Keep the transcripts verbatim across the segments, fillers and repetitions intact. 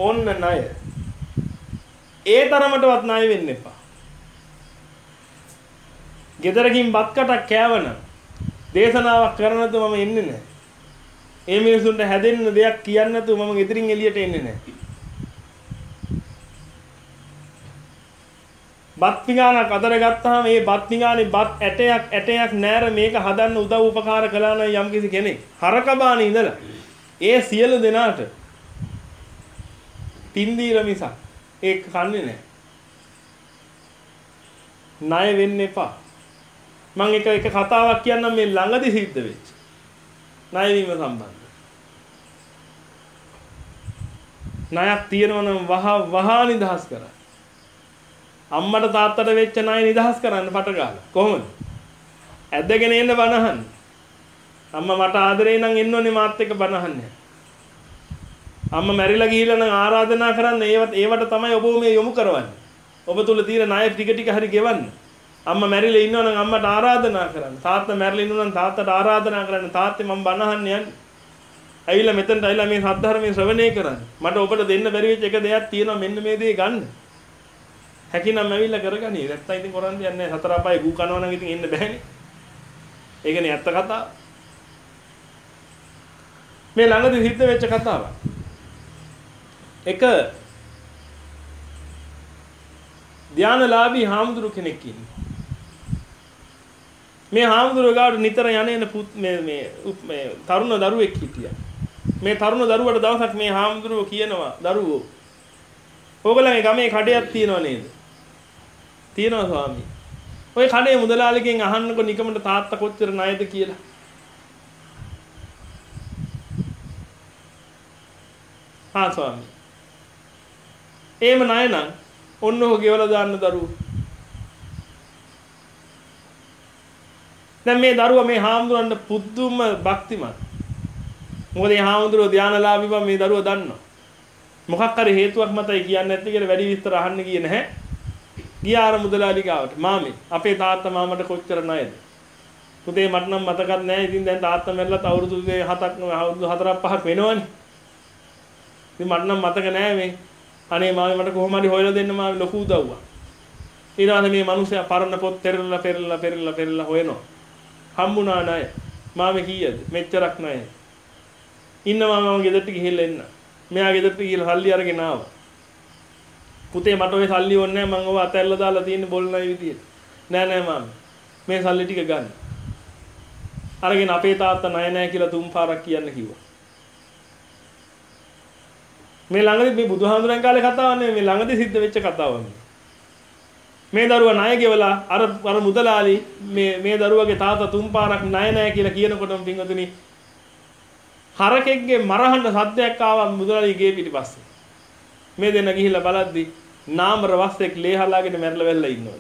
ඔන්න ණය. ඒ තරමටවත් ණය වෙන්න එපා. ගෙදරකින් බත් කටක් කෑවනම් දේශනාවක් කරන්නතු මම එන්නේ නැහැ. ඒ මිනිසුන්ට හැදෙන්න දෙයක් කියන්න නැතුව මම ගෙදරින් එළියට එන්නේ නැහැ. බත් පිඟානක් අතර ගත්තාම මේ බත් පිඟානේ බත් ඇටයක් ඇටයක් නෑර මේක හදන්න උදව් උපකාර කළා නම් යම්කිසි කෙනෙක් හරකබානේ ඉඳලා ඒ සියලු දෙනාට පින් දීලා මිසක් ඒක කන්නේ නැහැ. ණය වෙන්න එපා. මම එක එක කතාවක් කියන්නම් මේ ළඟදී සිද්ධ වෙච්ච. ණය වීම සම්බන්ධ. ණයක් තියෙනවා නම් වහ වහ නිදහස් කරන්න. අම්මට තාත්තට වෙච්ච ණය නිදහස් කරන්න පට ගාලා. කොහොමද? ඇදගෙන එන්න බනහන්න. අම්මා මට ආදරේ නම් එන්න ඕනේ මාත් එක්ක බනහන්න. අම්මා මැරිලා ගිහිල්ලා නම් ආරාධනා කරන්න ඒවත් ඒවට තමයි ඔබ මේ යොමු කරවන්නේ. ඔබ තුල තියෙන ණය ටික ටික හරි ගෙවන්න. අම්මා මැරිලා ඉන්නවා නම් අම්මට ආරාධනා කරන්න. තාත්තා මැරිලා ඉන්නවා නම් තාත්තට ආරාධනා කරන්න. තාත්තේ මම බනහන්න යන්නේ. ඇවිල්ලා මෙතනට ඇවිල්ලා මේ සද්ධර්මයේ ශ්‍රවණය කරන්න. මට ඔබට දෙන්න බැරි වෙච්ච එක දෙයක් තියෙනවා මෙන්න මේ දේ ගන්න. හැකිනම් ඇවිල්ලා කරගනි. නැත්තම් ඉතින් කරන් දෙයක් නැහැ. සතර අපායේ ගු කනවා නම් ඉතින් එන්න බෑනේ. ඒකනේ ඇත්ත කතාව. මේ ළඟදී සිද්ධ වෙච්ච කතාවක්. එක ධානලාභී හාමුදුරු කෙනෙක් ඉන්නේ. මේ හාමුදුරුවෝ ගාවට නිතර යන්නේ මේ මේ මේ තරුණ දරුවෙක් හිටියා. මේ තරුණ දරුවට දවසක් මේ හාමුදුරුවෝ කියනවා දරුවෝ ඕගොල්ලන්ගේ ගමේ කඩයක් තියෙනව නේද? තියෙනවා ස්වාමී. ඔය කඩේ මුදලාලිගෙන් අහන්නකො නිකමට තාත්තා කොච්චර ණයද කියලා. හා ස්වාමී. එහෙම ණය නම් ඔන්න ඔහු ගෙවලා දාන්න දරුවෝ. දැන් මේ දරුවා මේ හාමුදුරන්ට පුදුම භක්තිමත්. මොකද මේ හාමුදුරුවෝ ධානලාභීව මේ දරුවා දන්නවා. මොකක් හරි හේතුවක් මතයි කියන්නේ නැත්නම් කියලා වැඩි විස්තර අහන්න ගියේ නැහැ. ගියා අර මුදලාලි ගාවට. මාමේ අපේ තාත්තා මාමට කොච්චර ණයද? පුතේ මට නම් මතකත් නැහැ. ඉතින් දැන් තාත්තා මැරලත් අවුරුදු හතක් අවුරුදු හතරක් පහක් වෙනවනේ. ඉතින් මට නම් මතක නැහැ මේ. අනේ මාමේ මට කොහොම හරි හොයලා දෙන්න මාමේ ලොකු උදව්වක්. ඊළඟට මේ මිනිස්සයා පරණ පොත් පෙරලලා පෙරලලා පෙරලලා පෙරලලා හොයනවා. හම්බුණා ණය. මාමේ කීයද? මෙච්චරක් ණය. ඉන්නවා මම ගෙදරට ගිහිල්ලා එන්න. මෙයා ගෙදරට ගිහලා සල්ලි අරගෙන ආවා. පුතේ මට ඔය සල්ලි ඕනේ නැහැ මම ඔව අතැල්ලා දාලා තියෙන බොල්නයි විදියට. නෑ නෑ මාමේ. මේ සල්ලි ටික ගන්න. අරගෙන අපේ තාත්තා ණය නැහැ කියලා තුන් පාරක් කියන්න කිව්වා. මේ ළඟදී මේ බුදුහාමුදුරන් කාලේ කතාවක් නෙමෙයි මේ ළඟදී සිද්ධ වෙච්ච කතාවක්. මේ දරුවා ණය ගෙවලා අර අර මුදලාලි මේ මේ දරුවගේ තාත්තා තුන් පාරක් ණය නැහැ කියලා කියනකොටම පින්වතුනි හරකෙක්ගේ මරහඬ සද්දයක් ආවා මුදලාලි ගේ පිටිපස්සේ. මේ දෙන්න ගිහිල්ලා බලද්දි නාමර වස්සෙක් ලේහලාගෙන මැරලා වෙල්ලා ඉන්නවා.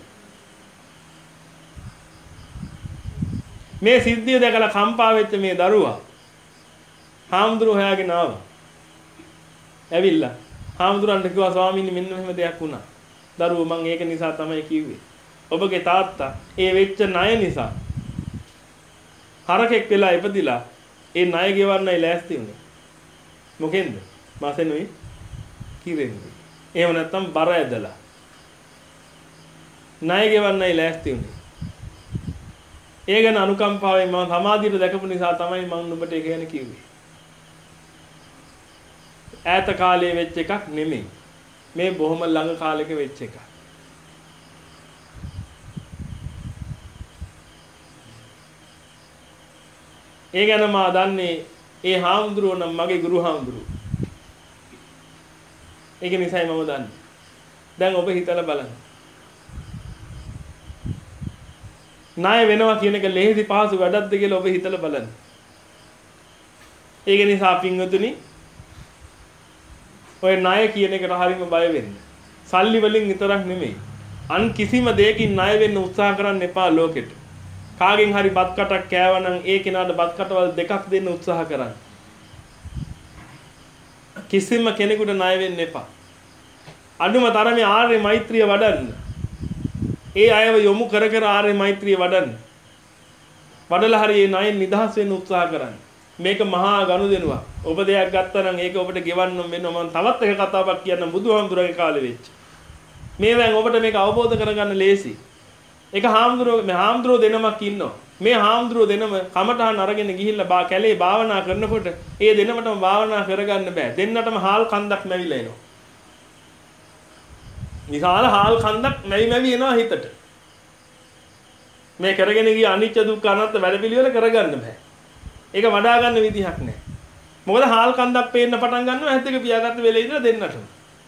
මේ සිද්ධිය දැකලා කම්පා වෙච්ච මේ දරුවා හාමුදුරුවෝ හොයාගෙන ආවා. ඇවිල්ලා හාමුදුරන්ට කිව්වා ස්වාමීනි මෙන්න මෙහෙම දෙයක් වුණා. දරුවෝ මං ඒක නිසා තමයි කිව්වේ. ඔබගේ තාත්තා ඒ වෙච්ච ණය නිසා හරකෙක් වෙලා ඉපදිලා ඒ ණය ගෙවන්නයි ලෑස්ති වුණේ. මොකෙන්ද? මාසෙනුයි කිරෙන්නේ. එහෙම නැත්නම් බර ඇදලා. ණය ගෙවන්නයි ලෑස්ති වුණේ. ඒ ගැන අනුකම්පාවෙන් මම සමාධියට දැකපු නිසා තමයි මම නුඹට ඒක ගැන කිව්වේ. ඈත කාලේ වෙච්ච එකක් නෙමෙයි. මේ බොහොම ළඟ කාලෙක වෙච්ච එකක්. ඒ ගැන මා දන්නේ ඒ හාමුදුරුවෝ නම් මගේ ගුරු හාමුදුරුවෝ. ඒක නිසායි මම දන්නේ. දැන් ඔබ හිතලා බලන්න. ණය වෙනවා කියන එක ලේසි පහසු වැඩක්ද කියලා ඔබ හිතලා බලන්න. ඒක නිසා පින්වතුනි ඔය ණය කියන එකට හරියම බය වෙන්න. සල්ලි වලින් විතරක් නෙමෙයි. අන් කිසිම දෙයකින් ණය වෙන්න උත්සාහ කරන්න එපා ලෝකෙට. කාගෙන් හරි බත් කටක් කෑවනම් ඒ කෙනාට බත් කටවල් දෙකක් දෙන්න උත්සාහ කරන්න. කිසිම කෙනෙකුට ණය වෙන්න එපා. අඩුම තරමේ ආර්ය මෛත්‍රිය වඩන්න. ඒ අයව යොමු කර කර ආර්ය මෛත්‍රිය වඩන්න. වඩලා හරි මේ ණයෙන් නිදහස් වෙන්න උත්සාහ කරන්න. මේක මහා ගනුදෙනුවක්. ඔබ දෙයක් ගත්තා නම් ඒක ඔබට ගෙවන්න වෙනවා. මම තවත් එක කතාවක් කියන්නම් බුදුහාමුදුරගේ කාලේ වෙච්ච. මේ දැන් ඔබට මේක අවබෝධ කරගන්න ලේසි. ඒක හාමුදුරුවෝ මේ හාමුදුරුවෝ දෙනමක් ඉන්නවා. මේ හාමුදුරුවෝ දෙනම කමටහන් අරගෙන ගිහිල්ලා බා කැලේ භාවනා කරනකොට ඒ දෙනමටම භාවනා කරගන්න බෑ. දෙන්නටම හාල් කන්දක් නැවිලා එනවා. විශාල හාල් කන්දක් නැවි නැවි එනවා හිතට. මේ කරගෙන ගිය අනිච්ච දුක්ඛ අනාත්ම වැඩපිළිවෙල කරගන්න බෑ. ඒක වඩා ගන්න විදිහක් නැහැ. මොකද හාල් කන්දක් පේන්න පටන් ගන්නවා ඇත්ත එක පියාගත්ත වෙලේ ඉඳලා දෙන්නටම.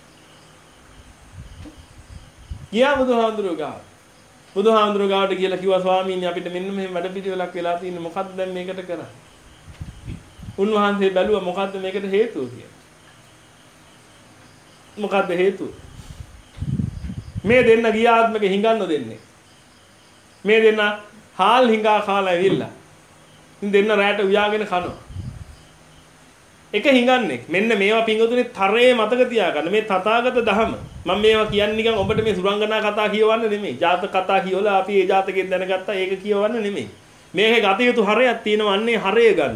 ගියා බුදුහාමුදුරුවෝ ගාව. බුදුහාමුදුරුවෝ ගාවට කියලා කිව්වා ස්වාමීනි අපිට මෙන්න මෙහෙම වැඩපිළිවෙලක් වෙලා තියෙන්නේ මොකද්ද දැන් මේකට කරන්නේ? උන්වහන්සේ බැලුවා මොකද්ද මේකට හේතුව කියලා. මොකද්ද හේතුව? මේ දෙන්න ගිය ආත්මක හිඟන්න දෙන්නේ. මේ දෙන්න හාල් හිඟා කාලා ඇවිල්ලා. ඉතින් දෙන්න රැට උයාගෙන කනවා. එක හිඟන්නේ. මෙන්න මේවා පිංගුතුනේ තරයේ මතක තියාගන්න. මේ තථාගත ධම. මම මේවා කියන්නේ නිකන් ඔබට මේ සුරංගනා කතා කියවන්න නෙමෙයි. ජාතක කතා කියවලා අපි ඒ ජාතකයෙන් දැනගත්තා ඒක කියවන්න නෙමෙයි. මේකේ ගත යුතු හරයක් තියෙනවා අන්නේ හරය ගන්න.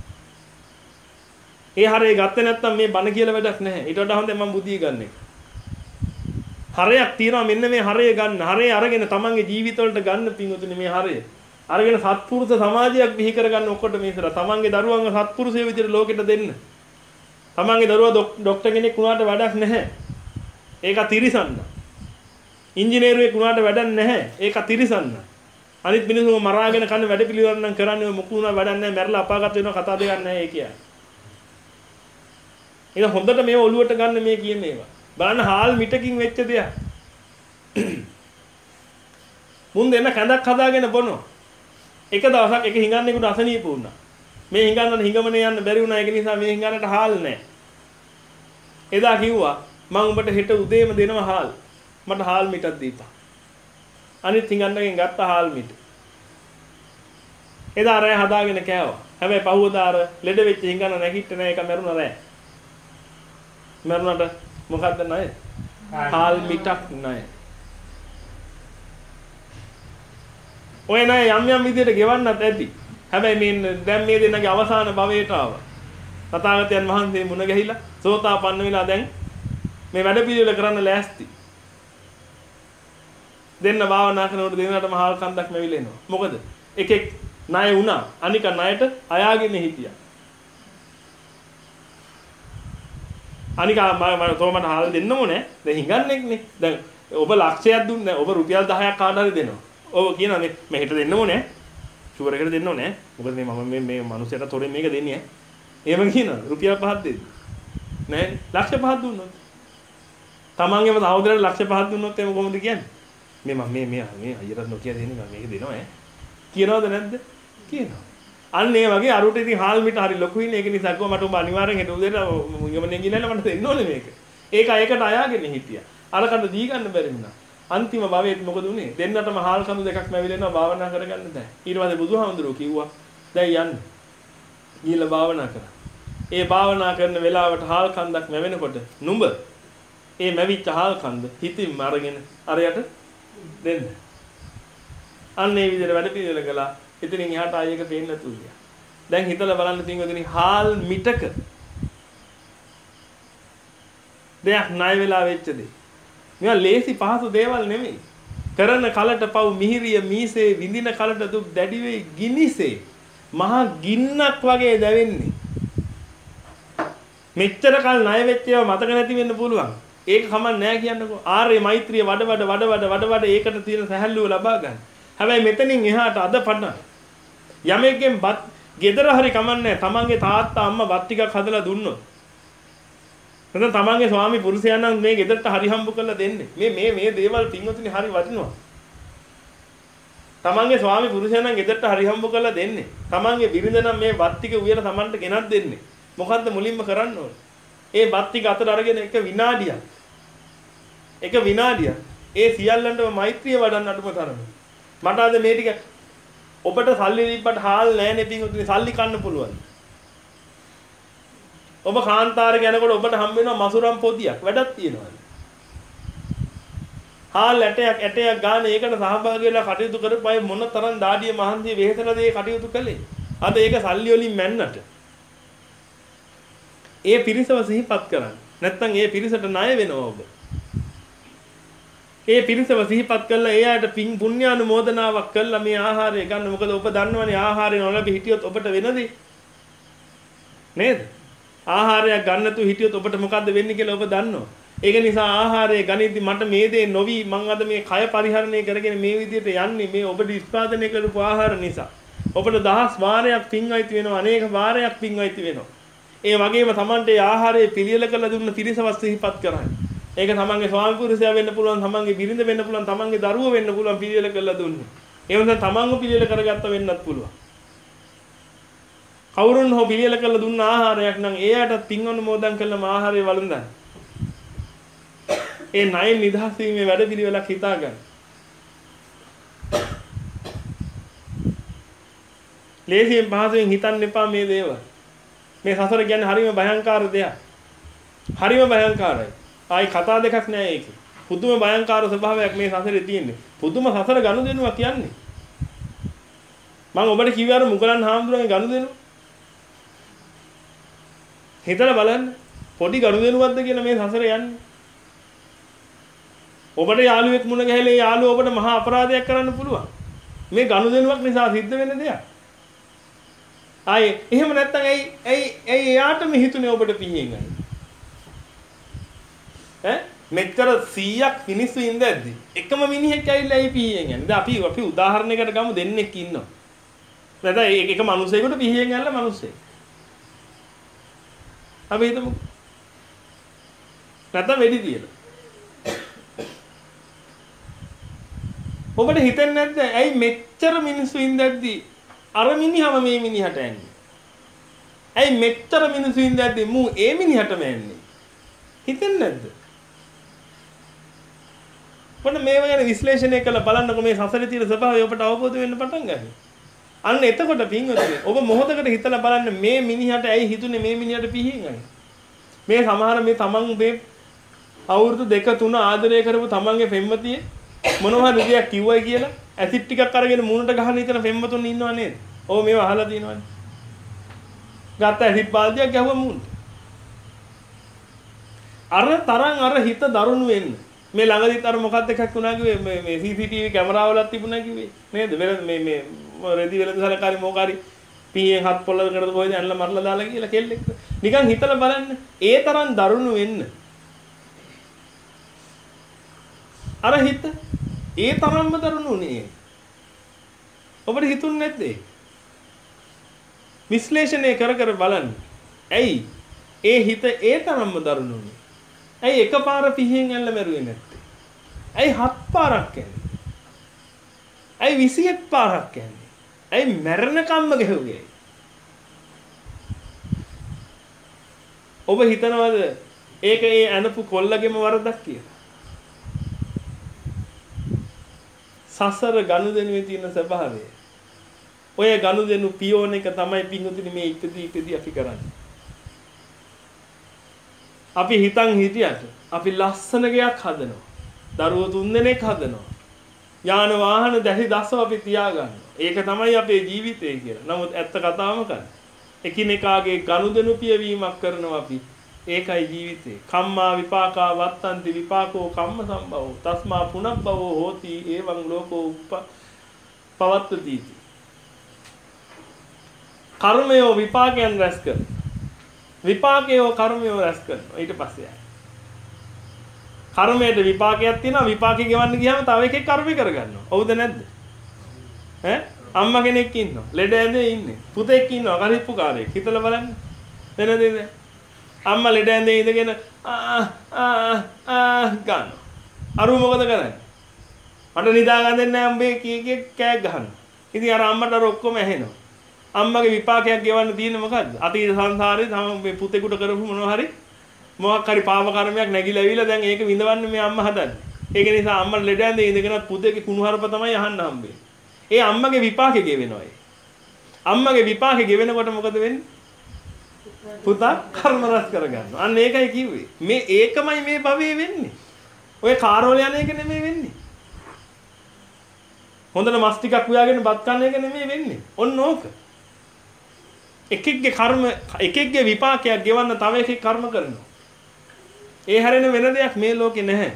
ඒ හරය ගත්තේ නැත්නම් මේ බණ කියලා වැඩක් නැහැ. ඊට වඩා හොඳයි මම බුද්ධිය ගන්න එක. හරයක් තියෙනවා මෙන්න මේ හරය ගන්න. හරය අරගෙන තමන්ගේ ජීවිතවලට ගන්න පිංගුතුනේ මේ හරය. අරගෙන සත්පුරුෂ සමාජයක් බිහි කරගන්න ඔක්කොට මේ ඉතලා තමන්ගේ දරුවන්ව සත්පුරුෂයෙ විදිහට ලෝකෙට දෙන්න. තමන්ගේ දරුවා ડોක්ටර් කෙනෙක් වුණාට වැඩක් නැහැ. ඒක තිරිසන්න. ඉංජිනේරුවෙක් වුණාට වැඩක් නැහැ. ඒක තිරිසන්න. අනිත් මිනිස්සුම මරාගෙන කන වැඩ පිළිවෙල නම් කරන්නේ මොකු වුණා වැඩක් නැහැ. මැරලා අපාගත වෙනවා කතා දෙයක් නැහැ ඒ කියන්නේ. ඒක හොඳට මේව ඔලුවට ගන්න මේ කියන්නේ ඒවා. බලන්න හාල් මිටකින් වෙච්ච දෙයක්. මුන් දෙන්න කැඳක් හදාගෙන බොනවා. එක දවසක් එක හිඟන්නෙකුට අසනීප වුණා. මේ හිඟන්නට හිඟමනේ යන්න බැරි වුණා. ඒක නිසා මේ හිඟන්නට හාල් නැහැ. එදා කිව්වා මම උඹට හෙට උදේම දෙනවා හාල්. මට හාල් මිටක් දීපන්. අනිත් හිඟන්නගෙන් ගත්ත හාල් මිට. එදා රෑ හදාගෙන කෑවා. හැබැයි පහුවදා අර ලෙඩ වෙච්ච හිඟන්න නැගිට්ටේ නැහැ. ඒක මැරුණා රෑ. මැරුණාට මොකද්ද නැහැ? හාල් මිටක් නැහැ. ඔය නෑ යම් යම් විදියට ගෙවන්නත් ඇති. හැබැයි මේ දැන් මේ දෙන්නගේ අවසාන භවයට ආවා. තථාගතයන් වහන්සේ මුණ ගැහිලා සෝතාපන්න වෙලා දැන් මේ වැඩ පිළිවෙල කරන්න ලෑස්ති. දෙන්න භාවනා කරනකොට දෙන්නටම හාල් කන්දක් නැවිලා එනවා. මොකද එකෙක් ණය වුණා. අනික ණයට අයාගෙන හිටියා. අනික මම තෝමට හාල් දෙන්න ඕනේ. දැන් හිඟන්නේක්නේ. දැන් ඔබ ලක්ෂයක් දුන්නේ ඔබ රුපියල් දහයක් කාට හරි දෙනවා. ඔව් කියනවා මේ මේ හෙට දෙන්න ඕනේ. ෂුවර් එකට දෙන්න ඕනේ. මොකද මේ මම මේ මේ මිනිස්සුන්ට තොරෙන් මේක දෙන්නේ ඈ. එහෙම කියනවා. රුපියල් පහක් දෙන්න. නෑ ලක්ෂ පහක් දුන්නොත්. තමන්ගේම සහෝදරයට ලක්ෂ පහක් දුන්නොත් එහෙම කොහොමද කියන්නේ? මේ මම මේ මේ මේ අයියට නොකිය දෙන්නේ මම මේක දෙනවා ඈ. කියනවද නැද්ද? කියනවා. අන්න ඒ වගේ අරුට ඉතින් හාල් මිට හරි ලොකුයිනේ. ඒක නිසා කිව්වා මට උඹ අනිවාර්යෙන් හෙට උදේට යමනේ ගිහලා මට දෙන්න ඕනේ මේක. ඒක ඒකට අයාගෙන හිටියා. අරකට දී ගන්න බැරි වුණා. අන්තිම භවයේත් මොකද උනේ? දෙන්නටම හාල් කඳු දෙකක් නැවිලෙනවා භාවනා කරගන්න බෑ. ඊට පස්සේ බුදුහාමුදුරුවෝ කිව්වා දැන් යන්න. ගිහලා භාවනා කරා. ඒ භාවනා කරන වෙලාවට හාල් කන්දක් නැවෙනකොට නුඹ ඒ මැවිච්ච හාල් කන්ද හිතින්ම අරගෙන අරයට දෙන්න. අන්න ඒ විදිහට වැඩ පිළිවෙල කළා. ඉතින් එහාට ආයෙක පේන්න නැතුව ගියා. දැන් හිතලා බලන්න තියෙන්නේ හාල් මිටක දෙයක් ණය වෙලා වෙච්ච දෙයක්. මේවා ලේසි පහසු දේවල් නෙමෙයි. කරන කලට පව් මිහිරිය මීසේ විඳින කලට දුක් දැඩි වෙයි ගිනිසේ. මහා ගින්නක් වගේ දැවෙන්නේ. මෙච්චර කල් ණය වෙච්ච ඒවා මතක නැති වෙන්න පුළුවන්. ඒක කමක් නෑ කියන්නකෝ. ආර්ය මෛත්‍රිය වඩ වඩ වඩ වඩ වඩ වඩ ඒකට තියෙන සැහැල්ලුව ලබා ගන්න. හැබැයි මෙතනින් එහාට අද පටන් යමෙක්ගෙන් බත් ගෙදර හරි කමන්නේ තමන්ගේ තාත්තා අම්මා බත් ටිකක් හදලා දුන්නොත් නැත්නම් තමන්ගේ ස්වාමි පුරුෂයන් නම් මේ ගෙදරට හරි හම්බ කරලා දෙන්නේ. මේ මේ මේ දේවල් පින්වතුනි හරි වටිනවා. තමන්ගේ ස්වාමි පුරුෂයන් නම් ගෙදරට හරි හම්බ කරලා දෙන්නේ. තමන්ගේ බිරිඳ නම් මේ බත් ටික උයලා තමන්ට ගෙනත් දෙන්නේ. මොකද්ද මුලින්ම කරන්න ඕනේ? ඒ බත් ටික අතට අරගෙන එක විනාඩියක්. එක විනාඩියක්. ඒ සියල්ලන්ටම මෛත්‍රිය වඩන්න අඩුම තරම. මට අද මේ ටික ඔබට සල්ලි දීප්පට හාල් නැහැ නේ පින්වතුනි සල්ලි කන්න පුළුවන්. ඔබ කාන්තාරේ යනකොට ඔබට හම්බ වෙනවා මසුරම් පොදියක් වැඩක් තියෙනවා. හාල් ඇටයක් ඇටයක් ගන්න ඒකට සහභාගී වෙලා කටයුතු කරපුවයි මොන තරම් දාඩිය මහන්සිය වෙහෙසලා දේ කටයුතු කළේ. අද ඒක සල්ලි වලින් මැන්නට ඒ පිරිසව සිහිපත් කරන්න. නැත්තම් ඒ පිරිසට ණය වෙනවා ඔබ. ඒ පිරිසව සිහිපත් කළා ඒ අයට පින් පුණ්‍යානුමෝදනාවක් කළා මේ ආහාරය ගන්න. මොකද ඔබ දන්නවනේ ආහාරය නොලැබි හිටියොත් ඔබට වෙනදී නේද? ආහාරයක් ගන්න තු හිටියොත් ඔබට මොකද්ද වෙන්නේ කියලා ඔබ දන්නවා. ඒක නිසා ආහාරය ගනිද්දි මට මේ දේ නොවි මං අද මේ කය පරිහරණය කරගෙන මේ විදිහට යන්නේ මේ ඔබ නිෂ්පාදනය කරපු ආහාර නිසා. ඔබට දහස් වාරයක් පින් අයිති වෙනවා අනේක වාරයක් පින් අයිති වෙනවා. ඒ වගේම Tamante ආහාරයේ පිළියෙල කළ දුන්න තිරසවත් සිහිපත් කරන්නේ. ඒක තමන්ගේ ස්වාමි පුරුෂයා වෙන්න පුළුවන්, තමන්ගේ බිරිඳ වෙන්න පුළුවන්, තමන්ගේ දරුවෝ වෙන්න පුළුවන් පිළියෙල කළා දුන්නේ. ඒ වගේම තමන්ව පිළියෙල කරගත්ත වෙන්නත් පුළුවන්. කවුරුන් හෝ පිළියෙල කළ දුන්න ආහාරයක් නම් එයාටත් පින් අනුමෝදන් කළම ආහාරය වළඳන්න. ඒ ණය නිදහස් වීමේ වැඩ පිළිවෙලක් හිතා ගන්න. ලේසියෙන් පහසුවෙන් හිතන්න එපා මේ දේවල්. මේ සසර කියන්නේ හරිම භයංකාර දෙයක්. හරිම භයංකාරයි. ආයි කතා දෙකක් නෑ ඒකේ. පුදුම භයංකාර ස්වභාවයක් මේ සසරේ තියෙන්නේ. පුදුම සසර ගනුදෙනුවක් කියන්නේ. මම ඔබට කිව්වේ අර මුගලන් හාමුදුරන්ගේ ගනුදෙනුව. හිතලා බලන්න. පොඩි ගනුදෙනුවක්ද කියලා මේ සසර යන්නේ. ඔබට යාළුවෙක් මුණ ගැහිලා යාළුව ඔබට මහා අපරාධයක් කරන්න පුළුවන්. මේ ගනුදෙනුවක් නිසා සිද්ධ වෙන දෙයක්. ආයේ එහෙම නැත්නම් ඇයි ඇයි ඇයි එයාටම හිතුනේ ඔබට පිහින් ගන්නේ? ඈ මෙච්චර සීයක් මිනිස්සු ඉඳද්දි එකම මිනිහෙක් ඇවිල්ලා ඇයි පිහින් යන්නේ? දැන් අපි අපි උදාහරණයකට ගමු දෙන්නෙක් ඉන්නවා. නැත්නම් ඒක එක මිනිහෙකුට පිහින් යනලා මිනිස්සෙක්. අපි හිතමු. නැත්නම් වෙඩි තියලා. ඔබට හිතෙන්නේ නැද්ද ඇයි මෙච්චර මිනිස්සු ඉඳද්දි අර මිනිහම මේ මිනිහට යන්නේ? ඇයි මෙච්චර මිනිස්සු ඉඳද්දි මූ ඒ මිනිහටම යන්නේ? හිතෙන්නේ නැද්ද? මොන මේව ගැන විශ්ලේෂණය කරලා බලන්නකො මේ සසරේ තියෙන ස්වභාවය ඔබට අවබෝධ වෙන්න පටන් ගන්නවා. අන්න එතකොට පින්වතුනි ඔබ මොහොතකට හිතලා බලන්න මේ මිනිහට ඇයි හිතුනේ මේ මිනිහට පිහින්ගන්නේ? මේ සමහර මේ තමන් මේ අවුරුදු දෙක තුන ආදරය කරපු තමන්ගේ පෙම්වතිය මොනවා හරි දෙයක් කිව්වයි කියලා ඇසිඩ් ටිකක් අරගෙන මූණට ගහන ඉතන පෙම්වතුන් ඉන්නව නේද? ඔව් මේව අහලා තියෙනවනේ. ගත්ත ඇසිඩ් බාල්දියක් ගැහුවා මූණට. අර තරම් අර හිත දරුණු වෙන්න. මේ ළඟදිත් අර මොකක්ද එකක් වුණා කිව්වේ මේ මේ සී සී ටී වී කැමරාවලක් තිබුණා කිව්වේ නේද? මේ මේ රෙදි වෙලද සලකාරි මොකාරි පීයෙන් හත් පොල්ලකට කොහෙද ඇනලා මරලා දාලා කියලා කෙල්ලෙක්. නිකන් හිතලා බලන්න. ඒ තරම් දරුණු වෙන්න. අර හිත ඒ තරම්ම දරුණුනේ. ඔබට හිතුන්නේ නැද්ද? විශ්ලේෂණය කර කර බලන්න. ඇයි ඒ හිත ඒ තරම්ම දරුණුනේ? ඇයි එකපාර පිහින් ඇල්ල මැරුවේ නැත්තේ? ඇයි හත් පාරක් කන්නේ? ඇයි විසිඑක් පාරක් කන්නේ? ඇයි මැරෙන කම්ම ගැහුවේ? ඔබ හිතනවද ඒක ඒ අනපු කොල්ලගේම වරදක් කියලා? සසර ගනුදෙනුවේ තියෙන ස්වභාවය. ඔය ගනුදෙනු පියෝන එක තමයි පින්වතුනි මේ ඉපදී ඉපදී අපි කරන්නේ. අපි හිතන් හිටියට අපි ලස්සන ගයක් හදනවා. දරුවෝ තුන්දෙනෙක් හදනවා. යාන වාහන දැහි දසව අපි තියාගන්නවා. ඒක තමයි අපේ ජීවිතය කියලා. නමුත් ඇත්ත කතාවම කරන්නේ. එකිනෙකාගේ ගනුදෙනු පියවීමක් කරනවා අපි. ඒකයි ජීවිතේ. කම්මා විපාකා වත්තන්ති විපාකෝ කම්ම සම්භවෝ. තස්මා පුනබ්බවෝ හෝති එවං ලෝකෝ උප පවත්තති. කර්මයෝ විපාකයන් රැස් කරනවා. විපාකයෝ කර්මයෝ රැස් කරනවා. ඊට පස්සේ ආයි. කර්මයට විපාකයක් තියෙනවා. විපාකේ ගෙවන්න ගියාම තව එකෙක් කර්මය කරගන්නවා. හවුද නැද්ද? ඈ අම්මා කෙනෙක් ඉන්නවා. ලෙඩ ඇඳේ ඉන්නේ. පුතෙක් ඉන්නවා. කරිප්පුකාරයෙක්. හිතලා බලන්න. වෙන දෙද? අම්මා ලෙඩ ඇඳේ ඉඳගෙන ආ ආ ආ ගන්න. අරු මොකද කරන්නේ? මට නිදා ගන්න දෙන්නේ නැහැ අම්බේ කී කී කෑ ගහනවා. ඉතින් අර අම්මට අර ඔක්කොම ඇහෙනවා. අම්මගේ විපාකයක් ගෙවන්න තියෙන්නේ මොකද්ද? අතීත සංසාරේ තම මේ පුතෙකුට කරපු මොනවා හරි මොකක් හරි පාප කර්මයක් නැగిලා ඇවිල්ලා දැන් ඒක විඳවන්න මේ අම්මා හදන්නේ. ඒක නිසා අම්මා ලෙඩ ඇඳේ ඉඳගෙන පුතේගේ කුණුහරුප තමයි අහන්න හම්බෙන්නේ. ඒ අම්මගේ විපාකෙ ගෙවෙනවා ඒ. අම්මගේ විපාකෙ ගෙවෙනකොට මොකද වෙන්නේ? පුතා කර්ම රැස් කරගන්නවා. අන්න ඒකයි කිව්වේ. මේ ඒකමයි මේ භවයේ වෙන්නේ. ඔය කාර්වල යන එක නෙමෙයි වෙන්නේ. හොඳට මස් ටිකක් උයාගෙන බත් කන එක නෙමෙයි වෙන්නේ. ඔන්න ඕක. එකෙක්ගේ කර්ම එකෙක්ගේ විපාකයක් ගෙවන්න තව එකෙක් කර්ම කරනවා. ඒ හැරෙන වෙන දෙයක් මේ ලෝකේ නැහැ.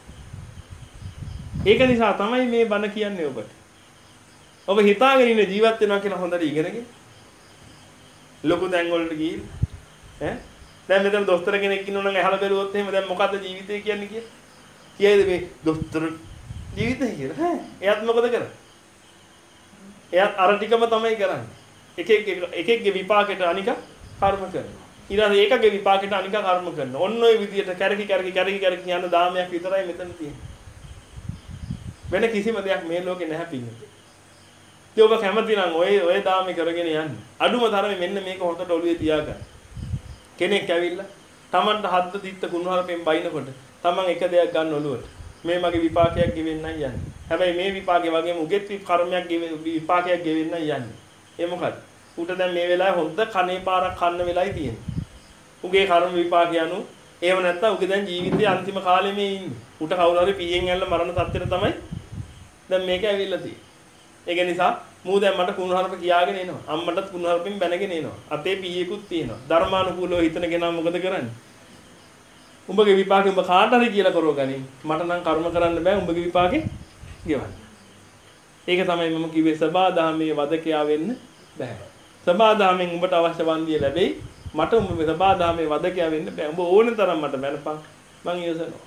ඒක නිසා තමයි මේ බණ කියන්නේ ඔබට. ඔබ හිතාගෙන ඉන්න ජීවත් වෙනවා කියලා හොඳට ඉගෙනගෙන ලොකු තැන් වලට ගිහින් ඈ දැන් මෙතන දොස්තර කෙනෙක් ඉන්නෝ නම් ඇහලා බැලුවොත් එහෙම දැන් මොකද්ද ජීවිතය කියන්නේ කියලා? කියයිද මේ දොස්තර ජීවිතය කියලා? ඈ එයාත් මොකද කරන්නේ? එයාත් අර ටිකම තමයි කරන්නේ. එක එක එක එකගේ විපාකයට අනික කර්ම කරනවා. ඊළඟ ඒකගේ විපාකයට අනික කර්ම කරනවා. ඔන්න ඔය විදිහට කැරකි කැරකි කැරකි කැරකි යන දාමයක් විතරයි මෙතන තියෙන්නේ. වෙන කිසිම දෙයක් මේ ලෝකේ නැහැ පින්නේ. ඒ ඔබ කැමති නම් ඔය ඔය දාමේ කරගෙන යන්න. අඩුම තරමේ මෙන්න මේක හොඳට ඔළුවේ තියාගන්න. කෙනෙක් ඇවිල්ලා Tamanට හද්ද දිත්ත කුණුහරුපෙන් බයිනකොට Taman එක දෙයක් ගන්න ඔළුවට. මේ මගේ විපාකයක් ගෙවෙන්නයි යන්නේ. හැබැයි මේ විපාකේ වගේම උගෙත් කර්මයක් විපාකයක් ගෙවෙන්නයි යන්නේ. ඒ මොකද? උට දැන් මේ වෙලාවේ හොඳ කනේ පාරක් කන්න වෙලයි තියෙන්නේ. උගේ කර්ම විපාක යනු ඒව නැත්තම් උගේ දැන් ජීවිතයේ අන්තිම කාලේ මේ ඉන්නේ. උට කවුරු හරි පීයෙන් ඇල්ල මරණ තත්ත්වෙට තමයි දැන් මේක ඇවිල්ලා තියෙන්නේ. ඒක නිසා මූ දැන් මට කුණුහරුප කියාගෙන එනවා. අම්මටත් කුණුහරුපෙන් බැනගෙන එනවා. අතේ පීයකුත් තියෙනවා. ධර්මානුකූලව හිතන කෙනා මොකද කරන්නේ? උඹගේ විපාකෙ උඹ කාට හරි කියලා කරව ගනින්. මට නම් කර්ම කරන්න බෑ උඹගේ විපාකෙ ගෙවන්න. ඒක තමයි මම කිව්වේ සබාදහමේ වදකයා වෙන්න බෑ. සබාදහමෙන් උඹට අවශ්‍ය වන්දිය ලැබෙයි. මට උඹ සබාදහමේ වදකයා වෙන්න බෑ. උඹ ඕන තරම් මට බැනපන්. මං ඉවසනවා.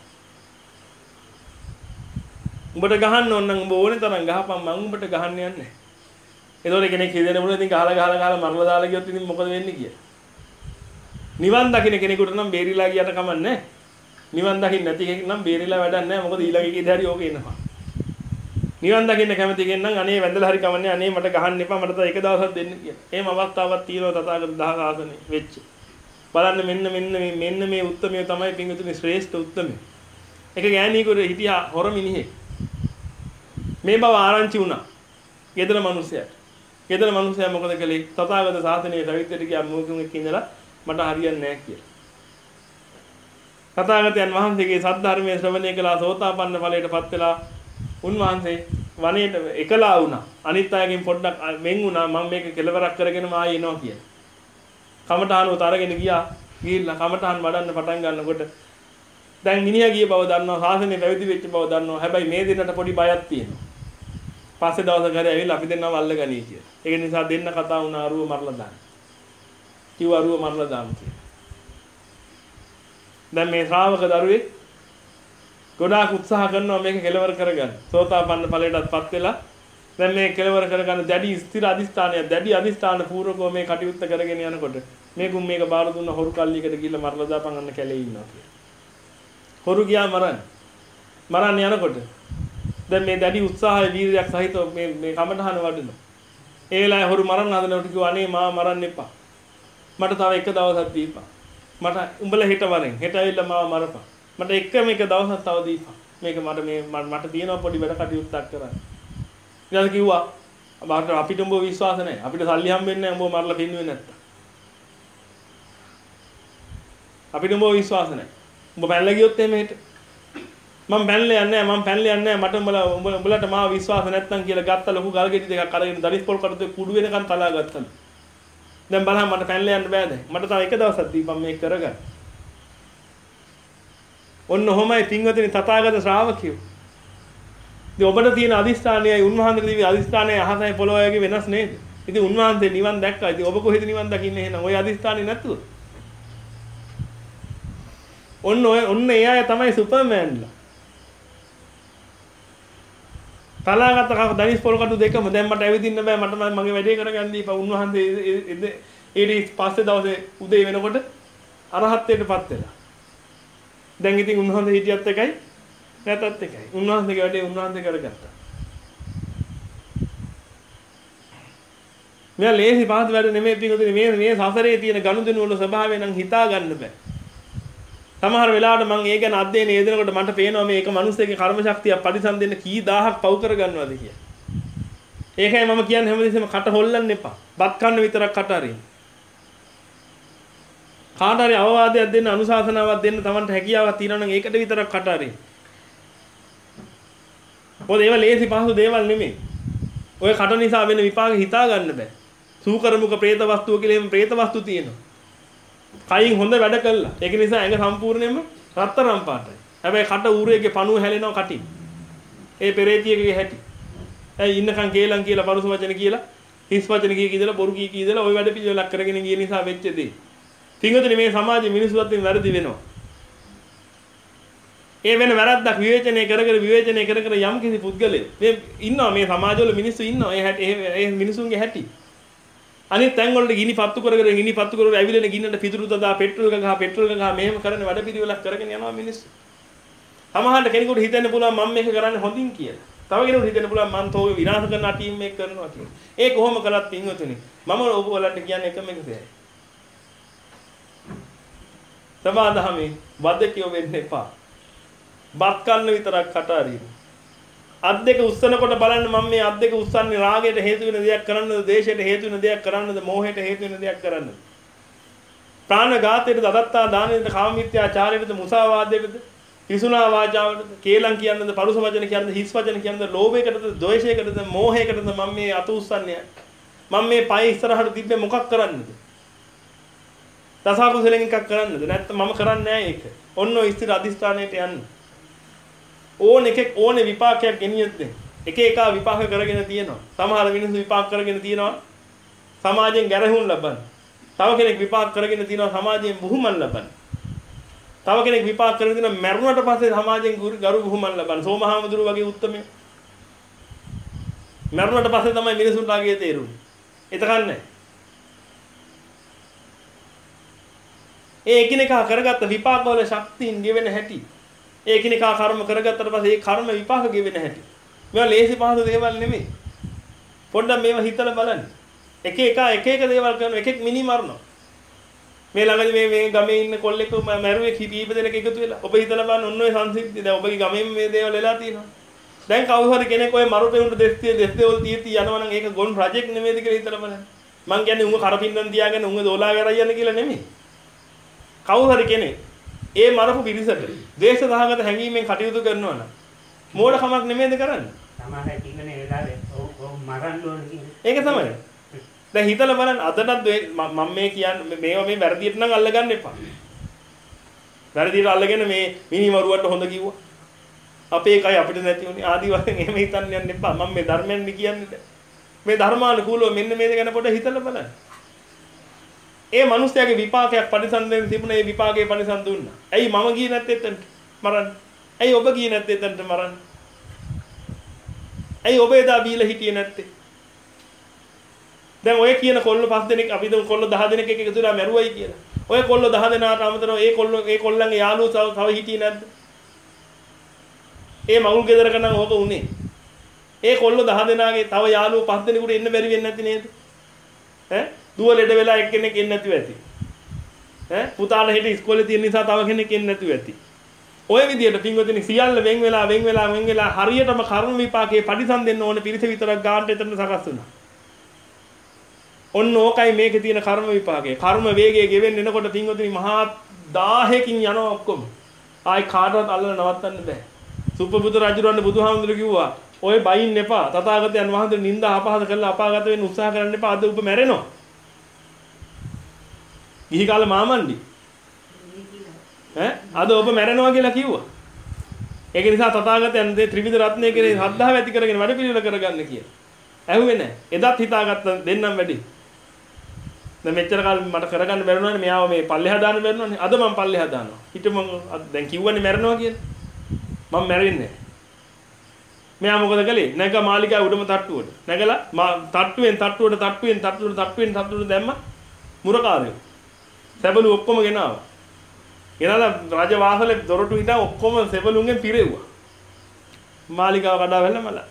උඹට ගහන්න ඕන නම් උඹ ඕනේ තරම් ගහපන්. මං උඹට ගහන්න යන්නේ නැහැ. ඒතකොට කෙනෙක් හිතෙන මොනවද ඉතින් ගහලා ගහලා ගහලා මරලා දාලා ගියොත් ඉතින් මොකද වෙන්නේ කියලා. නිවන් දකින්න කෙනෙකුට නම් බේරිලා ගියට කමක් නැහැ. නිවන් දකින්න නැති කෙනෙක් නම් බේරිලා වැඩක් නැහැ. මොකද ඊළඟ එකේදී හරි ඕක එනවා. නිවන් දකින්න කැමති කෙනෙක් නම් අනේ වැඳලා හරි කමන්නේ අනේ මට ගහන්න එපා මට තව එක දවසක් දෙන්න කියලා. එහෙම අවස්ථාවක් තියෙනවා තථාගත දහක ආසනේ වෙච්ච. බලන්න මෙන්න මෙන්න මේ මෙන්න මේ උත්තරමය තමයි පින්විතුනි ශ්‍රේෂ්ඨ උත්තරමය. එක ගෑණියෙකුට හිටියා හොර මිනිහෙක්. මේ බව ආරංචි වුණා. ගෙදර මිනිසයාට. ගෙදර මිනිසයා මොකද කළේ? තථාගත ශාසනයේ රවිද්දට ගියා මොකෙක් ඉඳලා මට හරියන්නේ නැහැ කියලා. තථාගතයන් වහන්සේගේ සද්ධර්මයේ ශ්‍රවණය කළා සෝතාපන්න ඵලයටපත් වෙලා උන්වහන්සේ වනයේට එකලා වුණා. අනිත් අයගෙන් පොඩ්ඩක් මෙන් වුණා මම මේක කෙලවරක් කරගෙන ආයෙ එනවා කියලා. කමඨානුවත අරගෙන ගියා. ගිහිල්ලා කමඨාන් වඩන්න පටන් ගන්නකොට දැන් මිනිහා ගිය බව දන්නවා. ශාසනය පැවිදි වෙච්ච බව දන්නවා. හැබැයි මේ දෙන්නට පොඩි බයක් තියෙනවා. පස්සේ දවසක හරි ඇවිල්ලා අපි දෙන්නව අල්ලගනී කියලා. ඒක නිසා දෙන්න කතා වුණා අරුව මරලා දාන්න. කිව්ව අරුව මරලා දාමු කියලා. දැන් මේ ශ්‍රාවක දරුවෙක් ගොඩාක් උත්සාහ කරනවා මේක කෙලවර කරගන්න. සෝතාපන්න ඵලයටත්පත් වෙලා දැන් මේ කෙලවර කරගන්න දැඩි ස්ථිර අදිස්ථානයක් දැඩි අදිස්ථාන පූර්වකව මේ කටයුත්ත කරගෙන යනකොට මේකුම් මේක බාර දුන්න හොරු කල්ලියකට ගිහිල්ලා මරලා දාපන් අන්න කැලේ ඉන්නවා කියලා. හොරු ගියා මරන්න. මරන්න යනකොට දැන් මේ දැඩි උත්සාහය වීර්යයක් සහිතව මේ මේ කමඨහන වඩනවා. ඒ වෙලාවේ හොරු මරන්න හදනකොට කිව්වා අනේ මාව මරන්න එපා. මට තව එක දවසක් දීපන්. මට උඹලා හෙට වරෙන් හෙට ඇවිල්ලා මාව මරපන්. මට එකම එක දවසක් තව දීපන්. මේක මට මේ මට තියෙනවා පොඩි වැඩ කටයුත්තක් කරන්න. ඊළඟ කිව්වා අපිට උඹ විශ්වාස නැහැ. අපිට සල්ලි හම්බෙන්නේ නැහැ උඹව මරලා පින්නුවේ නැත්තම්. අපිට උඹව විශ්වාස නැහැ. උඹ පැනලා ගියොත් එහෙම හෙට මම පැනලා යන්නේ නැහැ මම පැනලා යන්නේ නැහැ මට උඹලා උඹලට මාව විශ්වාස නැත්තම් කියලා ගත්ත ලොකු ගල් ගෙඩි දෙකක් අරගෙන දරිස් පොල් කටුවේ කුඩු වෙනකන් තලා ගත්තා. දැන් බලන්න මට පැනලා යන්න බෑ දැන්. මට තව එක දවසක් දීපන් මේක කරගන්න. ඔන්න ඔහොමයි පින්වතුනි තථාගත ශ්‍රාවකයෝ. ඉතින් ඔබට තියෙන අදිස්ථානයයි උන්වහන්සේගේ තියෙන අදිස්ථානයයි අහසයි පොළොවේගේ වෙනස් නේද? ඉතින් උන්වහන්සේ නිවන් දැක්කා. ඉතින් ඔබ කොහෙද නිවන් දකින්නේ එහෙනම්? ওই අදිස්ථානේ නැතුව. ඔන්න ඔය ඔන්න ඒ අය තමයි සුපර්මෑන්ලා. තලාගත කක දනිස් පොල් කටු දෙකම දැන් මට ඇවිදින්න බෑ මට මගේ වැඩේ කරගන්න දීපා. උන්වහන්සේ ඊට පස්සේ දවසේ උදේ වෙනකොට අරහත්ත්වයටපත් වෙලා. දැන් ඉතින් උන්වහන්සේ හිටියත් එකයි නැතත් එකයි. උන්වහන්සේගේ වැඩේ උන්වහන්සේ කරගත්තා. මෙයා ලේසි පහත් වැඩ නෙමෙයි පිටුතුනේ මේ මේ සසරේ තියෙන ගනුදෙනු වල ස්වභාවය නම් හිතා ගන්න බෑ. සමහර වෙලාවට මම ඒ ගැන අධ්‍යයනය යෙදෙනකොට මට පේනවා මේක මිනිස්සෙගේ කර්ම ශක්තිය පරිසම් දෙන්න කී දහහක් පව් කර ගන්නවද කියලා. ඒකයි මම කියන්නේ හැමදෙස්සෙම කට හොල්ලන්න එපා. බත් කන්න විතරක් කට අරින්න. කාට හරි අවවාදයක් දෙන්න අනුශාසනාවක් දෙන්න Tamanට හැකියාවක් තියෙනවා නම් ඒකට විතරක් කට අරින්න. මොකද ඒවා ලේසි පහසු දේවල් නෙමෙයි. ඔය කට නිසා වෙන විපාක හිතා ගන්න බෑ. සූකරමුක പ്രേත වස්තුව කියලා එහෙම പ്രേත වස්තු තියෙනවා. කයින් හොඳ වැඩ කළා. ඒක නිසා ඇඟ සම්පූර්ණයෙන්ම රත්තරන් පාටයි. හැබැයි කට ඌරේගේ පණුව හැලෙනවා කටින්. ඒ පෙරේතියගේ හැටි. ඇයි ඉන්නකන් කේලම් කියලා පරුස වචන කියලා හිස් වචන කී කීදලා බොරු කී කීදලා ওই වැඩ පිළිවෙලක් කරගෙන ගිය නිසා වෙච්ච දේ. පින්වතුනි මේ සමාජයේ මිනිස්සු අතරින් වැරදි වෙනවා. ඒ වෙන වැරද්දක් විවේචනය කර කර විවේචනය කර කර යම් කිසි පුද්ගලයෙක් මේ ඉන්නවා මේ සමාජවල මිනිස්සු ඉන්නවා ඒ හැටි ඒ මිනිසුන්ගේ හැටි. අනිත් තැන් වලට ගිනි පත්තු කර කර ගිනි පත්තු කර කර ඇවිලෙන ගින්නට පිටුරු දදා පෙට්‍රල් ගහ පෙට්‍රල් ගහ මෙහෙම කරන වැඩ පිළිවෙලක් කරගෙන යනවා මිනිස්සු. සමහරට කෙනෙකුට හිතෙන්න පුළුවන් මම මේක කරන්නේ හොඳින් කියලා. තව කෙනෙකුට හිතෙන්න පුළුවන් මම තෝගේ විනාශ කරන ටීම් මේක කරනවා කියලා. ඒ කොහොම කළත් පින්වතුනි මම ඔබ වලට කියන්නේ එකම එක දෙයයි. සමාදහමේ වදකියෝ වෙන්න එපා. බත් කන්න විතරක් කට අරින්න. අත් දෙක උස්සනකොට බලන්න මම මේ අත් දෙක උස්සන්නේ රාගයට හේතු වෙන දෙයක් කරන්නද, ද්වේෂයට හේතු වෙන දෙයක් කරන්නද, මෝහයට හේතු වෙන දෙයක් කරන්නද? ප්‍රාණඝාතයට, දදත්තා දානයට, කාමමිත්‍යාචාරයට, මුසාවාදයට, හිසුනා වාචාවට, කේලම් කියන්නද, පරුස වචන කියන්නද, හිස් වචන කියන්නද, ලෝභයකටද, ද්වේෂයකටද, මෝහයකටද මම මේ අත උස්සන්නේ? මම මේ පය ඉස්සරහට තිබ්බේ මොකක් කරන්නද? දසකුසලෙන් එකක් කරන්නද? නැත්නම් මම කරන්නේ නැහැ ඒක. ඔන්න ඔය ස්ථිර අධිෂ්ඨානයට යන්න. ඕන එකෙක් ඕනේ විපාකයක් ගෙනියත් නේ. එක එක විපාක කරගෙන තියෙනවා. සමහර මිනිස්සු විපාක කරගෙන තියෙනවා සමාජයෙන් ගැරහුම් ලබන. තව කෙනෙක් විපාක කරගෙන තියෙනවා සමාජයෙන් බුහුමන් ලබන. තව කෙනෙක් විපාක කරගෙන තියෙනවා මරුණට පස්සේ සමාජයෙන් ගරු බුහුමන් ලබන. සෝමහාමුදුරු වගේ උත්තමයෝ. මරුණට පස්සේ තමයි මිනිසුන්ට ආගේ තේරුනේ. එතකන් නැහැ. ඒ එකිනෙකා කරගත්ත විපාක වල ශක්තියින් ගෙවෙන හැටි. ඒ එකිනෙකා කර්ම කරගත්තට පස්සේ ඒ කර්ම විපාක ගෙවෙන හැටි. මේවා ලේසි පහසු දේවල් නෙමෙයි. පොඩ්ඩක් මේවා හිතලා බලන්න. එක එක එක එක දේවල් කරන එකෙක් මිනි මරනවා. මේ ළඟදී මේ මේ ගමේ ඉන්න කොල්ලෙක් මැරුවේ කීප දෙනෙක් එකතු වෙලා. ඔබ හිතලා බලන්න ඔන්න ඔය සංසිද්ධිය. දැන් ඔබගේ ගමේම මේ දේවල් වෙලා තියෙනවා. දැන් කවුරු හරි කෙනෙක් ඔය මරුපෙවුන්ට දෙස්තිය දෙස්දෙවල් තීති යනවා නම් ඒක ගොන් රජෙක් නෙමෙයිද කියලා හිතලා බලන්න. මං කියන්නේ උංග කරපින්නම් තියාගෙන උංග දෝලා කරයි යන්න කියලා නෙමෙයි. කවුරු හරි කෙනෙක් ඒ මරපු පිරිසට දේශ සහගත හැඟීමෙන් කටයුතු කරනවා නම් මෝඩ කමක් නෙමෙයිද කරන්නේ? තමයි ටිකනේ වෙලාවේ ඔව් මරන්න ඕන කියන්නේ. ඒක තමයි. දැන් හිතලා බලන්න අදටත් මම මේ කියන්නේ මේවා මේ වැරදියට නම් අල්ලගන්න එපා. වැරදියට අල්ලගෙන මේ මිනිමරුවට හොඳ කිව්වා. අපේ එකයි අපිට නැති උනේ ආදි වශයෙන් එහෙම හිතන්න යන්න එපා. මම මේ ධර්මයෙන් කියන්නේ මේ ධර්මානුකූලව මෙන්න මේ ගැන පොඩ්ඩක් හිතලා බලන්න. ඒ මිනිස්යාගේ විපාකයක් පරිසම්දෙන් තිබුණා ඒ විපාකේ පරිසම් දුන්නා. ඇයි මම ගියේ නැත්තේ එතනට මරන්න? ඇයි ඔබ ගියේ නැත්තේ එතනට මරන්න? ඇයි ඔබ එදා බීලා හිටියේ නැත්තේ? දැන් ඔය කියන කොල්ල පස් දෙනෙක් අපි දැන් කොල්ල දහ දෙනෙක් එක එකතු වෙලා මැරුවයි කියලා. ඔය කොල්ල දහ දෙනාට අමතරව ඒ කොල්ල ඒ කොල්ලන්ගේ යාළුවෝ තව තව හිටියේ නැද්ද? ඒ මගුල් ගෙදරක නම් ඕක උනේ. ඒ කොල්ල දහ දෙනාගේ තව යාළුවෝ පස් දෙනෙකුට එන්න බැරි වෙන්නේ නැති නේද? ඈ දුව ලෙඩ වෙලා එක්කෙනෙක් එන්නේ නැතුව ඇති. ඈ පුතාලා හිට ඉස්කෝලේ තියෙන නිසා තව කෙනෙක් එන්නේ නැතුව ඇති. ඔය විදියට පින්වතුනි සියල්ල වෙන් වෙලා වෙන් වෙලා වෙන් වෙලා හරියටම කර්ම විපාකේ පරිසම් දෙන්න ඕනේ පිරිස විතරක් ගානට එතන සකස් වුණා. ඔන්න ඕකයි මේකේ තියෙන කර්ම විපාකේ. කර්ම වේගයේ ගෙවෙන්න එනකොට පින්වතුනි මහා දාහයකින් යනවා ඔක්කොම. ආයි කාටවත් අල්ලලා නවත්තන්න බෑ. සුපබුදු රජුරවන්න බුදුහාමුදුරු කිව්වා ඔය බයින් එපා. තථාගතයන් වහන්සේ නිନ୍ଦා අපහාස කරලා අපාගත වෙන්න උත්සාහ කරන්න එපා. අද ඔබ මැරෙනවා. ගිහි කාලේ මාමණ්ඩි ඈ අද ඔබ මැරෙනවා කියලා කිව්වා. ඒක නිසා තථාගතයන් මේ ත්‍රිවිධ රත්නය කෙරේ ශ්‍රද්ධාව ඇති කරගෙන වැඩ පිළිවෙල කරගන්න කියලා. ඇහුවේ නැහැ. එදත් හිතාගත්ත දෙන්නම් වැඩි. දැන් මෙච්චර කාල මට කරගන්න බැරුණානේ මෙයාව මේ පල්ලෙහා දාන්න බැරුණානේ. අද මම පල්ලෙහා දානවා. ඊට මම දැන් කිව්වනේ මැරෙනවා කියලා. මම මැරෙන්නේ නැහැ. මෙයා මොකද කළේ? නැග මාලිකාවේ උඩම තට්ටුවට. නැගලා තට්ටුවෙන් තට්ටුවට තට්ටුවෙන් තට්ටුවට තට්ටුවෙන් තට්ටුවට දැම්ම මුරකාරයෝ. සැබළු ඔක්කොම ගෙනාවා. ගෙනාලා රජ වාසලේ දොරටු හිටා ඔක්කොම සැබළුන්ගෙන් පිරෙව්වා. මාලිකාව කඩා වැල්ල මල.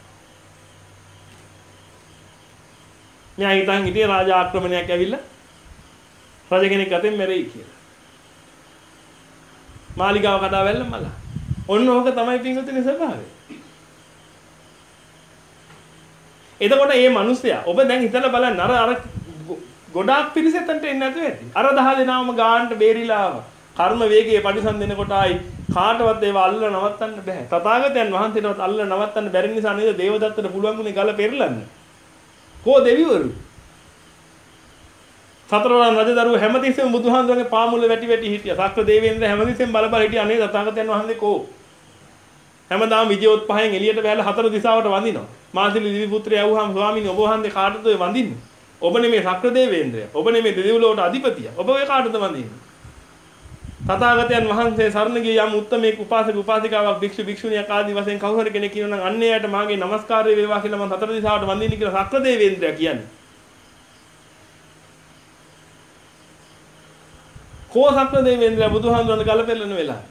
මෙයා හිතන් හිටියේ රාජ ආක්‍රමණයක් ඇවිල්ලා රජ කෙනෙක් අතෙන් මැරෙයි කියලා. මාලිකාව කඩා වැල්ල මල. ඔන්න ඕක තමයි පින්වතුනි ස්වභාවය. එතකොට මේ මිනිස්සයා ඔබ දැන් හිතලා බලන්න අර අර ගොඩාක් පිරිසෙන්ට එන්නේ නැතුව ඇති. අර දහ දෙනාම ගානට බේරිලා ආවා. කර්ම වේගයේ පරිසම් දෙනකොට ආයි කාටවත් ඒව අල්ලලා නවත්තන්න බෑ. තථාගතයන් වහන්සේටවත් අල්ලලා නවත්තන්න බැරි නිසා නේද දේවදත්තට පුළුවන්ුනේ ගල පෙරලන්න. කෝ දෙවිවරු? සතරවරන් රජදරුව හැමතිස්සෙම බුදුහාමුදුරන්ගේ පාමුල වැටි වැටි හිටියා. සක්‍ර දේවේන්ද්‍ර හැමතිස්සෙම බල බල හිටියා. අනේ තථාගතයන් වහන්සේ කෝ. හැමදාම විජයොත් පහෙන් එළියට බැලලා හතර දිශාවට වඳිනවා. මාසිලි දිවි පුත්‍රය ඇහුවාම ස්වාමීනි ඔබ වහන්සේ කාටද ඔය වඳින්නේ? ඔබ නෙමේ සක්‍ර දේවේන්ද්‍රය. ඔබ නෙමේ දෙවිවලට අධිපතිය. ඔබ ඔය කාටද වඳින්නේ? තථාගතයන් වහන්සේ සරණ ගිය යම් උත්තමයෙක් උපාසක උපාසිකාවක් භික්ෂු භික්ෂුණියක් ආදී වශයෙන් කවුරු හරි කෙනෙක් කියනවා නම් අන්න එයාට මාගේ নমස්කාරය වේවා කියලා මම හතර දිශාවට වඳින්න කියලා සක්‍ර දේවේන්ද්‍රයා කියන්නේ. කෝ සක්‍ර දේවේන්ද්‍රයා බුදුහාමුදුරන් ගලපෙල්ලන වෙලා.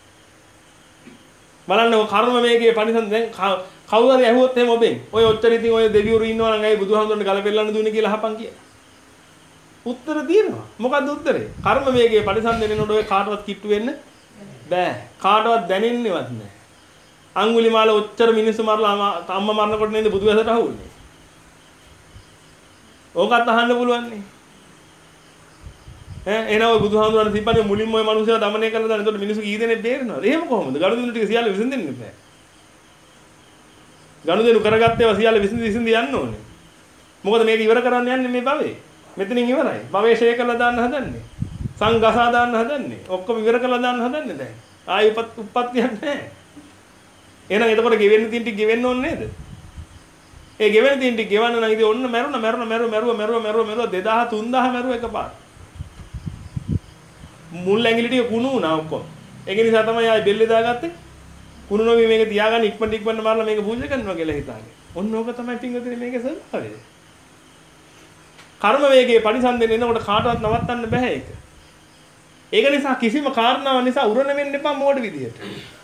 බලන්න ඔය කර්ම වේගයේ පරිසම් දැන් කවුරු හරි ඇහුවොත් එහෙම ඔබෙන් ඔය ඔච්චර ඉතින් ඔය දෙවිවරු ඉන්නවා නම් ඇයි බුදුහාමුදුරන් ගලපෙල්ලන්න දුන්නේ කියලා අහපන් කියලා. උත්තර තියෙනවා. මොකද්ද උත්තරේ? කර්ම වේගයේ පරිසම් දෙන්නකොට ඔය කාටවත් කිට්ටු වෙන්න බෑ. කාටවත් දැනෙන්නේවත් නෑ. අඟුලිමාල ඔච්චර මිනිස්සු මරලා අම්මා මරනකොට නේද බුදුවැසට අහුන්නේ. ඕකත් අහන්න පුළුවන් නේ. ඈ එනවා ඔය බුදුහාමුදුරන් තිබ්බනේ මුලින්ම ඔය මිනිස්සුව দমনය කරලා දාන. එතකොට මිනිස්සු කී දෙනෙක් බේරෙනවද? එහෙම කොහොමද? ගනුදෙනු ටික සියල්ල විසඳෙන්නේ නැහැ. ගනුදෙනු කරගත්තේව සියල්ල විසඳ විසඳ යන්න ඕනේ. මොකද මේක ඉවර කරන්න යන්නේ මේ භවයේ. මෙතනින් ඉවරයි. භවයේ ෂේ කරලා දාන්න හදන්නේ. සංගසා දාන්න හදන්නේ. ඔක්කොම ඉවර කරලා දාන්න හදන්නේ දැන්. ආයි උපත් උප්පත්තියක් නැහැ. එහෙනම් එතකොට ගෙවෙන්න තියෙන ටික ගෙවෙන්න ඕනේ නේද? ඒ ගෙවෙන්න තියෙන ටික ගෙවන්න නම් ඉතින් ඔන්න මැරුණ මැරුණ මැරුව මැරුව මැරුව මැරුව මැරුව දෙදාහ තුන්දාහ මැරුව එකපාර. මුල් ඇඟිලි ටික කුණු වුණා ඔක්කොම. ඒක නිසා තමයි ආයි බෙල්ලේ දාගත්තේ. කුණු නොවි මේක තියාගන්න ඉක්මනට ඉක්මනට මාරලා මේක පූජා කරනවා කියලා හිතාගේ. ඔන්න ඕක තමයි පින්වතුනි මේකේ ස්වභාවය. කර්ම වේගයේ පරිසම්දෙන්න එනකොට කාටවත් නවත්තන්න බෑ ඒක. ඒක නිසා කිසිම කාරණාවක් නිසා උරණ වෙන්න එපා මෝඩ විදියට.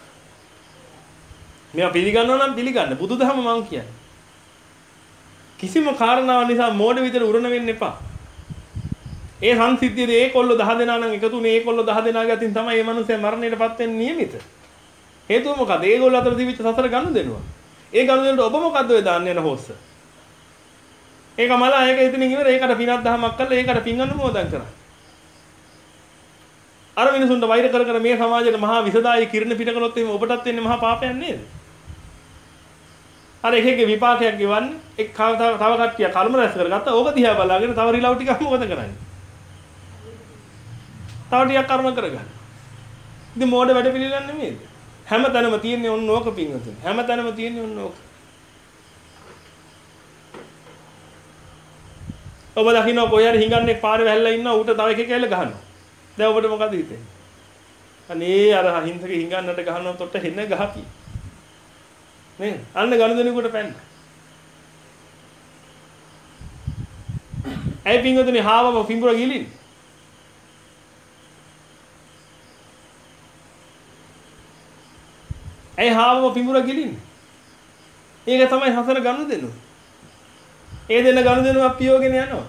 මේවා පිළිගන්නවා නම් පිළිගන්න. බුදුදහම මම කියන්නේ. කිසිම කාරණාවක් නිසා මෝඩ විදියට උරණ වෙන්න එපා. ඒ සංසිද්ධියේදී ඒකොල්ල දහ දෙනා නම් එකතුනේ ඒකොල්ල දහ දෙනාගේ අතින් තමයි මේ මිනිස්සයා මරණයටපත් වෙන්නේ නියමිත. හේතුව මොකද? ඒගොල්ලෝ අතර තිබිච්ච සසර ගනුදෙනුව. ඒ ගනුදෙනුවට ඔබ මොකද්ද ඔය දාන්න යන හොස්ස? ඒක මලා ඒක ඉතින් ඉවර ඒකට පිනක් දහමක් කරලා ඒකට පින් අනුමෝදන් කරා. අර මිනිසුන්ට වෛර කර කර මේ සමාජයට මහා විසදායි කිරණ පිට කළොත් එහෙම ඔබටත් වෙන්නේ මහා පාපයක් නේද? අර එකෙක්ගේ විපාකයක් ගෙවන්න එක් තව කට්ටිය කර්ම රැස් කරගත්තා. ඕක දිහා බලාගෙන තව රිලව් ටිකක් මොකද කරන්නේ? තව ටිකක් කර්ම කරගන්න. ඉතින් මෝඩ වැඩ පිළිලන්නේ නෙමෙයිද? හැමතැනම තියෙන්නේ ඔන්න ඕක පින්වතුනි. හැමතැනම තියෙන්නේ ඔන්න ඕක. ඔබ දකින්න කොහේ හරි හිඟන්නේ පාරේ වැහැල්ලා ඉන්නවා ඌට තව එකෙක් ඇවිල්ලා ගහනවා. දැන් ඔබට මොකද හිතෙන්නේ? අනේ අර හිංසක හිඟන්නට ගහනවා තොට හෙන ගහපි. නේ? අන්න ගනුදෙනුකට පැන්න. ඇයි පින්වතුනි හාවම පිඹුර ගිලින්නේ? ඇයි හාවම පිඹුර ගිලින්නේ? ඒක තමයි හතර ගනුදෙනුව. ඒ දෙන ගනුදෙනුවක් පියෝගෙන යනවා.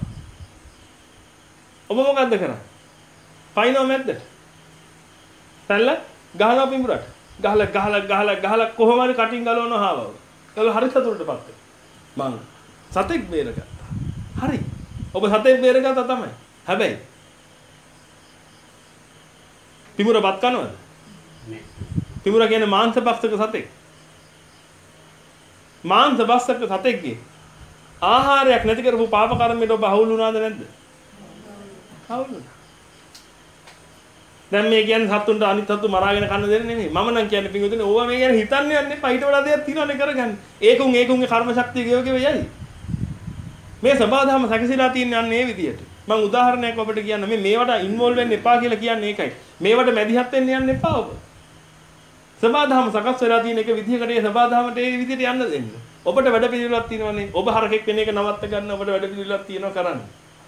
ඔබ මොකද්ද කරන්නේ? පයින්ව මැද්දට. පැනලා ගහනවා පිඹුරට. ගහලා ගහලා ගහලා ගහලා කොහොම හරි කටින් ගලවනවා හාවව. ඒක හරි සතුටටපත් වෙනවා. මං සතෙක් බේරගත්තා. හරි. ඔබ සතෙක් බේරගත්තා තමයි. හැබැයි පිඹුර බත් කනවද? නෑ. පිඹුර කියන්නේ මාංශ භක්ෂක සතෙක්. මාංශ භක්ෂක සතෙක්ගේ ආහාරයක් නැති කරපු පාප කර්මයට ඔබ අහුල් වුණාද නැද්ද? අහුල් වුණා. දැන් මේ කියන්නේ සතුන්ට අනිත් සතු මරාගෙන කන්න දෙන්නේ නෙමෙයි. මම නම් කියන්නේ පිටුදුනේ ඕවා මේ ගැන හිතන්න යන්න එපා. ඊට වඩා දෙයක් තියෙනවනේ කරගන්න. ඒකුන් ඒකුන්ගේ කර්ම ශක්තිය ගෙව ගෙව යයි. මේ සබාධම සැකසීලා තියන්නේ අන්න ඒ විදියට. මම උදාහරණයක් ඔබට කියන්න මේ මේවට ඉන්වෝල්ව් වෙන්න එපා කියලා කියන්නේ ඒකයි. මේවට මැදිහත් වෙන්න යන්න එපා ඔබ. සබාධම සකස් වෙලා තියෙන එක විදිහකට ඒ සබාධමට ඒ විදිහට යන්න දෙන්න. ඔබට වැඩ පිළිවෙලක් තියෙනවනේ. ඔබ හරකෙක් වෙන එක නවත්ත ගන්න ඔබට වැඩ පිළිවෙලක් තියෙනවා කරන්න.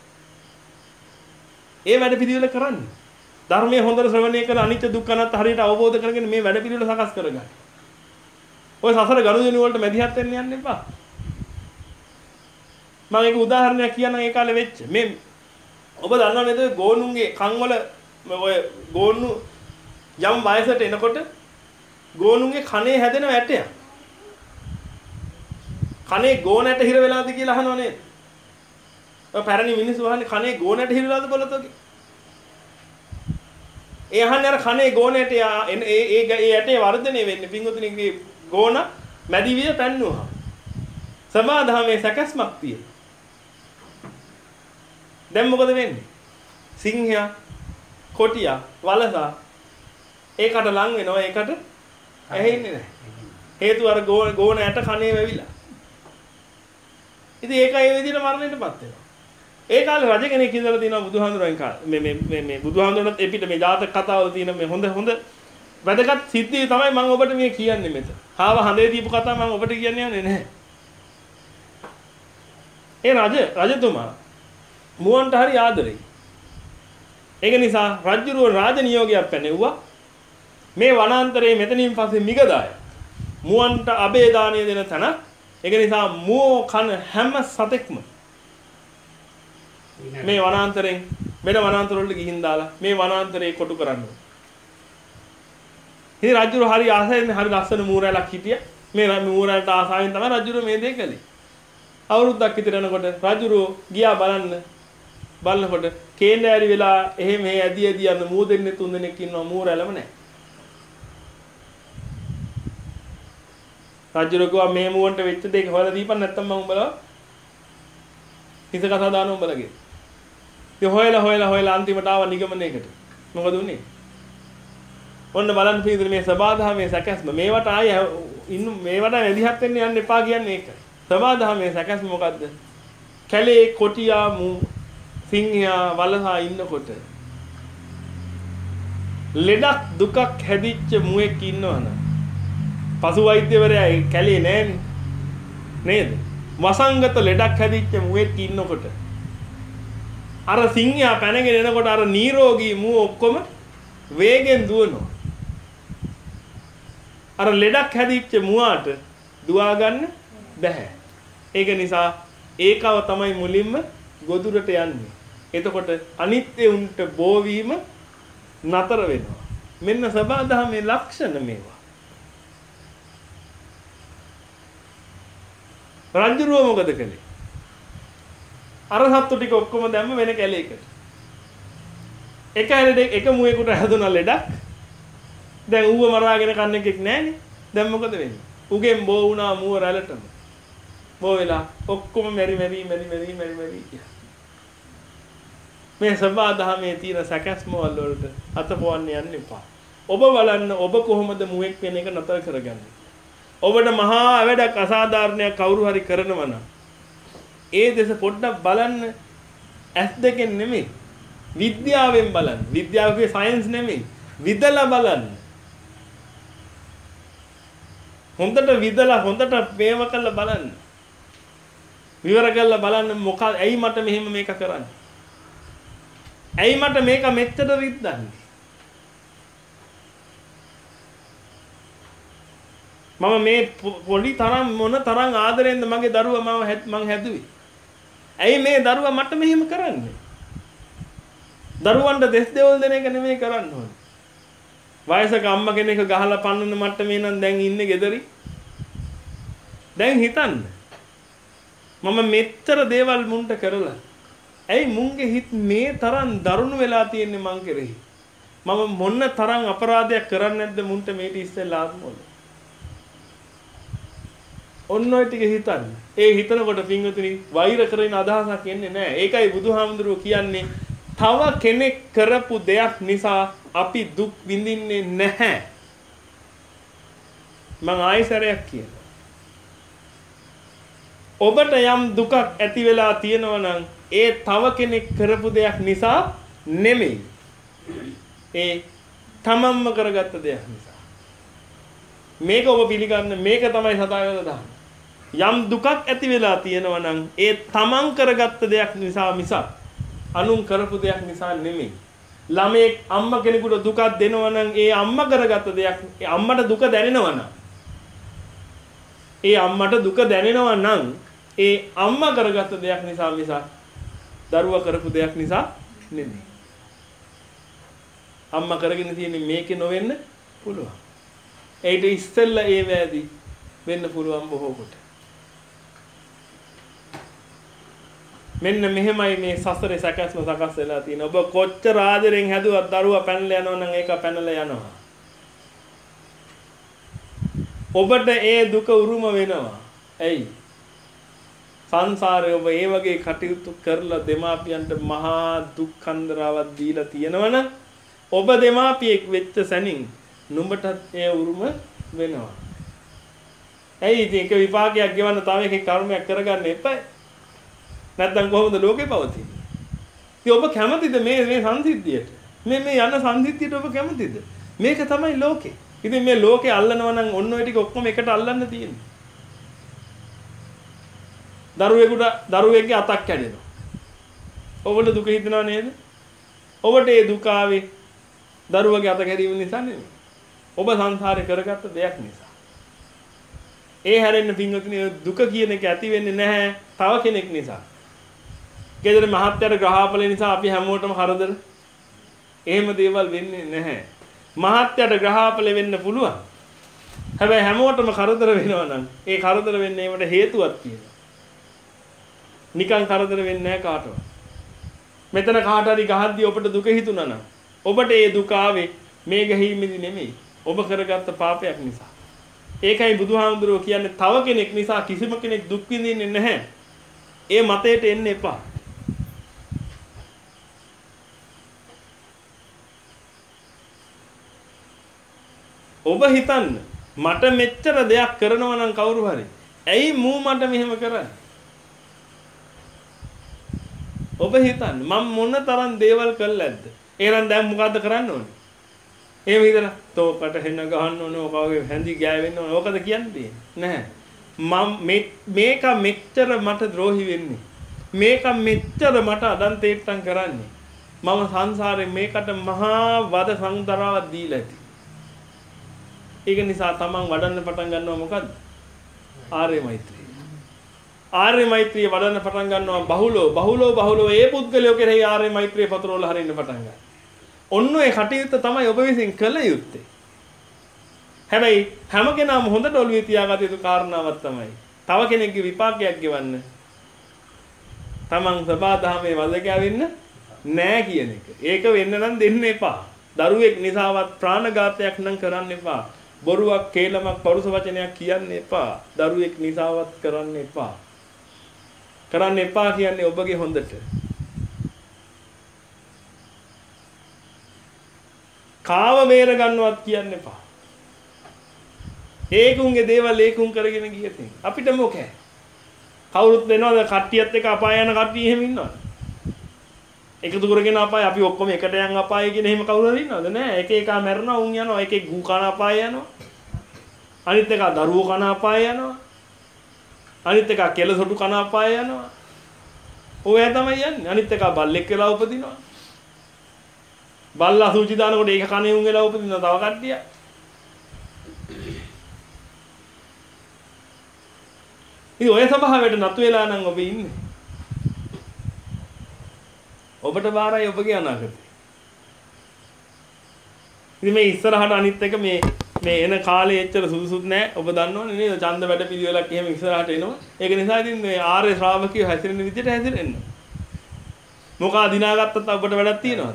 ඒ වැඩ පිළිවෙල කරන්න. ධර්මයේ හොඳට ශ්‍රවණය කරලා අනිත්‍ය දුක්ඛ අනාත්ම හරියට අවබෝධ කරගෙන මේ වැඩ පිළිවෙල සකස් කරගන්න. ඔය සසර ගනුදෙනු වලට මැදිහත් වෙන්න යන්න එපා. මම ඒක උදාහරණයක් කියන්නම් ඒ කාලේ වෙච්ච. මේ ඔබ දන්නව නේද ගෝනුන්ගේ කන් වල ඔය ගෝනු යම් වයසට එනකොට ගෝනුන්ගේ කනේ හැදෙන ඇටයක්. කනේ ගෝනට හිර වෙලාද කියලා අහනව නේද? ඔය පැරණි මිනිස්සු අහන්නේ කනේ ගෝනට හිර වෙලාද බලතෝගේ. ඒ අහන්නේ අර කනේ ගෝනට ඒ ඒ ඒ ඇටේ වර්ධනය වෙන්නේ පින්වතුනිගේ ගෝන මැදි විය පැන්නුවා. සමාධාමේ සැකස්මක් තියෙන. දැන් මොකද වෙන්නේ? සිංහයා, කොටියා, වලසා ඒකට ලං වෙනවා ඒකට ඇහෙන්නේ නැහැ. හේතුව අර ගෝණ ඇට කනේ වැවිලා. ඉතින් ඒක ඒ විදිහට මරණයටපත් වෙනවා. ඒ කාලේ රජ කෙනෙක් ඉඳලා තියෙනවා බුදුහාඳුරන් කාලේ. මේ මේ මේ බුදුහාඳුරන්ත් එපිට මේ ජාතක කතාවල තියෙන මේ හොඳ හොඳ වැදගත් සිද්ධිය තමයි මම ඔබට මේ කියන්නේ මෙතන. හාව හඳේ දීපු කතාව මම ඔබට කියන්නේ නැහැ. ඒ රජ රජතුමා මුවන්ට හරි ආදරෙයි. ඒක නිසා රජුරුව රාජ නියෝගයක් පැනෙව්වා. මේ වනාන්තරයේ මෙතනින් පස්සේ මිගදාය. මුවන්ට අබේ දාණය දෙන තැන. ඒක නිසා මුව කන හැම සතෙක්ම මේ වනාන්තරයෙන් වෙන වනාන්තර වලට ගිහින් දාලා මේ වනාන්තරේ කොටු කරන්න ඕනේ. ඉතින් රජුරු හරි ආසයෙන් හරි ලස්සන මූරැලක් හිටියා. මේ මූරැලට ආසාවෙන් තමයි රජුරු මේ දේ කළේ. අවුරුද්දක් විතර යනකොට රජුරු ගියා බලන්න. බලනකොට කේන්දෑරි වෙලා එහෙ මෙහෙ ඇදි ඇදි යන මූ දෙන්නේ තුන් දෙනෙක් ඉන්නවා මූරැලම නැහැ. රජුරු කිව්වා මේ මූවන්ට වෙච්ච දෙයක හොයලා දීපන් නැත්තම් මම උඹලා හිත කතා දානවා උඹලගේ. ඉතින් හොයලා හොයලා හොයලා අන්තිමට ආව නිගමනයකට. මොකද උනේ? ඔන්න බලන්න පිළිතුර මේ සබාධමයේ සැකස්ම මේවට ආය ඉන්න මේවට එදිහත් වෙන්න යන්න එපා කියන්නේ ඒක. සබාධමයේ සැකස්ම මොකද්ද? කැලේ කොටියා මු සිංහයා වලහා ඉන්නකොට ලෙඩක් දුකක් හැදිච්ච මුවෙක් ඉන්නවනම් පසු වෛද්‍යවරයා ඒ කැලේ නෑනේ නේද? වසංගත ලෙඩක් හැදිච්ච මුවෙක් ඉන්නකොට අර සිංහයා පැනගෙන එනකොට අර නිරෝගී මුව ඔක්කොම වේගෙන් දුවනවා. අර ලෙඩක් හැදිච්ච මුවාට දුවා ගන්න බැහැ. ඒක නිසා ඒකව තමයි මුලින්ම ගොදුරට යන්නේ. එතකොට අනිත්‍ය උන්ට බෝවීම නතර වෙනවා. මෙන්න සබාධමේ ලක්ෂණ මේවා. රජුරුව මොකද කළේ? අර සත්තු ටික ඔක්කොම දැම්ම වෙන කැලේකට. එක හැරෙඩ එක මුවෙකුට හැදුනා ලෙඩක්. දැන් ඌව මරාගෙන කන්න එකෙක් නැහනේ. දැන් මොකද වෙන්නේ? උගෙන් බෝ වුණා මුව රැළටම. බෝ වෙලා ඔක්කොම මෙරි මෙරි මෙරි මෙරි මෙරි මෙරි ගියා. මේ සබාධමේ තියෙන සැකස්ම වලට අතපොවන්න යන්න එපා. ඔබ බලන්න ඔබ කොහොමද මුවෙක් වෙන එක නතර කරගන්නේ? ඔබට මහා වැඩක් අසාධාරණයක් කවුරු හරි කරනවා නම් ඒ දෙස පොඩ්ඩක් බලන්න. ඇස් දෙකෙන් නෙමෙයි විද්‍යාවෙන් බලන්න. විද්‍යාවේ සයන්ස් නෙමෙයි විදලා බලන්න. හොඳට විදලා හොඳට මේව කරලා බලන්න. විවර කරලා බලන්න මොකද ඇයි මට මෙහෙම මේක කරන්නේ? ඇයි මට මේක මෙච්චර රිද්දන්නේ? මම මේ පොඩි තරම් මොන තරම් ආදරෙන්ද මගේ දරුවා මම මං හැදුවේ. ඇයි මේ දරුවා මට මෙහෙම කරන්නේ? දරුවන්ට දෙස් දෙවල් දෙන එක නෙමෙයි කරන්න ඕනේ. වයසක අම්මා කෙනෙක් ගහලා පන්නන මට්ටමේ නම් දැන් ඉන්නේ ගෙදරි. දැන් හිතන්න. මම මෙච්චර දේවල් මුන්ට කරලා ඇයි මුන්ගේ හිත මේ තරම් දරුණු වෙලා තියෙන්නේ මං කෙරෙහි? මම මොන තරම් අපරාධයක් කරන්නේ නැද්ද මුන්ට මේටි ඉස්සෙල්ලා ආත්මවල? ඔන්න ඔය ටික හිතන්න. ඒ හිතනකොට පින්වතුනි වෛර කරන අදහසක් එන්නේ නැහැ. ඒකයි බුදුහාමුදුරුවෝ කියන්නේ තව කෙනෙක් කරපු දෙයක් නිසා අපි දුක් විඳින්නේ නැහැ. මම ආයෙසරයක් කියනවා. ඔබට යම් දුකක් ඇති වෙලා තියෙනවා නම් ඒ තව කෙනෙක් කරපු දෙයක් නිසා නෙමෙයි. ඒ තමන්ම කරගත්ත දෙයක් නිසා. මේක ඔබ පිළිගන්න මේක තමයි සදාගත දහම. යම් දුකක් ඇති වෙලා තියෙනවා නම් ඒ තමන් කරගත්ත දෙයක් නිසා මිසක් අනුන් කරපු දෙයක් නිසා නෙමෙයි. ළමෙක් අම්මා කෙනෙකුට දුකක් දෙනවා නම් ඒ අම්මා කරගත්ත දෙයක් ඒ අම්මට දුක දැනෙනවා නම් ඒ අම්මට දුක දැනෙනවා නම් ඒ අම්මා කරගත්ත දෙයක් නිසා මිසක් දරුවා කරපු දෙයක් නිසා නෙමෙයි. අම්මා කරගෙන තියෙන්නේ මේකේ නොවෙන්න පුළුවන්. ඒට ඉස්සෙල්ලා ඒ වෑදි වෙන්න පුළුවන් බොහෝ කොට. මෙන්න මෙහෙමයි මේ සසරේ සැකස්ම සකස් වෙලා තියෙන. ඔබ කොච්චර ආදරෙන් හැදුවත් දරුවා පැනලා යනවා නම් ඒක පැනලා යනවා. ඔබට ඒ දුක උරුම වෙනවා. ඇයි? සංසාරේ ඔබ ඒ වගේ කටයුතු කරලා දෙමාපියන්ට මහා දුක් කන්දරාවක් දීලා තියෙනවනම් ඔබ දෙමාපියෙක් වෙච්ච සැනින් නුඹටත් ඒ උරුම වෙනවා. ඇයි ඉතින් එක විපාකයක් ගෙවන්න තව එකේ කර්මයක් කරගන්න එපා. නැත්නම් කොහොමද ලෝකේ පවතින්නේ? ඉතින් ඔබ කැමතිද මේ මේ සංසිද්ධියට? මේ මේ යන සංසිද්ධියට ඔබ කැමතිද? මේක තමයි ලෝකේ. ඉතින් මේ ලෝකේ අල්ලනවා නම් ඔන්න ඔය ටික ඔක්කොම එකට අල්ලන්න තියෙන්නේ. දරුවෙකුට දරුවෙක්ගේ අතක් කැඩෙනවා. ඔබට දුක හිතෙනව නේද? ඔබට ඒ දුක ආවේ දරුවගේ අත කැඩීම නිසා නෙමෙයි. ඔබ සංසාරේ කරගත්ත දෙයක් නිසා. ඒ හැරෙන්න පින්වතුනි දුක කියන එක ඇති වෙන්නේ නැහැ තව කෙනෙක් නිසා. ගෙදර මහත්යට ග්‍රහාපල නිසා අපි හැමෝටම කරදර. එහෙම දේවල් වෙන්නේ නැහැ. මහත්යට ග්‍රහාපල වෙන්න පුළුවන්. හැබැයි හැමෝටම කරදර වෙනවා නම් ඒ කරදර වෙන්නේ ඒකට හේතුවක් තියෙනවා. නිකන් කරදර වෙන්නේ නැහැ කාටවත්. මෙතන කාට හරි ගහද්දී ඔබට දුක හිතුණා නම් ඔබට ඒ දුක ආවේ මේ ගහීමේදී නෙමෙයි. ඔබ කරගත්ත පාපයක් නිසා. ඒකයි බුදුහාමුදුරුවෝ කියන්නේ තව කෙනෙක් නිසා කිසිම කෙනෙක් දුක් විඳින්නේ නැහැ. ඒ මතයට එන්න එපා. ඔබ හිතන්න මට මෙච්චර දෙයක් කරනවා නම් කවුරු හරි ඇයි මූ මට මෙහෙම කරන්නේ? ඔබ හිතන්න මම මොන තරම් දේවල් කළාද? එහෙනම් දැන් මොකද්ද කරන්න ඕනේ? එහෙම හිතලා තෝකට හෙන්න ගහන්න ඕනේ, ඔකගේ හැඳි ගෑවෙන්න ඕනේ. ඕකද කියන්නේ නැහැ. මම මේක මෙච්චර මට ද්‍රෝහි වෙන්නේ. මේක මෙච්චර මට අදන් තේට්ටම් කරන්නේ. මම සංසාරේ මේකට මහා වද සංතරාවක් දීලා ඇති. ඒක නිසා තමන් වඩන්න පටන් ගන්නවා මොකද්ද? ආර්ය මෛත්‍රිය. ආර්ය මෛත්‍රිය වඩන්න පටන් ගන්නවා බහුලෝ බහුලෝ බහුලෝ ඒ පුද්ගලයෝ කෙරෙහි ආර්ය මෛත්‍රිය පතරෝල හරින්න පටන් ගන්නවා. ඔන්න ඒ කටයුත්ත තමයි ඔබ විසින් කළ යුත්තේ. හැබැයි හැම කෙනාම හොඳට ඔළුවේ තියාගත යුතු කාරණාවක් තමයි තව කෙනෙක්ගේ විපාකයක් ගෙවන්න තමන් සබාධාමේ වදකයා වෙන්න නෑ කියන එක. ඒක වෙන්න නම් දෙන්න එපා. දරුවෙක් නිසාවත් ප්‍රාණඝාතයක් නම් කරන්න එපා. බොරුවක් කේලමක් පරුස වචනයක් කියන්න එපා. දරුවෙක් නිසාවත් කරන්න එපා. කරන්න එපා කියන්නේ ඔබගේ හොඳට. කාව බේර ගන්නවත් කියන්න එපා. ඒකුන්ගේ දේවල් ඒකුන් කරගෙන ගියතින් අපිට මොකෑ? කවුරුත් වෙනවද කට්ටියත් එක්ක අපාය යන කට්ටිය එහෙම ඉන්නවද? එකතු කරගෙන අපාය අපි ඔක්කොම එකට යන් අපාය කියන එහෙම කවුරු හරි ඉන්නවද? නෑ. එක එක මැරෙනවා උන් යනවා. එකෙක් ගූ කන අපාය යනවා. අනිත් එක දරුවෝ කන අපාය යනවා. අනිත් එක කෙල සොටු කන අපාය යනවා. ඔය තමයි යන්නේ. අනිත් එක බල්ලෙක් වෙලා උපදිනවා. බල්ලා සූචි දානකොට ඒක කනේ උන් වෙලා උපදිනවා තව කට්ටිය. ඉතින් ඔය ස්වභාවයට නතු වෙලා නම් ඔබ ඉන්නේ. ඔබට බාරයි ඔබගේ අනාගතය. ඉතින් මේ ඉස්සරහට අනිත් එක මේ මේ එන කාලේ එච්චර සුදුසුත් නැහැ. ඔබ දන්නවනේ නේද? ඡන්ද වැඩ පිළිවෙලක් එහෙම ඉස්සරහට එනවා. ඒක නිසා ඉතින් මේ ආර්ය ශ්‍රාවකයෝ හැසිරෙන විදිහට හැසිරෙන්න. මොකා දිනාගත්තත් ඔබට වැඩක් තියනවද?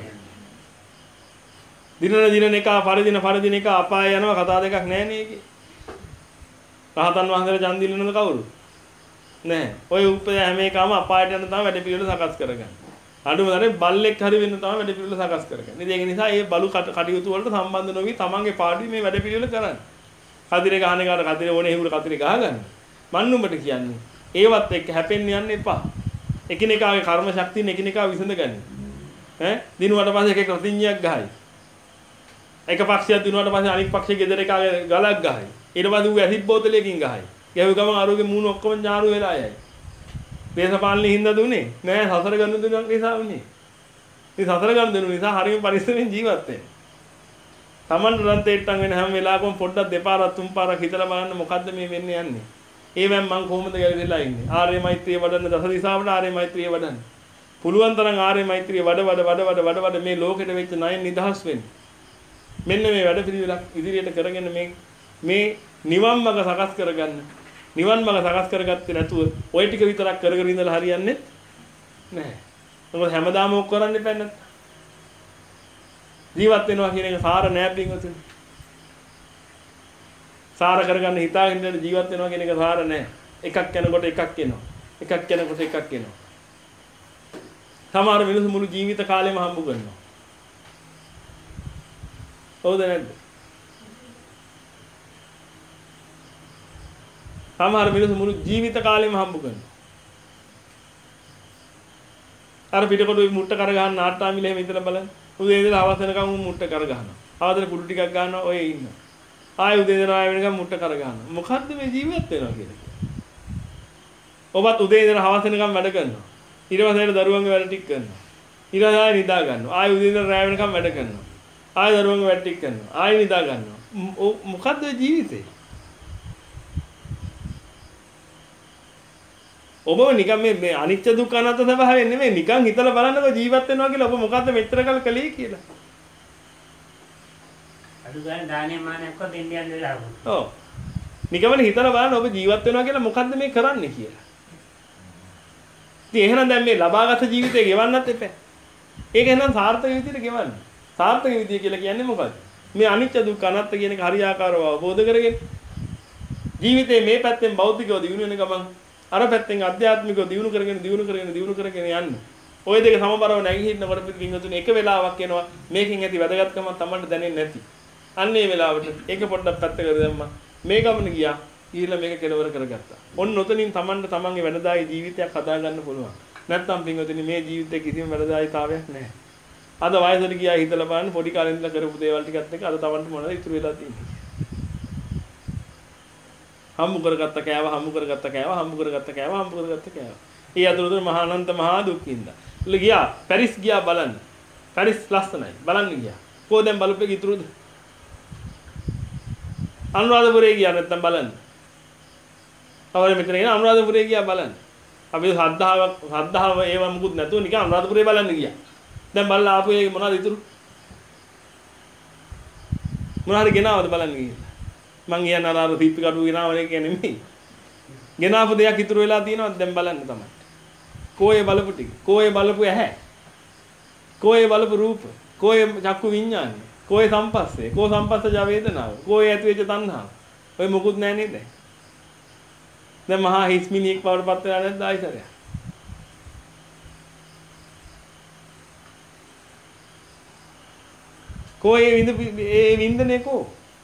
දිනන දිනන එක පරිදින පරිදින එක අපාය යනවා කතා දෙකක් නැහැ නේ ඒකේ. රහතන් වහන්සේලා ඡන්ද දිනනද කවුරු? නැහැ. ඔය උපය හැම එකම අපායට යන තමයි වැඩ පිළිවෙල සකස් කරගන්නේ. අඩුම තරේ බල්ලෙක් හරි වෙන්න තමයි වැඩ පිළිවෙල සකස් කරගන්නේ. ඉතින් ඒක නිසා මේ බලු කටයුතු වලට සම්බන්ධ නොවි තමන්ගේ පාඩුවේ මේ වැඩ පිළිවෙල කරන්න. කදිරේ ගහන එකට කදිරේ ඕනේ හේකුට කදිරේ ගහගන්න. මන් උඹට කියන්නේ ඒවත් එක්ක හැපෙන්න යන්න එපා. එකිනෙකාගේ කර්ම ශක්තියන එකිනෙකා විසඳගන්න. ඈ දිනුවට පස්සේ එකෙක් රතිඤ්ඤයක් ගහයි. එක පක්ෂයක් දිනුවට පස්සේ අනිත් පක්ෂයේ ගෙදර එකාගේ ගලක් ගහයි. ඊට පස්සේ ඌ ඇසිඩ් බෝතලයකින් ගහයි. ගැහුව ගමන් අරෝගේ මූණ ඔක්කොම ඥාරු වෙලා යයි. දේශපාලනේ හින්දා දුන්නේ නෑ සසර ගන්න දුන්න නිසා උනේ. ඉතින් සසර ගන්න දුන්න නිසා හරියම පරිස්සමෙන් ජීවත් වෙන්න. Taman රන්තේට්ටම් වෙන හැම වෙලාවකම පොඩ්ඩක් දෙපාරක් තුන් පාරක් හිතලා බලන්න මොකද්ද මේ වෙන්නේ යන්නේ. ඒවෙන් මං කොහොමද ගැලවිලා ඉන්නේ. ආර්ය මෛත්‍රිය වඩන්න දස දිශාවට ආර්ය මෛත්‍රිය වඩන්න. පුළුවන් තරම් ආර්ය මෛත්‍රිය වඩ වඩ වඩ වඩ වඩ වඩ මේ ලෝකෙට වෙච්ච ණයෙන් නිදහස් වෙන්න. මෙන්න මේ වැඩ පිළිවෙලක් ඉදිරියට කරගෙන මේ මේ නිවන් මඟ සකස් කරගන්න. නිවන් මඟ සකස් කරගත්තේ නැතුව ওই ටික විතරක් කරගෙන ඉඳලා හරියන්නේ නැහැ. මොකද හැමදාම ඕක කරන්න එපා නැත්නම්. ජීවත් වෙනවා කියන එක සාර නෑ පින්වතුනි. සාර කරගන්න හිතාගෙන ජීවත් වෙනවා කියන එක සාර නෑ. එකක් යනකොට එකක් එනවා. එකක් යනකොට එකක් එනවා. සමහර මිනිස්සු මුළු ජීවිත කාලෙම හම්බ කරනවා. හවුද නැද්ද? සමහර මිනිස්සු මුළු ජීවිත කාලෙම හම්බ කරනවා. අර පිටකොටුවේ මුට්ට කර ගන්න නාට්ටාමිල එහෙම ඉඳලා බලන්න. උදේ ඉඳලා හවස වෙනකම් උන් මුට්ට කර ගන්නවා. ආවදට කුඩු ටිකක් ගන්නවා ඔය ඉන්නවා. ආයෙ උදේ ඉඳලා ආයෙ වෙනකම් මුට්ට කර ගන්නවා. මොකද්ද මේ ජීවිත වෙනවා කියන්නේ? ඔබත් උදේ ඉඳලා හවස වෙනකම් වැඩ කරනවා. ඊට පස්සේ දරුවන්ගේ වැඩ ටික කරනවා. ඊට පස්සේ ආයෙ නිදා ගන්නවා. ආයෙ උදේ ඉඳලා රාත්‍රී වෙනකම් වැඩ කරනවා. ආයෙ දරුවන්ගේ වැඩ ටික කරනවා. ආයෙ නිදා ගන්නවා. මොකද්ද ජීවිතේ? ඔබ නිකන් මේ මේ අනිත්‍ය දුක්ඛ අනාත්ම ස්වභාවය නෙමෙයි නිකන් හිතලා බලන්නකො ජීවත් වෙනවා කියලා ඔබ මොකද්ද මෙච්චර කල් කළේ කියලා. අද ගන්න දානේ මානක්ක දෙන්නේ යන වෙලාව. ඔව්. නිකම්ම හිතලා බලන්න ඔබ ජීවත් වෙනවා කියලා මොකද්ද මේ කරන්නේ කියලා. ඉතින් එහෙනම් දැන් මේ ලබාගත් ජීවිතය ගෙවන්නත් එපා. ඒක එහෙනම් සාර්ථක විදිහට ගෙවන්න. සාර්ථක විදිය කියලා කියන්නේ මොකද්ද? මේ අනිත්‍ය දුක්ඛ අනාත්ම කියන එක හරියාකාරව අවබෝධ කරගෙන ජීවිතේ මේ පැත්තෙන් බෞද්ධිකව දිනු වෙන ගමන් අර පැත්තෙන් අධ්‍යාත්මිකව දිනු කරගෙන දිනු කරගෙන දිනු කරගෙන යන්න. ওই දෙක සමබරව නැගිටිනකොට පිටින්ගතුනේ එක වෙලාවක් එනවා මේකෙන් ඇති වැදගත්කම Tamanට දැනෙන්නේ නැති. අන්න ඒ වෙලාවට ඒක පොඩ්ඩක් පැත්තකට දැම්මා. මේ ගමන ගියා ඊළඟ මේක කෙලවර කරගත්තා. ඔන්න ඔතනින් Tamanට Tamanගේ වෙනදායි ජීවිතයක් හදා ගන්න පුළුවන්. නැත්නම් පිටින්ගතුනේ මේ ජීවිතේ කිසිම වෙනදායිතාවයක් නැහැ. අද වයසට ගියා හිතලා බලන්න පොඩි කාලේ ඉඳලා කරපු දේවල් ටිකත් එක්ක අද Tamanට මොනවද ඉතුරු වෙලා තියෙන්නේ. හම්බු කරගත්ත කෑව හම්බු කරගත්ත කෑව හම්බු කරගත්ත කෑව හම්බු කරගත්ත කෑව. ඊ අතරතුර මහා අනන්ත මහා දුක්ඛින්ද. ඉල ගියා පැරිස් ගියා බලන්න. පැරිස් ලස්සනයි. බලන්න ගියා. කොහො දැන් බලපෙක ඉතුරුද? අනුරාධපුරේ ගියා නැත්තම් බලන්න. අවරේ මෙතන ගෙන අනුරාධපුරේ ගියා බලන්න. අපි ශ්‍රද්ධාවක් ශ්‍රද්ධාව ඒව මුකුත් නැතුව නිකන් අනුරාධපුරේ බලන්න ගියා. දැන් බලලා ආපු ඒ මොනවද ඉතුරු? මොනවාරි ගෙනාවද බලන්න ගිහින්. මං කියන්නේ අර අර සීප්පි කඩුව ගෙනාවන එක නෙමෙයි. ගෙනාපු දෙයක් ඉතුරු වෙලා තියෙනවද දැන් බලන්න තමයි. කෝයේ බලපු ටික. කෝයේ බලපු ඇහැ. කෝයේ බලපු රූප. කෝයේ චක්කු විඤ්ඤාණය. කෝයේ සම්පස්සේ. කෝ සම්පස්සජ වේදනාව. කෝයේ ඇති වෙච්ච තණ්හාව. ඔය මොකුත් නැහැ නේද? දැන් මහා හිස්මිනියෙක් බවට පත් වෙලා නැද්ද ආයිසරය? කෝයේ විඳ ඒ විඳනේ කෝ?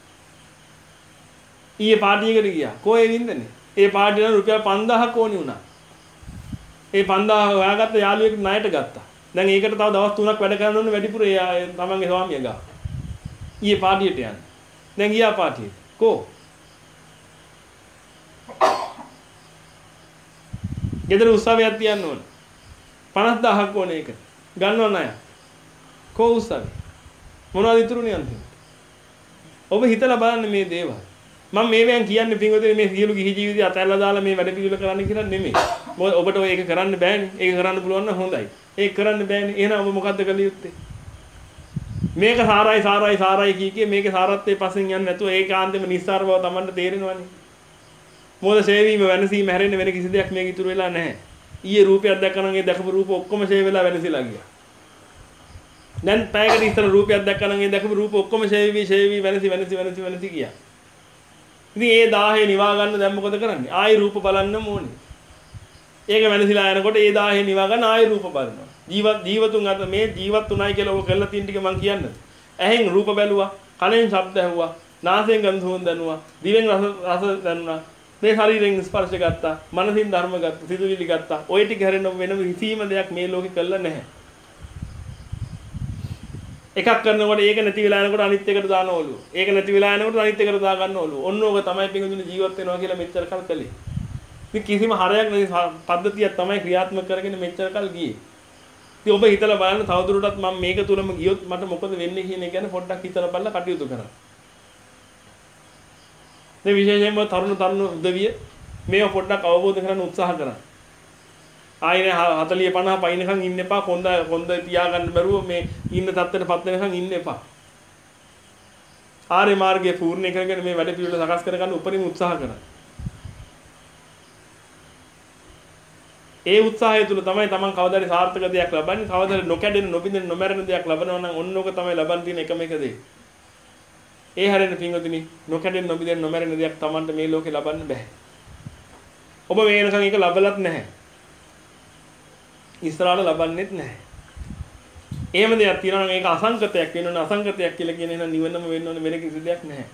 ඊයේ පාටියකට ගියා. කෝයේ වින්දනේ. ඒ පාටියට රුපියල් පන්දාහක් ඕනි වුණා. ඒ පන්දාහ හොයාගත්ත යාළුවෙක් ණයට ගත්තා. දැන් ඒකට තව දවස් තුනක් වැඩ කරන්න ඕනේ වැඩිපුර ඒ තමන්ගේ ස්වාමියා ගාව. ඊයේ පාටියට යන්න. දැන් ගියා පාටියට. කෝ? ගෙදර උත්සවයක් තියන්න ඕනේ. පනස්දාහක් ඕනේ ඒකට. ගන්නව ණය. කෝ උත්සවය? මොනවද ඉතුරුනේ අන්තිමට? ඔබ හිතලා බලන්න මේ දේවල්. මම මේවෙන් කියන්නේ පින්වතුනි මේ සියලු ගිහි ජීවිතය අතහැරලා දාලා මේ වැඩ පිළිවෙල කරන්න කියලා නෙමෙයි. මොකද ඔබට ඔය ඒක කරන්න බෑනේ. ඒක කරන්න පුළුවන් නම් හොඳයි. ඒක කරන්න බෑනේ. එහෙනම් ඔබ මොකද්ද කළ යුත්තේ? මේක සාරයි සාරයි සාරයි කී කී මේකේ සාරත්වයේ පස්සෙන් යන්නේ නැතුව ඒකාන්තෙම නිස්සාර බව Tamanට තේරෙනවනේ. මොකද ෂේවීම වෙනසීම හැරෙන්න වෙන කිසි දෙයක් මේක ඉතුරු වෙලා නැහැ. ඊයේ රූපයක් දැක්කම ඒ දැකපු රූප ඔක්කොම ෂේ වෙලා වෙනසිලා ගියා. දැන් පැයකට ඉස්සර රූපයක් දැක්කම ඒ දැකපු රූප ඔක්කොම ෂේවි ෂේවි වෙනසි වෙනසි වෙනසි වෙනසි ගියා. ඉතින් ඒ දාහේ නිවා ගන්න දැන් මොකද කරන්නේ? ආයි රූප බලන්න ඕනේ. ඒක වෙනසිලා යනකොට ඒ දාහේ නිවා ගන්න ආයි රූප බලනවා. ජීවත් ජීවතුන් අත මේ ජීවත් උනායි කියලා ඔය කරලා තියෙන ටික මම කියන්නේ. ඇහෙන් රූප බැලුවා, කනෙන් ශබ්ද ඇහුවා, නාසයෙන් ගන්ධ සුවඳ දැනුවා, දිවෙන් රස රස දැනුණා. මේ ශරීරයෙන් ස්පර්ශ ගත්තා, මනසින් ධර්ම ගත්තා, සිතුවිලි ගත්තා. ඔය ටික හැරෙන්න වෙන කිසිම දෙයක් මේ ලෝකේ කළා නැහැ. එකක් කරනකොට ඒක නැති වෙලා යනකොට අනිත් එකට දානවලු. ඒක නැති වෙලා යනකොට අනිත් එකට දා ගන්නවලු. ඔන්න ඕක තමයි පිඟුදුනේ ජීවත් වෙනවා කියලා මෙච්චර කල් කළේ. ඉතින් කිසිම හරයක් නැති පද්ධතියක් තමයි ක්‍රියාත්මක කරගෙන මෙච්චර කල් ගියේ. ඉතින් ඔබ හිතලා බලන්න තවදුරටත් මම මේක තුලම ගියොත් මට මොකද වෙන්නේ කියන එක ගැන පොඩ්ඩක් හිතලා බලලා කටයුතු කරන්න. මේ විශේෂයෙන්ම තරුණ තරුණ උදවිය මේව පොඩ්ඩක් අවබෝධ කරගන්න උත්සාහ කරන්න. ආයෙ හතලිය පනහ පයින්කම් ඉන්න එපා. කොන්ද කොන්ද තියාගන්න බැරුව මේ ඉන්න තත්ත්වයට පත් වෙනකම් ඉන්න එපා. ආර්ය මාර්ගයේ පූර්ණ කරගෙන මේ වැඩ පිළිවෙල සකස් කර ගන්න උපරිම උත්සාහ කරන්න. ඒ උත්සාහය තුල තමයි Taman කවදාද සාර්ථක දෙයක් ලබන්නේ. කවදාද නොකැඩෙන නොබිඳෙන නොමැරෙන දෙයක් ලබනවා නම් ඔන්න ඕක තමයි ලබන්න තියෙන එකම එක දේ. ඒ හැරෙන පින්වතුනි නොකැඩෙන නොබිඳෙන නොමැරෙන දෙයක් Tamanට මේ ලෝකේ ලබන්න බෑ. ඔබ මේ වෙනකන් ඒක ලබලත් නැහැ. ඉස්සරහට ලබන්නේත් නැහැ. එහෙම දෙයක් තියෙනවා නම් ඒක අසංකතයක් වෙනවනේ. අසංකතයක් කියලා කියන එක නිවනම වෙන්න ඕනේ, වෙන කිසි දෙයක් නැහැ.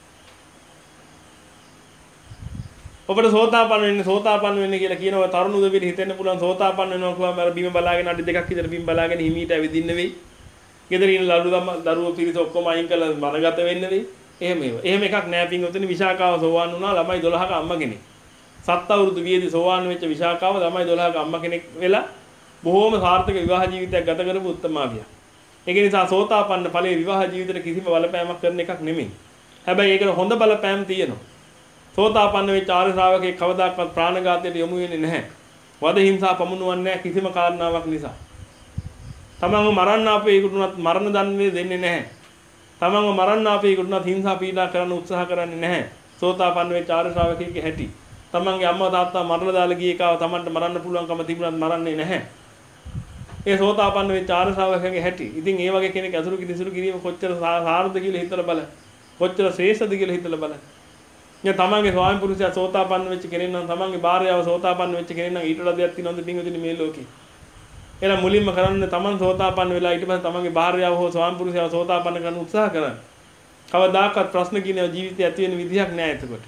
ඔබට සෝතාපන්න වෙන්න සෝතාපන්න වෙන්න කියලා කියනවා තරුණ උදවියට හිතෙන්න පුළුවන් සෝතාපන්න වෙනවා කියවම අර බිම බලාගෙන අඩි දෙකක් විතර බිම බලාගෙන හිමීට ඇවිදින්න වෙයි. ගෙදර ඉන්න ලඩු දරුවෝ පිරිස ඔක්කොම අයින් කරලා මරගත වෙන්න වෙයි. එහෙම ඒවා. එහෙම එකක් නෑ පින්වතුනි. විශාකාව සෝවාන් වුණා ළමයි දොළහක අම්මා කෙනෙක්. සත් අවුරුදු වියේදී සෝවාන් වෙච්ච විශාකාව ළමයි දොළහක අම්මා කෙනෙක් වෙලා බොහෝම සාර්ථක විවාහ ජීවිතයක් ගත කරපු උත්තමාවියක්. ඒක නිසා සෝතාපන්න ඵලයේ විවාහ ජීවිතේට කිසිම බලපෑමක් කරන එකක් නෙමෙයි. හැබැයි ඒකට හොඳ බලපෑම් තියෙනවා. සෝතාපන්න වෙච්ච ආර්ය ශ්‍රාවකෙක් කවදාකවත් ප්‍රාණඝාතයට යොමු වෙන්නේ නැහැ. වද හිංසා පමුණුවන්නේ නැහැ කිසිම කාරණාවක් නිසා. තමන්ව මරන්න අපේකට උනත් මරණ දඬුවම් දෙන්නේ නැහැ. තමන්ව මරන්න අපේකට උනත් හිංසා පීඩා කරන්න උත්සාහ කරන්නේ නැහැ. සෝතාපන්න වෙච්ච ආර්ය ශ්‍රාවකෙක්ගේ හැටි. තමන්ගේ අම්මා තාත්තා මරණ දාලා ගිය එකව තමන්ට මරන්න පුළුවන්කම තිබුණත් මරන්නේ නැහැ. ඒ සෝතාපන්න වෙච්ච ආර්ය ශ්‍රාවකගේ හැටි. ඉතින් ඒ වගේ කෙනෙක් අසුරු කිදිසුරු කිරීම කොච්චර සාර්ථකද කියලා හිතලා බලන්න. කොච්චර ශ්‍රේෂ්ඨද කියලා හිතලා බලන්න. ය තමන්ගේ ස්වාමි පුරුෂයා සෝතාපන්න වෙච්ච කෙනෙක් නම් තමන්ගේ භාර්යාව සෝතාපන්න වෙච්ච කෙනෙක් නම් ඊට වඩා දෙයක් තියෙනවද පින්වතුනි මේ ලෝකේ. එහෙනම් මුලින්ම කරන්නේ තමන් සෝතාපන්න වෙලා ඊට පස්සේ තමන්ගේ භාර්යාව හෝ ස්වාමි පුරුෂයාව සෝතාපන්න කරන්න උත්සාහ කරන්න. කවදාකවත් ප්‍රශ්න කියන ජීවිතය ඇති වෙන විදිහක් නෑ එතකොට.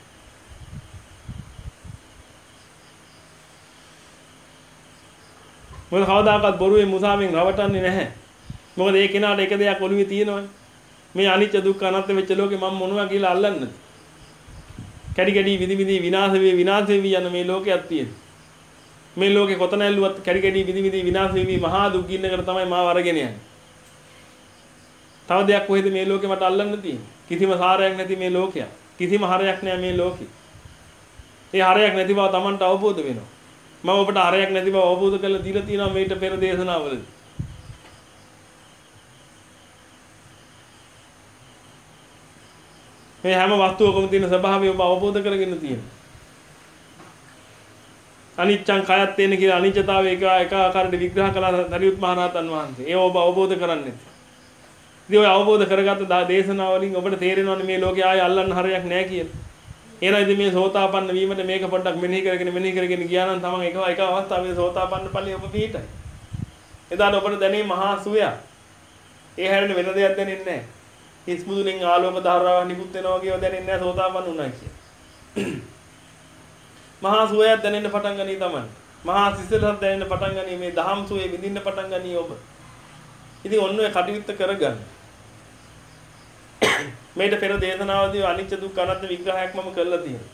මොකද කවදාකවත් බොරුවේ මුසාවෙන් රවටන්නේ නැහැ. මොකද ඒ කෙනාට එක දෙයක් ඔළුවේ තියෙනවනේ. මේ අනිත්‍ය දුක්ඛ අනාත්ම වෙච්ච ලෝකේ මම මොනවා කියලා අල්ලන්නද? කැඩි කැඩි විදි විදි විනාශ වේ විනාශ වෙවි යන මේ ලෝකයක් තියෙන. මේ ලෝකේ කොතන ඇල්ලුවත් කැඩි කැඩි විදි විදි විනාශ වෙවි මහා දුක් ගින්නකට තමයි මාව අරගෙන යන්නේ. තව දෙයක් කොහෙද මේ ලෝකේ මට අල්ලන්න තියෙන්නේ? කිසිම සාරයක් නැති මේ ලෝකයක්. කිසිම හරයක් නැහැ මේ ලෝකේ. ඒ හරයක් නැති බව Tamanට අවබෝධ වෙනවා. මම ඔබට හරයක් නැති බව අවබෝධ කරලා දීලා තියෙනවා මේට පෙර දේශනාවලදී. මේ හැම වස්තුවකම තියෙන ස්වභාවය ඔබ අවබෝධ කරගෙන තියෙනවා. අනිච්චං කයත් තේන කියලා අනිච්චතාවය එක එක ආකාරයට විග්‍රහ කළා දරියුත් මහ රහතන් වහන්සේ. ඒ ඔබ අවබෝධ කරන්නේ. ඉතින් ඔය අවබෝධ කරගත්ත දේශනාවලින් ඔබට තේරෙනවනේ මේ ලෝකේ ආයේ අල්ලන්න හරයක් නැහැ කියලා. එහෙනම් ඉතින් මේ සෝතාපන්න වීමට මේක පොඩ්ඩක් මෙනෙහි කරගෙන මෙනෙහි කරගෙන ගියා නම් තමන් එක එක අවස්ථාවේ සෝතාපන්න ඵලයේ ඔබ පිහිටයි. එදාට ඔබට දැනේ මහා සුවයක්. ඒ හැරෙන්න වෙන දෙයක් දැනෙන්නේ නැහැ. හිස් මුදුනින් ආලෝක ධාරාවක් නිකුත් වෙනවා වගේ දැනෙන්නේ නැහැ සෝතාපන්න වුණා කියලා. මහා සුවයක් දැනෙන්න පටන් ගනී තමන්. මහා සිසිලසක් දැනෙන්න පටන් ගනී මේ දහම් සුවේ විඳින්න පටන් ගනී ඔබ. ඉතින් ඔන්න ඔය කටයුත්ත කරගන්න. මේට පෙර දේශනාවදී අනිච්ච දුක්ඛ අනාත්ම විග්‍රහයක් මම කරලා තියෙනවා.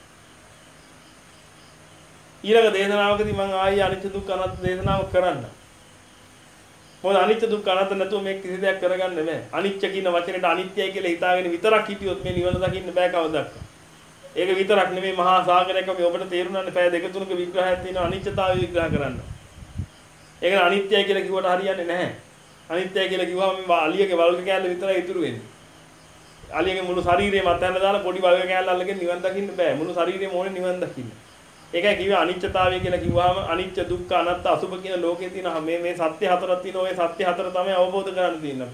ඊළඟ දේශනාවකදී මම ආයෙ අනිච්ච දුක්ඛ අනාත්ම දේශනාව කරන්න. මොකද අනිච්ච දුක්ඛ අනාත්ම නැතුව මේ කිසි දෙයක් කරගන්න බෑ. අනිච්ච කියන වචනේට අනිත්‍යයි කියලා හිතාගෙන විතරක් හිටියොත් මේ නිවන දකින්න බෑ කවදාවත්. ඒක විතරක් නෙමෙයි මහා සාගරයක් වගේ ඔබට තේරුණානේ පැය දෙක තුනක විග්‍රහයක් තියෙනවා අනිත්‍යතාවය විග්‍රහ කරන්න. ඒක අනිත්‍යයි කියලා කිව්වට හරියන්නේ නැහැ. අනිත්‍යයි කියලා කිව්වම මේ අලියගේ වල්ග කෑල්ල විතරයි ඉතුරු වෙන්නේ. අලියගේ මුළු ශරීරයම අතහැරලා දාලා පොඩි වල්ග කෑල්ල අල්ලගෙන නිවන් දකින්න බෑ. මුළු ශරීරයම ඕනේ නිවන් දකින්න. ඒකයි කිව්වේ අනිත්‍යතාවය කියලා කිව්වහම අනිත්‍ය දුක්ඛ අනාත්ම අසුභ කියන ලෝකේ තියෙන මේ මේ සත්‍ය හතරක් තියෙන ඔය සත්‍ය හතර තමයි අවබෝධ කරගන්න තියෙන්නේ.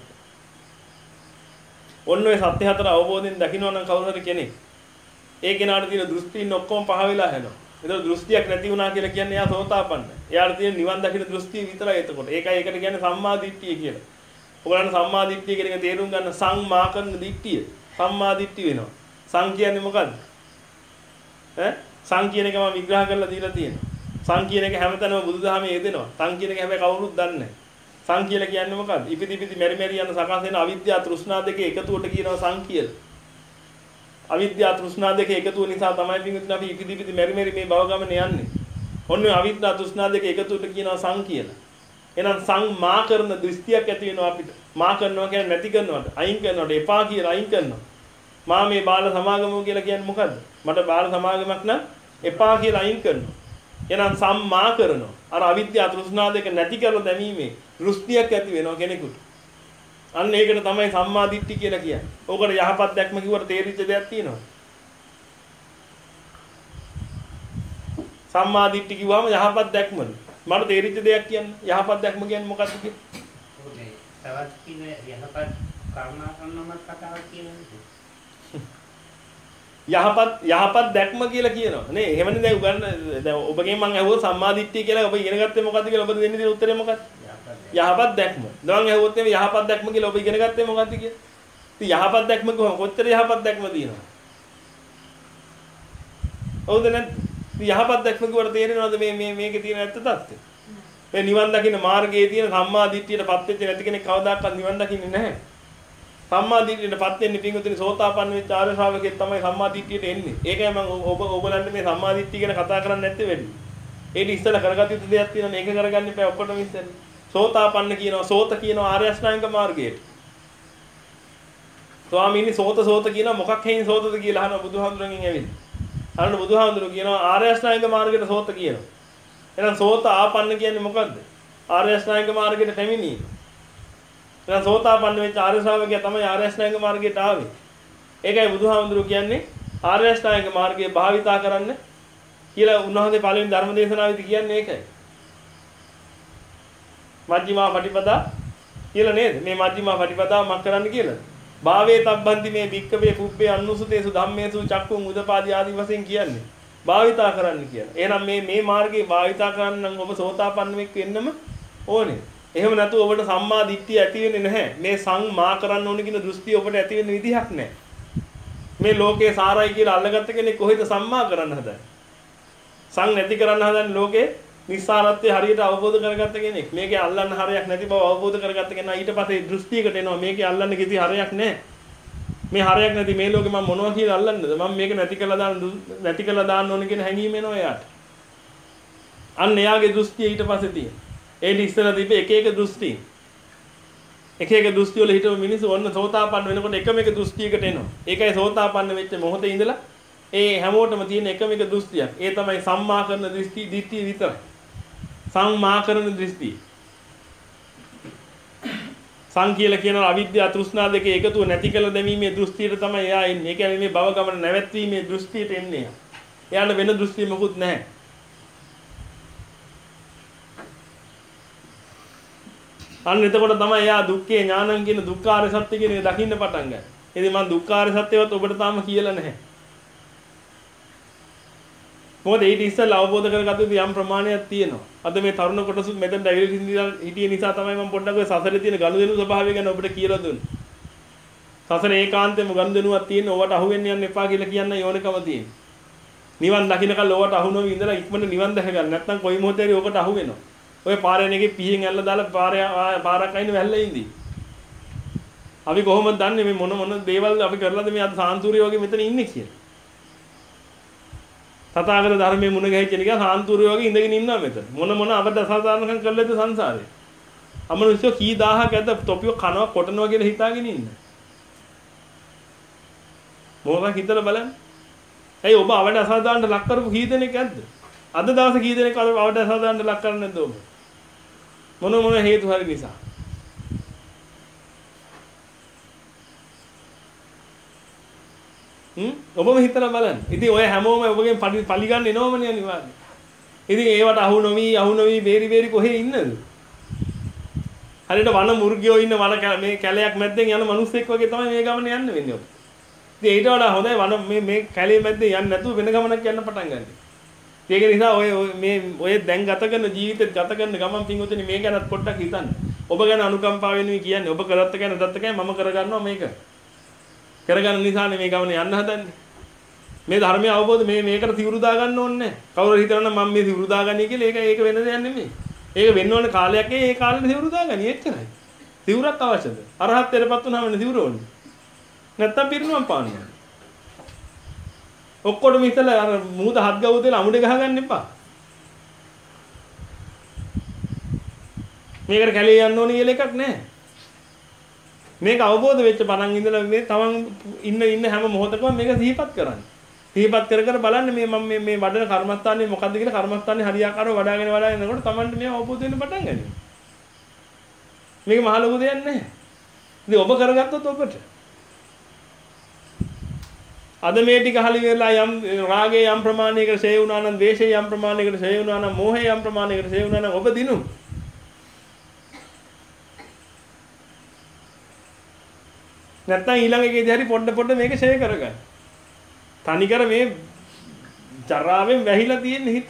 ඔන්න ඔය සත්‍ය හතර අවබෝධයෙන් දකින්න නම් කවුරු හරි කෙනෙක් ඒ කෙනාට තියෙන දෘෂ්ටීන් ඔක්කොම පහ වෙලා යනවා. ඒතර දෘෂ්ටියක් නැති වුණා කියලා කියන්නේ එයා සෝතාපන්න. එයාට තියෙන නිවන් දකින්න දෘෂ්ටිය විතරයි එතකොට. ඒකයි ඒකට කියන්නේ සම්මා දිට්ඨිය කියලා. ඔයගලන්ට සම්මා දිට්ඨිය කියන එක තේරුම් ගන්න සංමා කරන දිට්ඨිය. සම්මා දිට්ඨිය වෙනවා. සං කියන්නේ මොකද්ද? ඈ සං කියන එක මම විග්‍රහ කරලා දීලා තියෙනවා. සං කියන එක හැමතැනම බුදුදහමේ යෙදෙනවා. සං කියන එක හැබැයි කවුරුත් දන්නේ නැහැ. සං කියලා කියන්නේ මොකද්ද? ඉපිදි ඉපිදි මෙරි මෙරි යන සකස් වෙන අවිද්‍යාව තෘෂ්ණා දෙකේ එකතුවට කියනවා සං කියලා. අවිද්‍යාව තෘෂ්ණා දෙකේ එකතුව නිසා තමයි පිටුතුන් අපි ඉපිදි ඉපිදි මෙරි මෙරි මේ භව ගමන යන්නේ. ඔන්න ඔය අවිද්‍යාව තෘෂ්ණා දෙකේ එකතුවට කියනවා සං කියලා. එහෙනම් සං මා කරන දෘෂ්ටියක් ඇති වෙනවා අපිට. මා කරනවා කියන්නේ නැති කරනවට, අයින් කරනවට, එපා කියලා අයින් කරනවා. මා මේ බාල සමාගම කියලා කියන්නේ මොකද්ද? මට බාල සමාගමක් නම් එපා කියලා අයින් කරනවා. එහෙනම් සම්මා කරනවා. අර අවිද්‍යාව තෘෂ්ණා දෙක නැති කරලා දැමීමේ දෘෂ්ටියක් ඇති වෙනවා කෙනෙකුට. අන්න ඒකට තමයි සම්මා දිට්ඨිය කියලා කියන්නේ. ඕකට යහපත් දැක්ම කිව්වට තේරිච්ච දෙයක් තියෙනවා. සම්මා දිට්ඨිය කිව්වම යහපත් දැක්මද? මට තේරිච්ච දෙයක් කියන්න. යහපත් දැක්ම කියන්නේ මොකක්ද කියන්නේ? ඔනේ තවත් කියන යහපත් කර්ම කරනමත් කතාවක් කියනනේ. යහපත් යහපත් දැක්ම කියලා කියනවා. නේ එහෙමනේ දැන් උගන්න දැන් ඔබගෙන් මම අහුවොත් සම්මාදිට්ඨිය කියලා ඔබ ඉගෙන ගත්තේ මොකද්ද කියලා ඔබ දෙන්නේ තියෙන උත්තරේ මොකක්ද? යහපත් දැක්ම. දැන් අහුවොත් මේ යහපත් දැක්ම කියලා ඔබ ඉගෙන ගත්තේ මොකද්ද කියලා? ඉතින් යහපත් දැක්ම කොච්චර යහපත් දැක්ම තියෙනවද? ඔව්ද නැද්ද? යහපත් දැක්ම කිව්වට තේරෙනවද මේ මේ මේකේ තියෙන ඇත්ත తත්ත්වය? මේ නිවන් දකින්න මාර්ගයේ තියෙන සම්මා දිට්ඨියටපත් වෙච්ච නැති කෙනෙක් කවදාකවත් නිවන් දකින්නේ නැහැ. සම්මා දිට්ඨියටපත් වෙන්නේ පිංගුතුනි සෝතාපන්න වෙච්ච ආර්ය ශ්‍රාවකයෙක් තමයි සම්මා දිට්ඨියට එන්නේ. ඒකයි මම ඔබ ඔබලන්ට මේ සම්මා දිට්ඨිය ගැන කතා කරන්නේ නැත්තේ වෙන්නේ. ඒක ඉස්සෙල්ලා කරගත යුතු දෙයක් තියෙනවා මේක කරගන්න එපා ඔක්කොටම ඉස්සෙල්ලා. සෝතාපන්න කියනවා සෝත කියනවා ආර්ය අෂ්ටාංග මාර්ගයට. ස්වාමීනි සෝත සෝත කියනවා මොකක් හේයින් සෝතද කියලා අහන බුදුහාමුදුරන්ගෙන් ඇවිල්ලා. අරන බුදුහාමුදුරුවෝ කියනවා ආර්ය අෂ්ටාංගික මාර්ගයට සෝත කියනවා. එහෙනම් සෝත ආපන්න කියන්නේ මොකද්ද? ආර්ය අෂ්ටාංගික මාර්ගයට පැමිණීම. එහෙනම් සෝතාපන්න වෙච්ච ආර්ය ශ්‍රාවකයා තමයි ආර්ය අෂ්ටාංගික මාර්ගයට ආවේ. ඒකයි බුදුහාමුදුරුවෝ කියන්නේ ආර්ය අෂ්ටාංගික මාර්ගය භාවිතා කරන්න කියලා උන්වහන්සේ පළවෙනි ධර්ම දේශනාවෙදි කියන්නේ ඒකයි. මජ්ක්‍ධිමා පටිපදා කියලා නේද? මේ මජ්ක්‍ධිමා පටිපදාව මක් කරන්න කියලාද? භාවේ තබ්බන්ති මේ භික්කවේ පුබ්බේ අනුසුතේසු ධම්මේසු චක්කුං උදපාදී ආදී වශයෙන් කියන්නේ භාවිතා කරන්න කියලා. එහෙනම් මේ මේ මාර්ගේ භාවිතා කරන්න නම් ඔබ සෝතාපන්න වෙන්නම ඕනේ. එහෙම නැතු ඔබට සම්මා දිට්ඨිය ඇති වෙන්නේ නැහැ. මේ සංමා කරන්න ඕනේ කියන දෘෂ්ටිය ඔබට ඇති වෙන්න විදිහක් නැහැ. මේ ලෝකේ සාරයි කියලා අල්ලගත්ත කෙනෙක් කොහෙද සම්මා කරන්න හදන්නේ? සං නැති කරන්න හදන්නේ ලෝකේ නිස්සාරත්වය හරියට අවබෝධ කරගත්ත කෙනෙක්. මේකේ අල්ලන්න හරයක් නැති බව අවබෝධ කරගත්ත කෙනා ඊට පස්සේ දෘෂ්ටියකට එනවා. මේකේ අල්ලන්න කිසි හරයක් නැහැ. මේ හරයක් නැති මේ ලෝකේ මම මොනවා කියලා අල්ලන්නද? මම මේක නැති කළා දාන්න නැති කළා දාන්න ඕනේ කියන හැඟීම එනවා එයාට. අන්න එයාගේ දෘෂ්ටිය ඊට පස්සේ තියෙන. ඒ ඉස්සෙල්ලා තිබ්බ එක එක දෘෂ්ටි. එක එක දෘෂ්ටි වල හිටව මිනිස්සු ඔන්න සෝතාපන්න වෙනකොට එකම එක දෘෂ්ටියකට එනවා. ඒකයි සෝතාපන්න වෙච්ච මොහොතේ ඉඳලා ඒ හැමෝටම තියෙන එකම එක දෘෂ්ටියක්. ඒ තමයි සම්මා කරන දෘෂ්ටි දිට්ඨිය විතරයි. සංමා කරන දෘෂ්ටි. සං කියලා කියන අවිද්‍යාව තෘෂ්ණා දෙක එකතුව නැති කළ දැමීමේ දෘෂ්ටියට තමයි එයා එන්නේ. ඒ කියන්නේ මේ භව ගමන නැවැත්වීමේ දෘෂ්ටියට එන්නේ. එයාට වෙන දෘෂ්ටි මොකුත් නැහැ. අන්න එතකොට තමයි එයා දුක්ඛේ ඥානං කියන දුක්ඛාර සත්‍ය කියන එක දකින්න පටන් ගන්නේ. ඉතින් මම දුක්ඛාර සත්‍යවත් ඔබට තාම කියලා නැහැ. මොකද ඊට ඉස්සෙල්ලා අවබෝධ කරගත්තු යම් ප්‍රමාණයක් තියෙනවා. අද මේ තරුණ කොටස මෙතෙන්ට ඇවිල්ලා හිටිය නිසා තමයි මම පොඩ්ඩක් ඔය සසරේ තියෙන ගනුදෙනු ස්වභාවය ගැන ඔබට කියලා දුන්නේ. සසරේ ඒකාන්තයෙන්ම ගනුදෙනුවක් තියෙන ඕවට අහු වෙන්න යන්න එපා කියලා කියන්න ඕනකම තියෙන. නිවන් දකින්නකල් ඕවට අහු නොවි ඉඳලා ඉක්මනට නිවන් දැක ගන්න. නැත්නම් කොයි මොහොතේ හරි ඕකට අහු වෙනවා. ඔය පාරේ එකේ පිහින් ඇල්ල දාලා පාරේ පාරක් අයින වැල්ලා ඉඳී. අපි කොහොමද දන්නේ මේ මොන මොන දේවල් අපි කරලාද මේ අද සාන්තුරිය වගේ මෙතන ඉන්නේ කියලා? තථාගත ධර්මයේ මුණ ගැහිච්ච නිකන් සාන්තුරිය වගේ ඉඳගෙන ඉන්නවා මෙතන. මොන මොන අවද අසාධාරණකම් කරලාද සංසාරේ? අමනුෂ්‍ය කී දහහක් ඇද්ද තොපිය කනවා කොටනවා කියලා හිතාගෙන ඉන්න. මොකක්ද හිතලා බලන්න. ඇයි ඔබ අවද අසාධාරණට ලක් කරපු කී දෙනෙක් ඇද්ද? අද දවසේ කී දෙනෙක් අවද අසාධාරණට ලක් කරන්නේ නැද්ද ඔබ? මොන මොන හේතු හරි නිසා. හ්ම් ඔබම හිතලා බලන්න. ඉතින් ඔය හැමෝම ඔබගෙන් පලි ගන්න එනවමනේ අනිවාර්යයෙන්. ඉතින් ඒවට අහු නොවි අහු නොවි බේරි බේරි කොහේ ඉන්නද? හරියට වන මුර්ගියෝ ඉන්න වන මේ කැලයක් මැද්දෙන් යන මිනිස්සෙක් වගේ තමයි මේ ගමන යන්න වෙන්නේ ඔබ. ඉතින් ඊට වඩා හොඳයි වන මේ මේ කැලේ මැද්දේ යන්න නැතුව වෙන ගමනක් යන්න පටන් ගන්න. ඒක නිසා ඔය මේ ඔය දැන් ගත කරන ජීවිතේත් ගත කරන ගමන් පින්වතුනි මේ ගැනත් පොඩ්ඩක් හිතන්න. ඔබ ගැන අනුකම්පාව වෙනුයි කියන්නේ. ඔබ කරත් එකයි නැදත් එකයි මම කරගන්නවා මේක. කරගන්න නිසානේ මේ ගමනේ යන්න හදන්නේ. මේ ධර්මය අවබෝධ මේ මේකට සිවුරු දා ගන්න ඕනේ නැහැ. කවුරු හිතනනම් මම මේ සිවුරු දාගන්නේ කියලා ඒක ඒක වෙන දෙයක් නෙමෙයි. ඒක වෙන්න ඕනේ කාලයක් ඒ කාලේ සිවුරු දාගන්නේ එච්චරයි. සිවුරක් අවශ්‍යද? අරහත් ත්වයටපත් වුණාම නේ සිවුර ඕනේ. නැත්තම් පිරිනුවම් පාන්නේ. ඔක්කොටම ඉතලා අර මූද හත් ගව් දෙලා අමුඩේ ගහගන්න එපා. මේකට කැලේ යන්න ඕනේ කියලා එකක් නැහැ. මේක අවබෝධ වෙච්ච පණන් ඉඳලා මේ තමන් ඉන්න ඉන්න හැම මොහොතකම මේක සිහිපත් කරන්න. සිහිපත් කර කර බලන්න මේ මම මේ මේ වඩන කර්මස්ථානේ මොකද්ද කියලා කර්මස්ථානේ හරියාකාරව වඩාගෙන වඩාගෙන යනකොට තමන්ට මේ අවබෝධ වෙන්න පටන් ගන්නවා. මේක මහ ලොකු දෙයක් නැහැ. ඉතින් ඔබ කරගත්තොත් ඔබට අද මේ ටික හලි වෙලා යම් රාගයේ යම් ප්‍රමාණයකට ඡේ වුණා නම් ද්වේෂයේ යම් ප්‍රමාණයකට ඡේ වුණා නම් මෝහයේ යම් ප්‍රමාණයකට ඡේ වුණා නම් ඔබ දිනු. නැත්තම් ඊළඟ එකේදී හරි පොඩ පොඩ මේක ෂෙයා කරගන්න. තනිකර මේ ජරාවෙන් වැහිලා තියෙන හිත.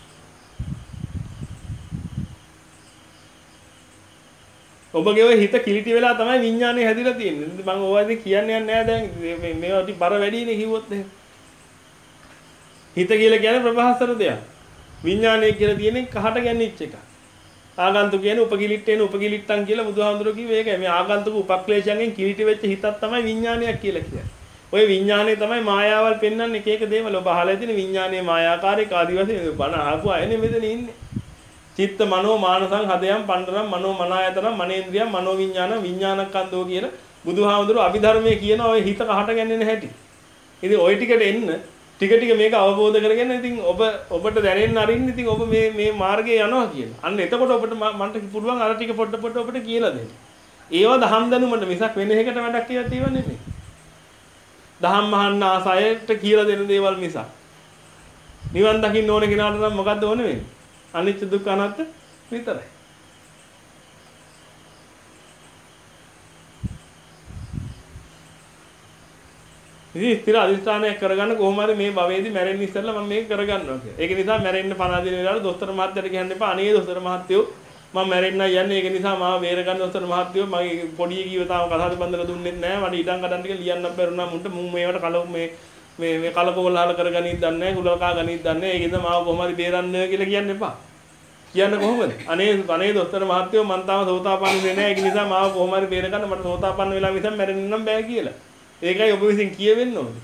ඔබගේ ඔය හිත කිලිටි වෙලා තමයි විඥානේ හැදිලා තියෙන්නේ. මම ඕවා ඉතින් කියන්නේ නැහැ දැන් මේ මේවා ඉතින් බර වැඩිනේ කිව්වොත් එහෙම. හිත කියලා කියන්නේ ප්‍රභාසර දෙයක්. විඥානය කියලා තියෙන්නේ කහට ගැන්නිච්ච එක. ආගන්තුක කියන්නේ උපකිලිට්ටේන උපකිලිට්ටන් කියලා බුදුහාමුදුරුවෝ කිව්වේ ඒකයි. මේ ආගන්තුක උපක්ලේශයන්ගෙන් කිලිටි වෙච්ච හිතක් තමයි විඥානයක් කියලා කියන්නේ. ඔය විඥානේ තමයි මායාවල් පෙන්වන්නේ එක එක දේවල්. ඔබ අහලා තියෙන විඥානයේ මායාකාරී ආදිවාසී බණ අහපු අයනේ මෙතන ඉන්නේ. චිත්ත මනෝ මානසං හදයන් පණ්ඩරම් මනෝ මනායතරම් මනේන්ද්‍රියම් මනෝ විඥාන විඥානකන්දෝ කියලා බුදුහාමුදුරුවෝ අභිධර්මයේ කියන ඔය හිත කහට ගැන්නෙන හැටි. ඉතින් ওই ටිකට එන්න ටික ටික මේක අවබෝධ කරගෙන ඉතින් ඔබ ඔබට දැනෙන්න අරින්න ඉතින් ඔබ මේ මේ මාර්ගේ යනවා කියලා. අන්න එතකොට ඔබට මන්ට පුළුවන් අර ටික පොඩ පොඩ ඔබට කියලා දෙන්න. ඒව දහම් දැනුමට මිසක් වෙන එකකට වැඩක් කියලා තියෙව නෙමෙයි. දහම් අහන්න ආසයට කියලා දෙන දේවල් මිසක්. නිවන් දකින්න ඕන කෙනාට නම් මොකද්ද ඕන වෙන්නේ? අනිත්‍ය දුක්ඛ අනාත්ම විතරයි. ඉතින් ස්ථිර අධිෂ්ඨානයක් කරගන්න කොහොම හරි මේ භවයේදී මැරෙන්න ඉස්සෙල්ලා මම මේක කරගන්නවා කියලා. ඒක නිසා මැරෙන්න පණ දින වෙලාවට දොස්තර මහත්තයාට කියන්න එපා. අනේ දොස්තර මහත්තයෝ මම මැරෙන්නයි යන්නේ. ඒක නිසා මාව බේරගන්න දොස්තර මහත්තයෝ මගේ පොඩි කීව තාම කතාද බඳලා දුන්නෙත් නැහැ. මට ඊටන් කඩන් ටික ලියන්න බැරුණා. මුන්ට මුන් මේවට කල මේ මේ මේ කලකෝලහල කරගනින්න දන්නේ නැහැ. කුලකා ගනින්න දන්නේ නැහැ. ඒකෙන්ද මාව කොහොම හරි බේරන්න කියලා කියන්න එපා. කියන්න කොහොමද? අනේ අනේ දොස්තර මහත්තයෝ මං තාම සෝතාපන්න වෙන්නේ නැහැ. ඒක නිසා මාව කොහොම හරි බේරගන්න මට සෝතාපන්න වෙලා මිසක් මැරෙන්න නම් බෑ කියලා. ඒකයි ඔබ විසින් කියවෙන්න ඕනේ.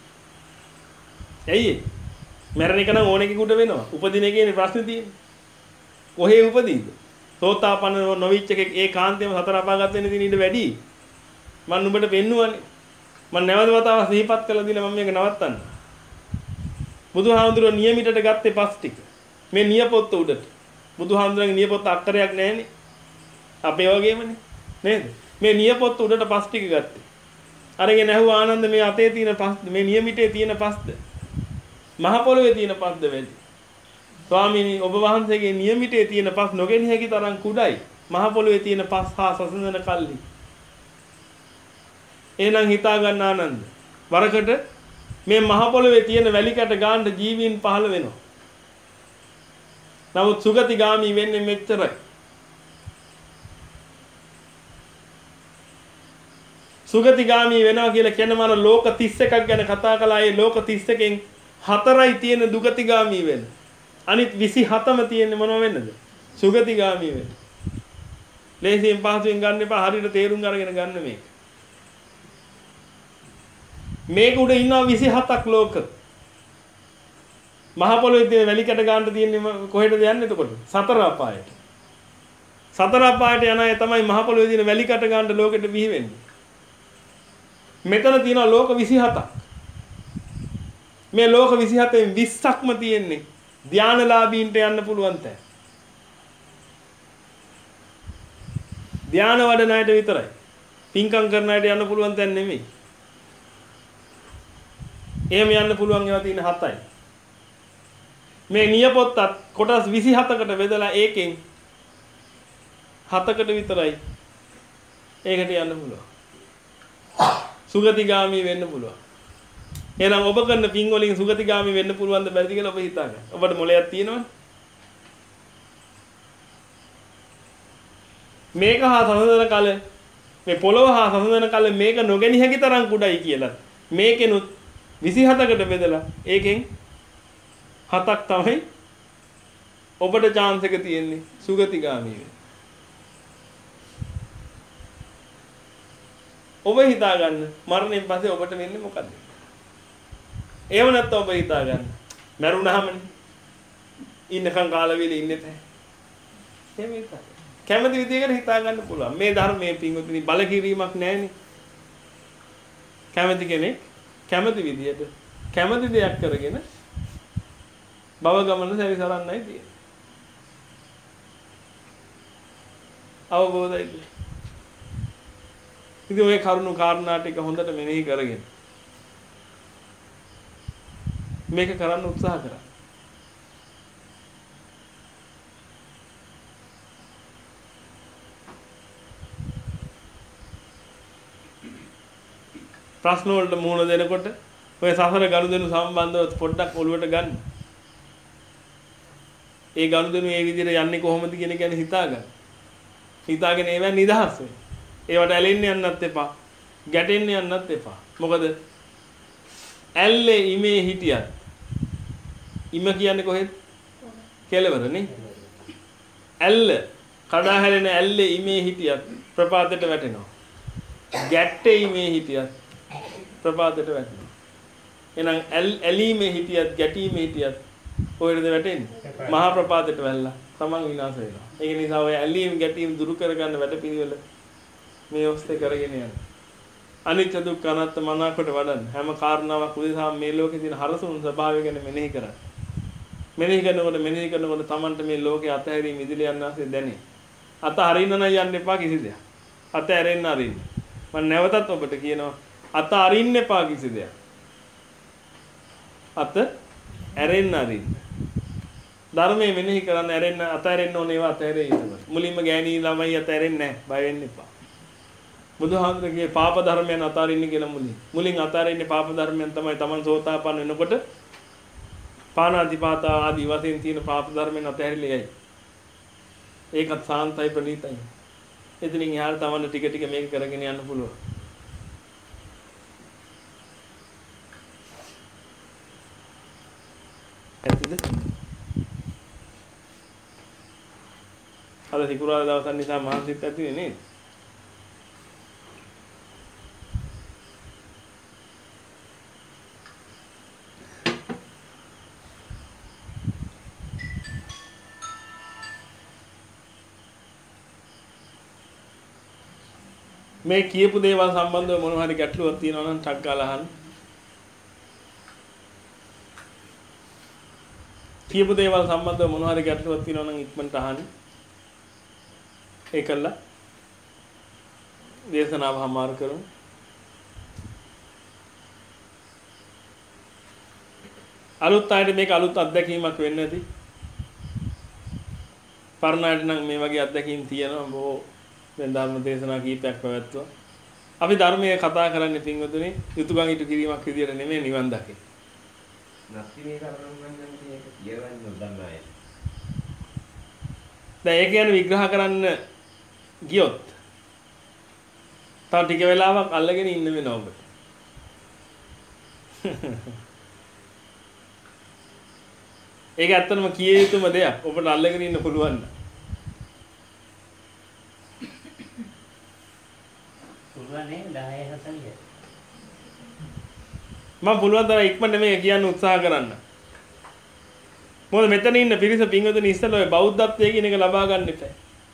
ඇයි මැරෙන එක නම් ඕන එකෙකුට වෙනවා. උපදින එකේනේ ප්‍රශ්නේ තියෙන්නේ. කොහේ උපදීද? සෝතාපන්න නොවිච්ච එකේ ඒ කාන්තේම සතර අපාගත වෙන්න තියෙන ඊට වැඩි. මම නුඹට පෙන්නුවනේ. මම නැවත වතාවක් සිහිපත් කළා දීලා මම මේක නවත්තන්න. බුදුහාමුදුරුවෝ නියමිතට ගත්තේ පස් ටික. මේ නියපොත්ත උඩට. බුදුහාමුදුරන්ගේ නියපොත්ත අක්කරයක් නැහැනේ. අපේ වගේමනේ. නේද? මේ නියපොත්ත උඩට පස් ටික ගත්තේ. අරගෙන ඇහුවා ආනන්ද මේ අතේ තියෙන පස්ද මේ නියමිතේ තියෙන පස්ද? මහ පොළොවේ තියෙන පස්ද වැඩි? ස්වාමීනි ඔබ වහන්සේගේ නියමිතේ තියෙන පස් නොගෙන හැකි තරම් කුඩයි. මහ පොළොවේ තියෙන පස් හා සසඳන කල්ලි. එහෙනම් හිතා ගන්න ආනන්ද. වරකට මේ මහ පොළොවේ තියෙන වැලි කැට ගාන්න ජීවීන් පහළ වෙනවා. නමුත් සුගතිගාමි වෙන්නේ මෙච්චරයි. සුගතිගාමි වෙනවා කියලා කියන මන ලෝක තිස් එකක් ගැන කතා කළා. ඒ ලෝක තිස් එකෙන් හතරයි තියෙන දුගතිගාමි වෙන. අනිත් විසි හතම තියෙන්නේ මොනව වෙන්නද? සුගතිගාමි වෙන. ලේසියෙන් පහසුවෙන් ගන්න එපා. හරියට තේරුම් අරගෙන ගන්න මේක. මේක උඩ ඉන්නවා විසි හතක් ලෝක. මහ පොළොවේ තියෙන වැලි කැට ගන්න තියෙන්නේ කොහෙටද යන්නේ එතකොට? සතර අපායට. සතර අපායට යන අය තමයි මහ පොළොවේ තියෙන වැලි කැට ගන්න ලෝකෙට බිහි වෙන්නේ. මෙතන තියෙනවා ලෝක විසි හතක්. මේ ලෝක විසි හතෙන් විස්සක්ම තියෙන්නේ ධානලාභීන්ට යන්න පුළුවන් තැන. ධාන වඩන අයට විතරයි. පින්කම් කරන අයට යන්න පුළුවන් තැන නෙමෙයි. එහෙම යන්න පුළුවන් ඒවා තියෙන හතයි. මේ නියපොත්තත් කොටස් විසි හතකට බෙදලා ඒකෙන් හතකට විතරයි ඒකට යන්න පුළුවන්. සුගතිගාමි වෙන්න පුළුවන්. එහෙනම් ඔබ කරන පින් වලින් සුගතිගාමි වෙන්න පුළුවන්ද බැරිද කියලා ඔබ හිතාගන්න. ඔබට මොලයක් තියෙනවද? මේක හා සසඳන කල මේ පොළොව හා සසඳන කල මේක නොගැනි හැකි තරම් කුඩයි කියලා. මේකෙනුත් විසි හතකට බෙදලා ඒකෙන් හතක් තමයි ඔබට chance එක තියෙන්නේ සුගතිගාමි වෙන්න. ඔබ හිතා ගන්න මරණයෙන් පස්සේ ඔබට වෙන්නේ මොකද්ද? ඒව නැත්නම් ඔබ හිතා ගන්න. මරුණාමනේ. ඉන්නකම් කාලවේලේ ඉන්නේ නැහැ. එහෙම හිතා. කැමති විදිහකට හිතා ගන්න පුළුවන්. මේ ධර්මයේ පිංගුතුනි බල කිරීමක් නැහැනේ. කැමති කෙනෙක් කැමති විදිහට කැමති දෙයක් කරගෙන භව ගමන සැරිසරන්නයි තියෙන්නේ. අවබෝධයි. ඉතින් ඔය කරුණු කාරණා ටික හොඳට මෙනෙහි කරගෙන මේක කරන්න උත්සාහ කරා. ප්‍රශ්න වලට මුහුණ දෙනකොට ඔය සසර ගනුදෙනු සම්බන්ධව පොඩ්ඩක් ඔළුවට ගන්න. ඒ ගනුදෙනු මේ විදිහට යන්නේ කොහොමද කියන එක ගැන හිතාගන්න. හිතාගෙන ඒවෙන් නිදහස් වෙන්න. ඒවට ඇලෙන්න යන්නත් එපා. ගැටෙන්න යන්නත් එපා. මොකද ඇල්ලේ ඉමේ හිටියත් ඉම කියන්නේ කොහෙද? කෙලවරනේ. ඇල්ල කඩා හැලෙන ඇල්ලේ ඉමේ හිටියත් ප්‍රපාතයට වැටෙනවා. ගැට්ටේ ඉමේ හිටියත් ප්‍රපාතයට වැටෙනවා. එහෙනම් ඇලීමේ හිටියත් ගැටීමේ හිටියත් කොහෙද වැටෙන්නේ? මහා ප්‍රපාතයට වැල්ලා තමන් විනාශ වෙනවා. ඒක නිසා ඔය ඇලීම් ගැටීම් දුරු කරගන්න වැඩපිළිවෙල මේ ඔස්සේ කරගෙන යන්න. අනිත්‍ය දුක්ඛ අනාත්ම මනාකොට වඩන්න. හැම කාරණාවක් උදෙසා මේ ලෝකේ තියෙන හරසුන් ස්වභාවය ගැන මෙනෙහි කරන්න. මෙනෙහි කරනකොට මෙනෙහි කරනකොට තමන්ට මේ ලෝකේ අතහැරීම ඉදිරිය යන්න ආසේ දැනේ. අත අරින්න නම් යන්න එපා කිසි දෙයක්. අත ඇරෙන්න අරින්න. මම නැවතත් ඔබට කියනවා අත අරින්න එපා කිසි දෙයක්. අත ඇරෙන්න අරින්න. ධර්මයේ මෙනෙහි කරන්න ඇරෙන්න අත ඇරෙන්න ඕනේ ඒවා අත ඇරෙයි තමයි. මුලින්ම ගෑණී ළමයි අත ඇරෙන්නේ නැහැ. බය වෙන්න එපා. බුදුහාමුදුරගේ පාප ධර්මයන් අතාරින්න කියලා මුලින්. මුලින් අතාරින්නේ පාප ධර්මයන් තමයි තමන් සෝතාපන්න වෙනකොට පාණාතිපාත ආදී වශයෙන් තියෙන පාප ධර්මයන් අතහැරිලා යයි. ඒකත් සාන්තයි ප්‍රණීතයි. එතනින් එහාට තමන් ටික ටික මේක කරගෙන යන්න පුළුවන්. ඇත්තද? අද සිකුරාදා දවසක් නිසා මහන්සිත් ඇතිනේ නේද? මේ කියපු දේවල් සම්බන්ධව මොන හරි ගැටලුවක් තියෙනවා නම් ටක් ගාලා අහන්න. කියපු දේවල් සම්බන්ධව මොන හරි ගැටලුවක් තියෙනවා නම් ඉක්මනට අහන්න. ඒකල්ල දේශනාව හමාර කරමු. අලුත් අයට මේක අලුත් අත්දැකීමක් වෙන්න ඇති. පරණ අයට නම් මේ වගේ අත්දැකීම් තියෙනවා බොහෝ. දැන් ධර්ම දේශනා කීපයක් පැවැත්වුවා. අපි ධර්මයේ කතා කරන්නේ පින්වතුනි යුතුයකම් ඉටු කිරීමක් විදියට නෙමෙයි නිවන් දකින්න. නැති මේ කරනවා නම් මේක කියවන්න නොදන්නා. දැන් ඒක ගැන විග්‍රහ කරන්න ගියොත් තව ටික වෙලාවක් අල්ලගෙන ඉන්න වෙනවා ඔබට. ඒක ඇත්තටම කිය යුතුම දෙයක්. ඔබට අල්ලගෙන ඉන්න පුළුවන්. මම පුළුවන් තරම් ඉක්මනට මේක කියන්න උත්සාහ කරන්න. මොකද මෙතන ඉන්න පිරිස පින්වතුනි ඉස්සෙල්ලා ඔය බෞද්ධත්වයේ කියන එක ලබා ගන්න එපා.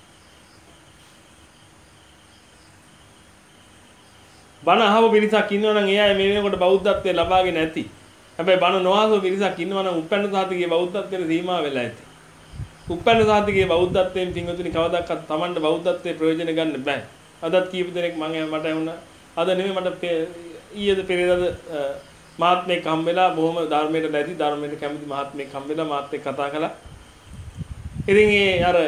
බණ අහව පිරිසක් ඉන්නවා නම් ඒ අය මේ වෙනකොට බෞද්ධත්වයේ ලබාගෙන ඇති. හැබැයි බණ නොඅහව පිරිසක් ඉන්නවා නම් උපැන්න සාතිකේ බෞද්ධත්වයට සීමා වෙලා ඇති. උපැන්න සාතිකේ බෞද්ධත්වයෙන් පින්වතුනි කවදාවත් Tamanට බෞද්ධත්වයේ ප්‍රයෝජන ගන්න බෑ. අදත් කීප දෙනෙක් මම මට වුණා. අද නෙමෙයි මට ඊයේද පෙරේදද මහත්මයෙක් හම් වෙලා බොහොම ධර්මයට ලැබි ධර්මයට කැමති මහත්මයෙක් හම් වෙලා මාත් එක්ක කතා කළා. ඉතින් ඒ අර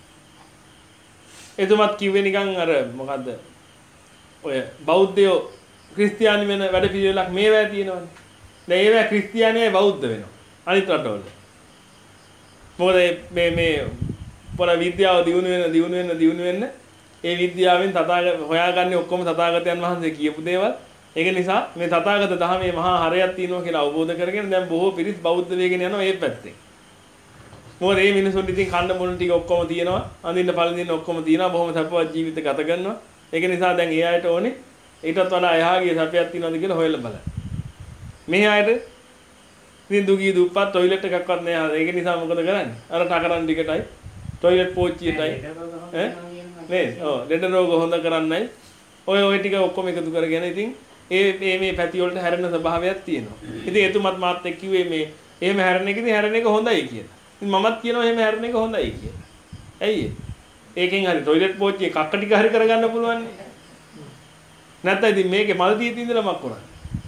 එතුමත් කිව්වේ නිකන් අර මොකද්ද? ඔය බෞද්ධයෝ ක්‍රිස්තියානි වෙන වැඩ පිළිවෙලක් මේවා තියෙනවනේ. දැන් ඒවා ක්‍රිස්තියානියයි බෞද්ධ වෙනවා. අනිත් රටවල. මොකද මේ මේ පොර විද්‍යාව දියුණු වෙන දියුණු වෙන දියුණු වෙන ඒ විද්‍යාවෙන් තථාගත හොයාගන්නේ ඔක්කොම තථාගතයන් වහන්සේ කියපු දේවල්. ඒක නිසා මේ තථාගත ධර්මයේ මහා හරයක් තියෙනවා කියලා අවබෝධ කරගෙන දැන් බොහෝ පිරිස් බෞද්ධ වෙගෙන යනවා ඒ පැත්තෙන්. මොකද මේ මිනිසුන් ඉතින් කන්න මොන ටික ඔක්කොම තියෙනවා. අඳින්න පළඳින්න ඔක්කොම තියෙනවා. බොහොම සපවත් ජීවිත ගත කරනවා. ඒක නිසා දැන් ඒ අයට ඕනේ ඊටත් වඩා එහා ගිය සපයක් තියෙනවද කියලා හොයලා බලන්න. මේ අයට ඉතින් දුගී දුප්පත් টয়ලට් එකක්වත් නැහැ. ඒක නිසා මොකද කරන්නේ? අර ටකරන් ටිකටයි টয়ලට් පෝච්චියටයි ඈ නේද? ඔව් ලෙඩ රෝග හොඳ කරන්නයි ඔය ඔය ටික ඔක්කොම එකතු කරගෙන ඉතින් ඒ මේ මේ පැති වලට හැරෙන ස්වභාවයක් තියෙනවා. ඉතින් එතුමත් මාත් එක්ක කිව්වේ මේ එහෙම හැරෙන එක ඉතින් හැරෙන එක හොඳයි කියලා. ඉතින් මමත් කියනවා එහෙම හැරෙන එක හොඳයි කියලා. ඇයි ඒ? ඒකෙන් හරි টয়ලට් පෝච්චියේ කක්ක ටික හරි කරගන්න පුළුවන් නේ. නැත්නම් ඉතින් මේකේ මල් තියෙති ඉඳලා මක් කරන්නේ.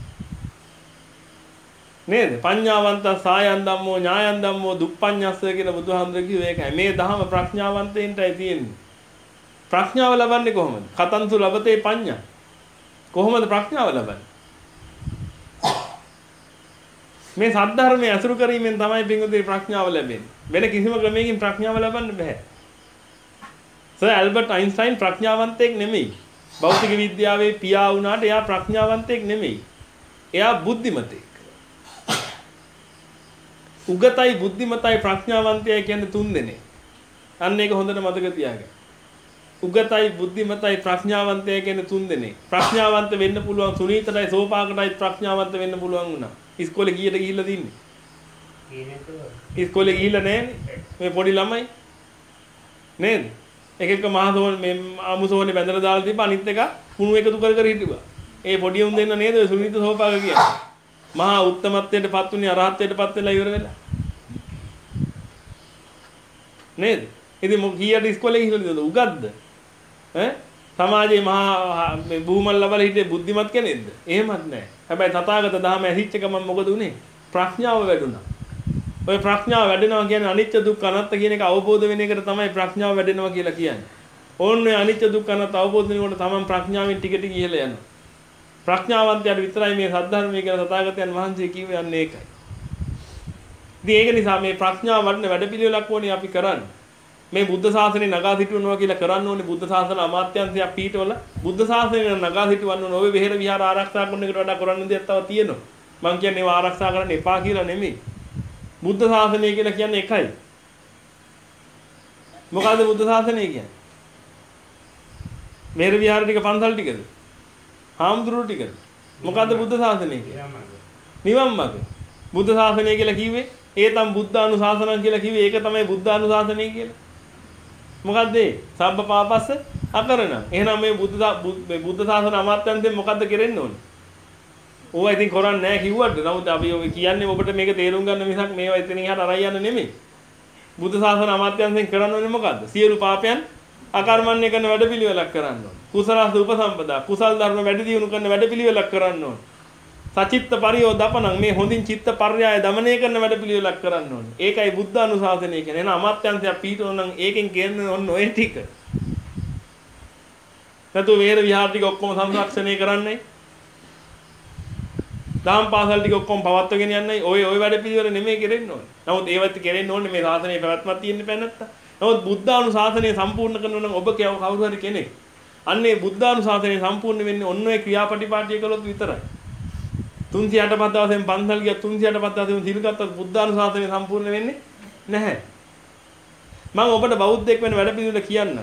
නේද? පඤ්ඤාවන්ත සායන් ධම්මෝ ඥායන් ධම්මෝ දුප්පඤ්ඤස්ස කියලා බුදුහාමුදුරුවෝ කිව්වේ ඒකයි. මේ ධහම ප්‍රඥාවන්තයින්ටයි තියෙන්නේ. ප්‍රඥාව ලබන්නේ කොහොමද? කතන්තු ලබතේ පඤ්ඤා. කොහොමද ප්‍රඥාව ලබන්නේ? මේ සද්ධර්මයේ අසුරු කිරීමෙන් තමයි පින්වතුනි ප්‍රඥාව ලැබෙන්නේ. වෙන කිසිම ක්‍රමයකින් ප්‍රඥාව ලබන්න බෑ. සර් ඇල්බර්ට් අයින්ස්ටයින් ප්‍රඥාවන්තයෙක් නෙමෙයි. භෞතික විද්‍යාවේ පියා වුණාට එයා ප්‍රඥාවන්තයෙක් නෙමෙයි. එයා බුද්ධිමතෙක්. උගතයි බුද්ධිමතයි ප්‍රඥාවන්තයයි කියන්නේ තුන් දෙනේ. අන්න ඒක හොඳට මතක තියාගන්න. උගතයි බුද්ධිමතයි ප්‍රඥාවන්තයයි කියන්නේ තුන් දෙනේ. ප්‍රඥාවන්ත වෙන්න පුළුවන් සුනීතයි සෝපාකටයි ප්‍රඥාවන්ත වෙන්න පුළුවන් වුණා. ඉස්කෝලේ කීයට ගිහිල්ලා තින්නේ? ඉස්කෝලේ ගිහිල්ලා නැහැනේ. මේ පොඩි ළමයි. නේද? එක එක මහසෝන මේ අමුසෝනේ බැඳලා දාලා තිබ්බ අනිත් එක කුණු එකතු කර කර හිටුවා. ඒ පොඩි උන් දෙන්න නේද සුනීත සෝපාක කියන්නේ. මහා උත්තමත්වයට පත් වුණේ අරහත්ත්වයට පත් වෙලා ඉවර වෙලා. නේද? ඉතින් මො කීයට ඉස්කෝලේ ගිහිල්ලාද උගත්ද? ඈ සමාජයේ මහා මේ බුහුමල් ලබලා හිටියේ බුද්ධිමත් කෙනෙක්ද? එහෙමත් නැහැ. හැබැයි තථාගත ධර්ම ඇහිච්ච ගමන් මොකද උනේ? ප්‍රඥාව වැඩුණා. ඔය ප්‍රඥාව වැඩෙනවා කියන්නේ අනිත්‍ය දුක්ඛ අනාත්ම කියන එක අවබෝධ වෙන එකට තමයි ප්‍රඥාව වැඩෙනවා කියලා කියන්නේ. ඕන්නේ අනිත්‍ය දුක්ඛ අනාත්ම අවබෝධ වෙනකොට තමයි ප්‍රඥාවෙන් ටික ටික ඉහළ යනවා. ප්‍රඥාවන්තයාට විතරයි මේ සද්ධර්මය කියලා තථාගතයන් වහන්සේ කිව්වේ යන්නේ ඒකයි. ඉතින් ඒක නිසා මේ ප්‍රඥාව වඩන වැඩපිළිවෙලක් ඕනේ අපි කරන්නේ. මේ බුද්ධ ශාසනය නගා සිටවනවා කියලා කරන්න ඕනේ බුද්ධ ශාසන අමාත්‍යාංශයක් පිටවල බුද්ධ ශාසනය නගා සිටවන්න ඕනේ. ඔය විහෙර විහාර ආරක්ෂා කරන එකට වඩා කරන්න දෙයක් තව තියෙනවා. මං කියන්නේ ඒවා ආරක්ෂා කරන්න එපා කියලා නෙමෙයි. බුද්ධ ශාසනය කියලා කියන්නේ එකයි. මොකද්ද බුද්ධ ශාසනය කියන්නේ? විහෙර විහාර ටික පන්සල් ටිකද? හාමුදුරුවෝ ටිකද? මොකද්ද බුද්ධ ශාසනය කියන්නේ? නිවන් මඟ. බුද්ධ ශාසනය කියලා කිව්වේ ඒ තම බුද්ධානුශාසනං කියලා කිව්වේ ඒක තමයි බුද්ධානුශාසනය කියලා. මොකද්ද ඒ? සබ්බ පාපස්ස අකරණ. එහෙනම් මේ බුද්ධ මේ බුද්ධ ශාසන අමාත්‍යන්තයෙන් මොකද්ද කරෙන්න ඕනේ? ඕවා ඉතින් කරන්නේ නැහැ කිව්වට. නමුත් අපි ඔය කියන්නේ ඔබට මේක තේරුම් ගන්න මිසක් මේවා එතනින් එහාට අරයි යන්න නෙමෙයි. බුද්ධ ශාසන අමාත්‍යන්තයෙන් කරන්න ඕනේ මොකද්ද? සියලු පාපයන් අකර්මණ්‍ය කරන වැඩපිළිවෙලක් කරන්න ඕනේ. කුසලස් උපසම්පදා කුසල් ධර්ම වැඩි දියුණු කරන වැඩපිළිවෙලක් කරන්න ඕනේ. සචිත්ත පරියෝදපණං මේ හොඳින් චිත්ත පර්යාය දමනය කරන වැඩපිළිවෙලක් කරන්න ඕනේ. ඒකයි බුද්ධානුශාසනය කියන්නේ. එහෙනම් අමාත්‍යන්තය පීඨෝ නම් ඒකෙන් කියන්නේ ඔන්න ඔය ටික. නැතු වේර විහාර ටික ඔක්කොම සංරක්ෂණය කරන්නයි. දාම් පාසල් ටික ඔක්කොම පවත්වගෙන යන්නයි. ඔය ඔය වැඩපිළිවෙල නෙමෙයි කෙරෙන්න ඕනේ. නමුත් ඒවත් කෙරෙන්න ඕනේ මේ ශාසනයේ පැවැත්මක් තියෙන්න බෑ නැත්තා. නමුත් බුද්ධානුශාසනය සම්පූර්ණ කරනවා නම් ඔබ කියව කවුරු හරි කෙනෙක්. අන්නේ බුද්ධානුශාසනය සම්පූර්ණ වෙන්නේ ඔන්න ඔය ක්‍රියාපටිපාටිය කළොත් විතරයි. තුන්සිය අටපත් දවසෙන් පන්සල් ගියා තුන්සිය අටපත් දවසෙන් සිල් ගත්තත් බුද්ධානුශාසනය සම්පූර්ණ වෙන්නේ නැහැ. මම ඔබට බෞද්ධයෙක් වෙන වැඩපිළිවෙල කියන්නම්.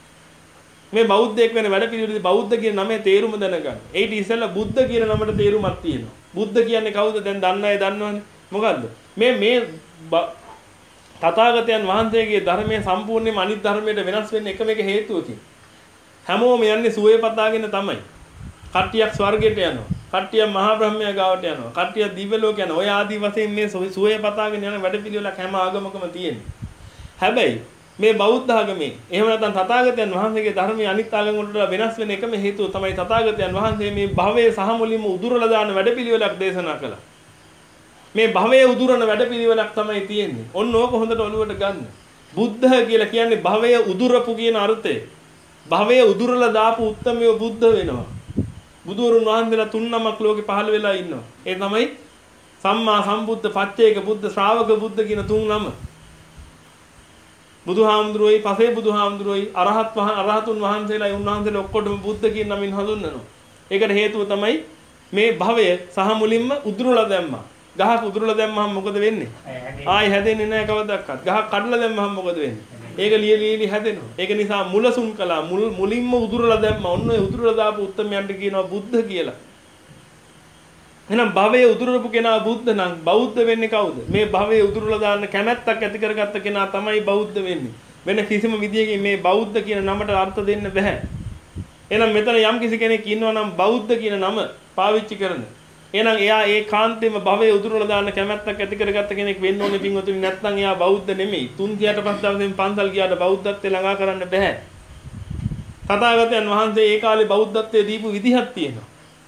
මේ බෞද්ධයෙක් වෙන වැඩපිළිවෙලදී බෞද්ධ කියන නමේ තේරුම දැනගන්න. ඒිට ඉස්සෙල්ලා බුද්ධ කියන නමට තේරුමක් තියෙනවා. බුද්ධ කියන්නේ කවුද? දැන් දන්න අය දන්නවනේ. මොකද්ද? මේ මේ තථාගතයන් වහන්සේගේ ධර්මයේ සම්පූර්ණයෙන්ම අනිත් ධර්මයට වෙනස් වෙන්න එකම එක හේතුවකින්. හැමෝම යන්නේ සුවේ පතාගෙන තමයි. කට්ටියක් ස්වර්ගයට යනවා. කට්ටියක් මහා බ්‍රහ්මයා ගාවට යනවා. කට්ටියක් දිව්‍ය ලෝක යනවා. ඔය ආදි වශයෙන් මේ සුවේ පතාගෙන යන වැඩපිළිවෙලක් හැම ආගමකම තියෙනවා. හැබැයි මේ බෞද්ධ ආගමේ එහෙම නැත්නම් තථාගතයන් වහන්සේගේ ධර්මයේ අනිත් ආගම් වලට වෙනස් වෙන එකම හේතුව තමයි තථාගතයන් වහන්සේ මේ භවයේ සහ මුලින්ම උදුරලා දාන වැඩපිළිවෙලක් දේශනා කළා. මේ භවයේ උදුරන වැඩපිළිවෙලක් තමයි තියෙන්නේ. ඔන්න ඕක හොඳට ඔළුවට ගන්න. බුද්ධ කියලා කියන්නේ භවයේ උදුරපු කියන අර්ථය. භවයේ උදුරලා දාපු උත්තමයෝ බුද්ධ වෙනවා. බුදුරුන් වහන්සේලා තුන් නමක් ලෝකේ පහළ වෙලා ඉන්නවා. ඒ තමයි සම්මා සම්බුද්ධ, පච්චේක බුද්ධ, ශ්‍රාවක බුද්ධ කියන තුන් නම. බුදුහාමුදුරුවෝයි, පසේ බුදුහාමුදුරුවෝයි, අරහත් අරහතුන් වහන්සේලායි උන්වහන්සේලා ඔක්කොටම බුද්ධ කියන නමින් හඳුන්වනවා. ඒකට හේතුව තමයි මේ භවය සහ මුලින්ම උදුරලා දැම්මා. ගහක් උදුරලා දැම්මහම මොකද වෙන්නේ? ආයි හැදෙන්නේ නැහැ කවදාවත්. ගහක් කඩලා දැම්මහම මොකද වෙන්නේ? ඒක ලිය ලියලි හැදෙනවා. ඒක නිසා මුලසුන් කළා. මුල් මුලින්ම උදුරලා දැම්මා. ඔන්න ඔය උදුරලා දාපු උත්තමයන්ට කියනවා බුද්ධ කියලා. එහෙනම් භවයේ උදුරපු කෙනා බුද්ධ නම් බෞද්ධ වෙන්නේ කවුද? මේ භවයේ උදුරලා දාන්න කැමැත්තක් ඇති කරගත්ත කෙනා තමයි බෞද්ධ වෙන්නේ. වෙන කිසිම විදියකින් මේ බෞද්ධ කියන නමට අර්ථ දෙන්න බෑ. එහෙනම් මෙතන යම් කිසි කෙනෙක් ඉන්නවා නම් බෞද්ධ කියන නම පාවිච්චි කරන. එහෙනම් එයා ඒ කාන්තේම භවයේ උදුරලා දාන්න කැමැත්තක් ඇති කරගත්ත කෙනෙක් වෙන්න ඕනේ පින්වතුනි. නැත්නම් එයා බෞද්ධ නෙමෙයි. තුන්සියට පස් දවසෙන් පන්සල් ගියාට බෞද්ධත්වයට ළඟා කරන්න බෑ. තථාගතයන් වහන්සේ ඒ කාලේ බෞද්ධත්වයේ දීපු විදිහක් තියෙනවා.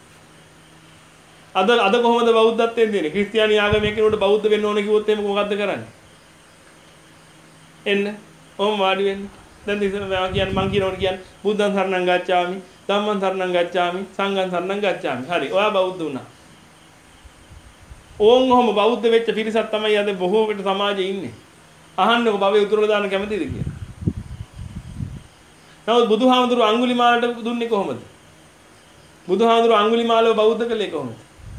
අද අද කොහොමද බෞද්ධත්වයෙන් දෙන්නේ? ක්‍රිස්තියානි ආගමේ කෙනෙකුට බෞද්ධ වෙන්න ඕන කිව්වොත් එහෙම මොකද්ද කරන්නේ? එන්න. ඔහොම වාඩි වෙන්න. දැන් ඉතින් මම කියන්නේ මං කියනවනේ කියන්නේ බුද්ධං සරණං ගච්ඡාමි, ධම්මං සරණං ගච්ඡාමි, සංඝං සරණං ගච්ඡාමි. හරි. ඔයා බෞද්ධ වුණා. ඕන් ඔහම බෞද්ධ වෙච්ච පිරිසක් තමයි අද බොහෝ කොට සමාජයේ ඉන්නේ. අහන්නකො භවයේ උතුරලා දාන්න කැමතිද කියලා. නමුත් බුදුහාමුදුරු අඟුලිමාලට දුන්නේ කොහොමද? බුදුහාමුදුරු අඟුලිමාලව බෞද්ධ කළේ කොහොමද?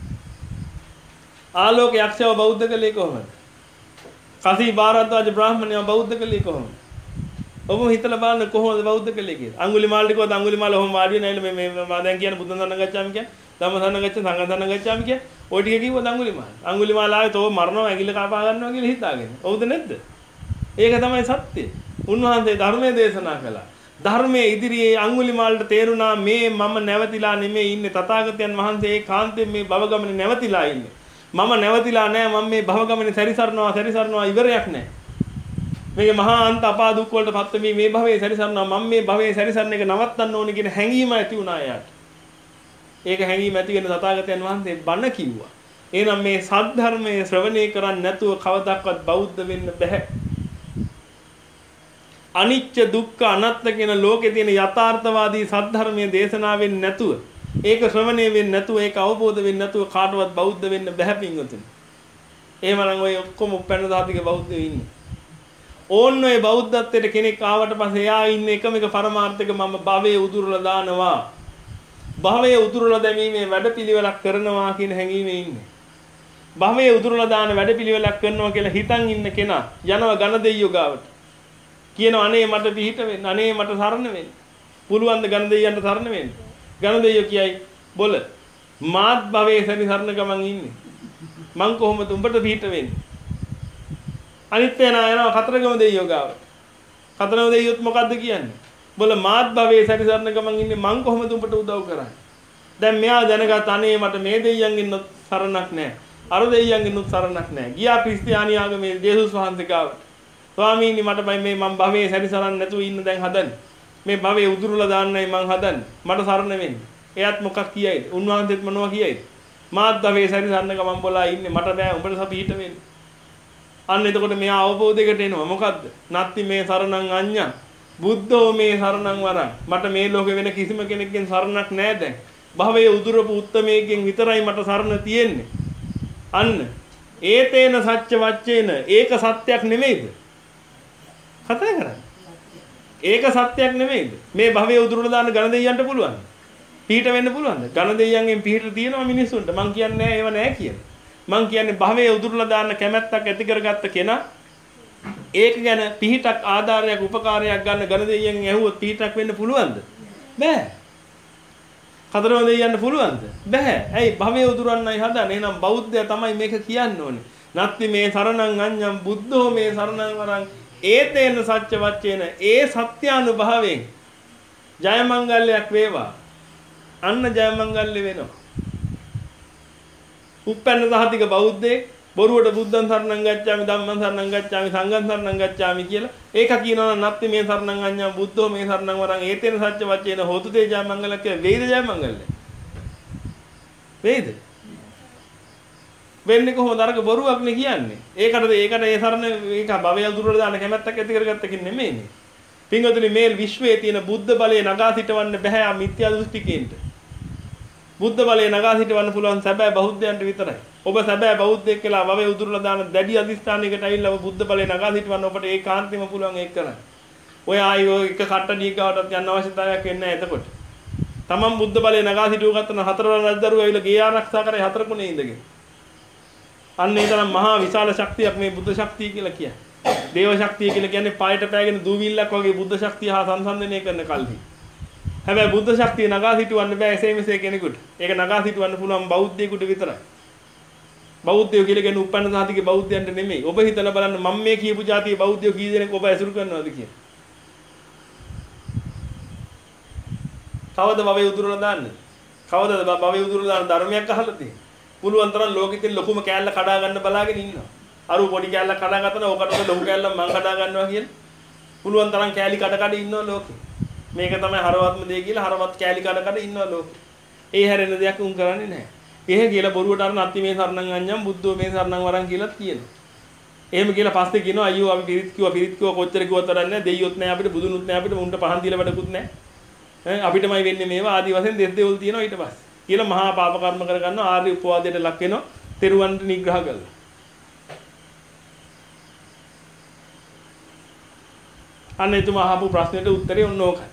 ආලෝක යක්ෂයව බෞද්ධ කළේ කොහොමද? කසී භාරද්වාජ බ්‍රාහ්මණයව බෞද්ධ කළේ කොහොමද? ඔබම හිතලා බලන්න කොහොමද බෞද්ධ කළේ කියලා. අඟුලිමාලට කිව්වද අඟුලිමාල ඔහොම වාඩි වෙලා මේ මේ මම දැන් කියන්නේ බුදුන් දන්න ගච්ඡාමි කියන්නේ. ධම්ම දන්න ගච්ඡාමි සංඝ දන්න ගච්ඡාමි කියන්නේ. ඔය ටික කිව්වද අඟුලිමාල. අඟුලිමාල ආවේ තෝ මරනවා ඇඟිල්ල කපා ගන්නවා කියලා හිතාගෙන. හවුද නැද්ද? ඒක තමයි සත්‍යය. උන්වහන්සේ ධර්මයේ දේශනා කළා. ධර්මයේ ඉදිරියේ අඟුලිමාලට තේරුණා මේ මම නැවතිලා නෙමෙයි ඉන්නේ තථාගතයන් වහන්සේ ඒ කාන්තෙන් මේ භව ගමනේ නැවතිලා ඉන්නේ. මම නැවතිලා නැහැ මම මේ භව ගමනේ සැරිසරනවා සැරිසරනවා ඉවරයක් නැහැ. මේක මහා අන්ත අපා දුක් වලට පත් වෙමි මේ භවයේ සැරිසරනවා මම මේ භවයේ සැරිසරන එක නවත්තන්න ඕනේ කියන හැඟීම ඇති වුණා එයාට. ඒක හැඟීම ඇති වෙන තථාගතයන් වහන්සේ බණ කිව්වා. එහෙනම් මේ සද්ධර්මයේ ශ්‍රවණය කරන්නේ නැතුව කවදාවත් බෞද්ධ වෙන්න බෑ. අනිච්ච දුක්ඛ අනාත්ම කියන ලෝකේ තියෙන යථාර්ථවාදී සද්ධර්මයේ දේශනාවෙන් නැතුව ඒක ශ්‍රවණය වෙන්නේ නැතුව ඒක අවබෝධ වෙන්නේ නැතුව කාටවත් බෞද්ධ වෙන්න බෑ පින්වතුනි. එහෙමනම් ඔය ඔක්කොම උපැන්න ධාතික බෞද්ධයෝ ඉන්නේ. ඕන්න ඔය බෞද්ධත්වයට කෙනෙක් ආවට පස්සේ එයා ඉන්නේ එකම එක පරමාර්ථයක මම භවයේ උදුරලා දානවා. භවයේ උදුරලා දැමීමේ වැඩපිළිවෙලක් කරනවා කියන හැඟීමේ ඉන්නේ. භවයේ උදුරලා දාන වැඩපිළිවෙලක් කරනවා කියලා හිතන් ඉන්න කෙනා යනවා ඝන දෙයියෝ ගාවට. කියනවා අනේ මට පිහිට වෙන්න අනේ මට සරණ වෙන්න. පුළුවන් ද ඝන දෙයියන්ට සරණ වෙන්න? ඝන දෙයියෝ කියයි බොල මාත් භවයේ සැරිසරන ගමන් ඉන්නේ. මං කොහොමද උඹට පිහිට වෙන්නේ? අනිත් වෙනා යනවා කතරගම දෙයියෝ ගාවට. කතරගම දෙයියොත් මොකද්ද කියන්නේ? බොල මාත් භවයේ සැරිසරන ගමන් ඉන්නේ මං කොහොමද උඹට උදව් කරන්නේ? දැන් මෙයා දැනගත් අනේ මට මේ දෙයියන්ගෙන් සරණක් නැහැ. අර දෙයියන්ගෙන් සරණක් නැහැ. ගියා ක්‍රිස්තියානි ආගමේ ජේසුස් වහන්සේ ගාවට. ස්වාමීනි මට මේ මම භවයේ සැරිසරන්නේ නැතුව ඉන්න දැන් හදන්නේ. මේ භවයේ උදුරලා දාන්නයි මං හදන්නේ. මට සරණ වෙන්න. එයාත් මොකක් කියයිද? උන්වහන්සේත් මොනවා කියයිද? මාත් භවයේ සැරිසරන ගමන් බොලා ඉන්නේ. මට බෑ උඹට සපීට වෙන්න. අන්න එතකොට මෙයා අවබෝධයකට එනවා. මොකද්ද? නත්ති මේ සරණං අඤ්ඤං. බුද්ධෝ මේ සරණං වරං. මට මේ ලෝකෙ වෙන කිසිම කෙනෙක්ගෙන් සරණක් නැහැ දැන්. භවයේ උදුරපු උත්තමයෙක්ගෙන් විතරයි මට සරණ තියෙන්නේ. අන්න ඒතේන සත්‍ය වච්චේන ඒක සත්‍යයක් නෙමෙයිද? කතා කරන්නේ. ඒක සත්‍යයක් නෙමෙයිද? මේ භවයේ උදුරලා දාන්න ඝන දෙයියන්ට පුළුවන්. පිහිට වෙන්න පුළුවන්ද? ඝන දෙයියන්ගෙන් පිහිට තියෙනවා මිනිස්සුන්ට. මං කියන්නේ නෑ ඒව නෑ කියලා. මං කියන්නේ භවයේ උදුරලා දාන්න කැමැත්තක් ඇති කරගත්ත කෙනා ඒක ගැන පිහිටක් ආධාරයක් උපකාරයක් ගන්න ඝන දෙයියන් ඇහුවොත් පිහිටක් වෙන්න පුළුවන්ද? බෑ. කතරගම දෙයියන්ට පුළුවන්ද? බෑ. ඇයි භවයේ උදුරන්නයි හදන්නේ. එහෙනම් බෞද්ධය තමයි මේක කියන්න ඕනේ. නත්ති මේ සරණං අඤ්ඤං බුද්ධෝ මේ සරණං වරං ඒතේන සත්‍ය වච්චේන ඒ සත්‍යානුභවයෙන් ජය මංගල්‍යයක් වේවා. අන්න ජය මංගල්‍ය වෙනවා. උප්පන්න සහතික බෞද්ධයෙක් බොරුවට බුද්ධං සරණං ගච්ඡාමි ධම්මං සරණං ගච්ඡාමි සංඝං සරණං ගච්ඡාමි කියලා ඒක කියනවා නම් නැත්නම් මේ සරණං අඤ්ඤං බුද්ධෝ මේ සරණං වරං ඒතේන සත්‍ය වච්චේන හෝතු තේ ජය මංගල්‍ය කියලා වේද ජය මංගල්‍ය වේද වෙන්නේ කොහොමද? අරක බොරුවක් නේ කියන්නේ. ඒකටද ඒකට ඒ සරණ ඒක භවයල් දුරට දාන්න කැමැත්තක් ඇති කරගත්ත කෙනෙක් නෙමෙයිනේ. පින්වතුනි මේ විශ්වයේ තියෙන බුද්ධ බලය නගා සිටවන්න බෑ ආ මිත්‍යා දෘෂ්ටිකේන්ට. බුද්ධ බලය නගා සිටවන්න පුළුවන් සැබෑ බෞද්ධයන්ට විතරයි. ඔබ සැබෑ බෞද්ධයෙක් කියලා භවයේ උදුරලා දාන දැඩි අධිෂ්ඨානයකට ඇවිල්ලා ඔබ බුද්ධ බලය නගා සිටවන්න ඔබට ඒකාන්තයෙන්ම පුළුවන් ඒක කරන්න. ඔය ආයෝ එක කට්ටඩිය ගාවටත් යන්න අවශ්‍යතාවයක් වෙන්නේ නැහැ එතකොට. තමන් බුද්ධ බලය නගා සිටුව ගත්තන හතරවන රජදරුවෝ ඇවිල්ලා ගේ ආරක්ෂා කරේ හතර කොනේ ඉඳගෙන. අන්න ඒ තරම් මහා විශාල ශක්තියක් මේ බුද්ධ ශක්තිය කියලා කියන්නේ. දේව ශක්තිය කියලා කියන්නේ පායට පෑගෙන දූවිල්ලක් වගේ බුද්ධ ශක්තිය හා සංසන්දනය කරන කල්හි. හැබැයි බුද්ධ ශක්තිය නගා සිටවන්න බෑ එසේ මෙසේ කෙනෙකුට. ඒක නගා සිටවන්න පුළුවන් බෞද්ධයෙකුට විතරයි. බෞද්ධයෝ කියලා කියන්නේ උපන්න සාතිකේ බෞද්ධයන්ට නෙමෙයි. ඔබ හිතලා බලන්න මම මේ කියපු જાතියේ බෞද්ධයෝ කී දෙනෙක් ඔබ ඇසුරු කරනවද කියලා. කවද භවයේ උදුරලා දාන්නේ? කවදද භවයේ උදුරලා දාන ධර්මයක් අහලා තියෙන්නේ? පුළුවන් තරම් ලෝකෙ තියෙන ලොකුම කෑල්ල කඩා ගන්න බලාගෙන ඉන්නවා. අර පොඩි කෑල්ල කඩා ගත්තා නම් ඔකට ලොකු කෑල්ල මං කඩා ගන්නවා කියලා. පුළුවන් තරම් කෑලි කඩ කඩ ඉන්නවා ලෝකෙ. මේක තමයි හරවත්ම දේ කියලා හරවත් කෑලි කඩ කඩ ඉන්නවා ලෝකෙ. ඒ හැරෙන දෙයක් උන් කරන්නේ නැහැ. එහෙ කියලා බොරුවට අර නැති මේ සරණං අඤ්ඤං බුද්ධෝ මේ සරණං වරං කියලා කියනවා. එහෙම කියලා පස්සේ කියනවා අයියෝ අපි පිරිත් කිව්වා පිරිත් කිව්වා කොච්චර කිව්වත් වැඩක් නැහැ. දෙයියොත් නැහැ අපිට බුදුනුත් නැහැ අපිට උන්ට පහන් දීලා වැඩකුත් නැහැ. ඈ අපිටමයි වෙන්නේ මේවා ආදි වශයෙන් දෙස් දෙවල් තියෙනවා ඊට පස්සේ. කියලා මහා පාප කර්ම කර ගන්නවා ආර්ය උපවාදයට ලක් වෙනවා. තෙරුවන්ට නිග්‍රහ කළා. අන්න එතුමා අහපු ප්‍රශ්නෙට උත්තරේ ඔන්න ඕකයි.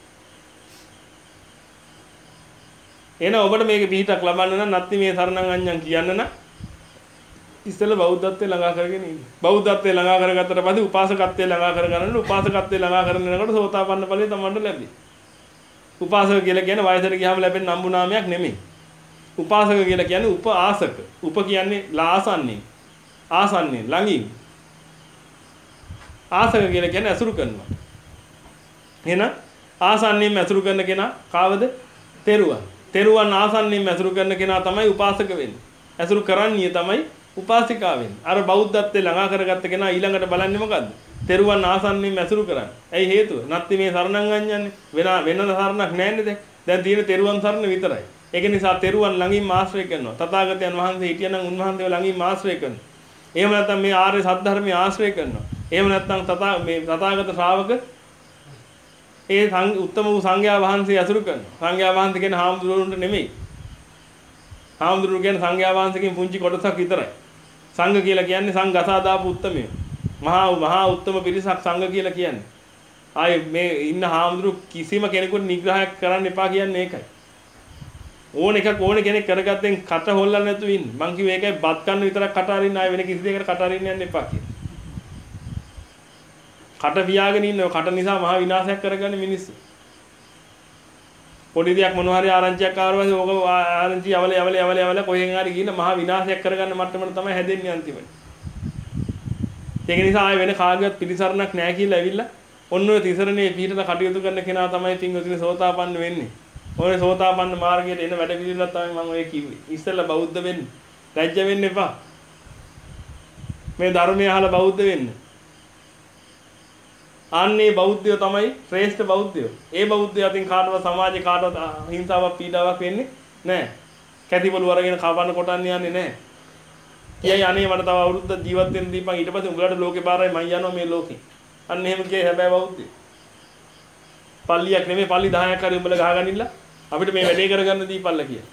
එහෙනම් ඔබට මේකේ පිටක් ලබන්න නම් නැත්නම් මේ සරණං අඤ්ඤං කියන්න නම් ඉස්සෙල්ලා බෞද්ධත්වයේ ළඟා කරගෙන ඉන්න. බෞද්ධත්වයේ ළඟා කරගත්තට පස්සේ උපාසකත්වයේ ළඟා කරගන්න උපාසකත්වයේ ළඟා කරගෙන යනකොට සෝතාපන්න ඵලය තමන්ට ලැබෙයි. උපාසක කියලා කියන්නේ වයසට ගියාම ලැබෙන නම්බු නාමයක් නෙමෙයි. උපාසක කියලා කියන්නේ උපආසක. උප කියන්නේ ලාසන්නේ. ආසන්නේ ළඟින්. ආසක කියලා කියන්නේ අසුරු කරනවා. එහෙනම් ආසන්නයෙන් අසුරු කරන කෙනා කාවද? තෙරුවන්. තෙරුවන් ආසන්නයෙන් අසුරු කරන කෙනා තමයි උපාසක වෙන්නේ. අසුරු කරන්නේ තමයි උපාසිකා වෙන්නේ. අර බෞද්ධත්වයේ ළඟා කරගත්ත කෙනා ඊළඟට බලන්නේ මොකද්ද? තෙරුවන් ආසන්නයෙන් අසුරු කරන්නේ. ඇයි හේතුව? නැත්නම් මේ සරණං අඤ්ඤන්නේ වෙන වෙන සරණක් නැන්නේ දැන්. දැන් තියෙන තෙරුවන් සරණ විතරයි. ඒක නිසා තෙරුවන් ළඟින් ආශ්‍රය කරනවා. තථාගතයන් වහන්සේ හිටියනම් උන්වහන්සේව ළඟින් ආශ්‍රය කරනවා. එහෙම නැත්නම් මේ ආර්ය සත්‍ය ආශ්‍රය කරනවා. එහෙම නැත්නම් තථා මේ තථාගත ශ්‍රාවක ඒ උත්තම වූ සංඝයා වහන්සේ අසුරු කරනවා. සංඝයා වහන්සේ කියන්නේ හාමුදුරුවන්ට නෙමෙයි. හාමුදුරුවෝ කියන්නේ සංඝයා වහන්සේගෙන් පුංචි කොටසක් විතරයි. සංඝ කියලා කියන්නේ සංඝසා දාපු උත්තමය. මහා මහා උත්තම පිරිසක් සංඝ කියලා කියන්නේ. ආයේ මේ ඉන්න හාමුදුරුවෝ කිසිම කෙනෙකුට නිග්‍රහයක් කරන්න එපා කියන්නේ ඒකයි. ඕන එකක් ඕන කෙනෙක් කරගත්තෙන් කට හොල්ලන්න නැතුව ඉන්න. මං කිව්වේ ඒකයි බත් කන්න විතරක් කට අරින්න ආයේ වෙන කිසි දෙයකට කට අරින්න යන්න එපා කියලා. කට පියාගෙන ඉන්නව කට නිසා මහා විනාශයක් කරගන්න මිනිස්සු. පොඩි දෙයක් මොනවා හරි ආරංචියක් ආවම ඕක ආරංචි යවල යවල යවල යවල කොහෙන් හරි ගිහින් මහා විනාශයක් කරගන්න මට්ටමට තමයි හැදෙන්නේ අන්තිමට. ඒක නිසා ආයේ වෙන කාගේවත් පිළිසරණක් නැහැ කියලා ඇවිල්ලා ඔන්න ඔය තිසරණේ පිටට කටයුතු කරන කෙනා තමයි පින්වතුනි සෝතාපන්න වෙන්නේ. ඔය සෝතාපන්න මාර්ගයට එන වැඩ පිළිවෙලක් තමයි මම ඔය කිව්වේ. ඉස්සෙල්ලා බෞද්ධ වෙන්න. රැජ්‍ය වෙන්න එපා. මේ ධර්මය අහලා බෞද්ධ වෙන්න. අන්නේ බෞද්ධයෝ තමයි ශ්‍රේෂ්ඨ බෞද්ධයෝ. ඒ බෞද්ධයෝ අතින් කාටවත් සමාජේ කාටවත් හිංසාවක් පීඩාවක් වෙන්නේ නැහැ. කැතිපොළු අරගෙන කවන්න කොටන්න යන්නේ නැහැ. කියයි අනේ මට තව අවුරුද්දක් ජීවත් වෙන්න දීපන් ඊට පස්සේ උඹලට ලෝකේ බාරයි මං යනවා මේ ලෝකේ. අන්න එහෙම කියයි හැබැයි බෞද්ධයෝ. පල්ලියක් නෙමෙයි පල්ලි දහයක් හරි උඹලා ගහගනින්න අපිට මේ වැඩේ කරගන්න දීපල්ලා කියලා.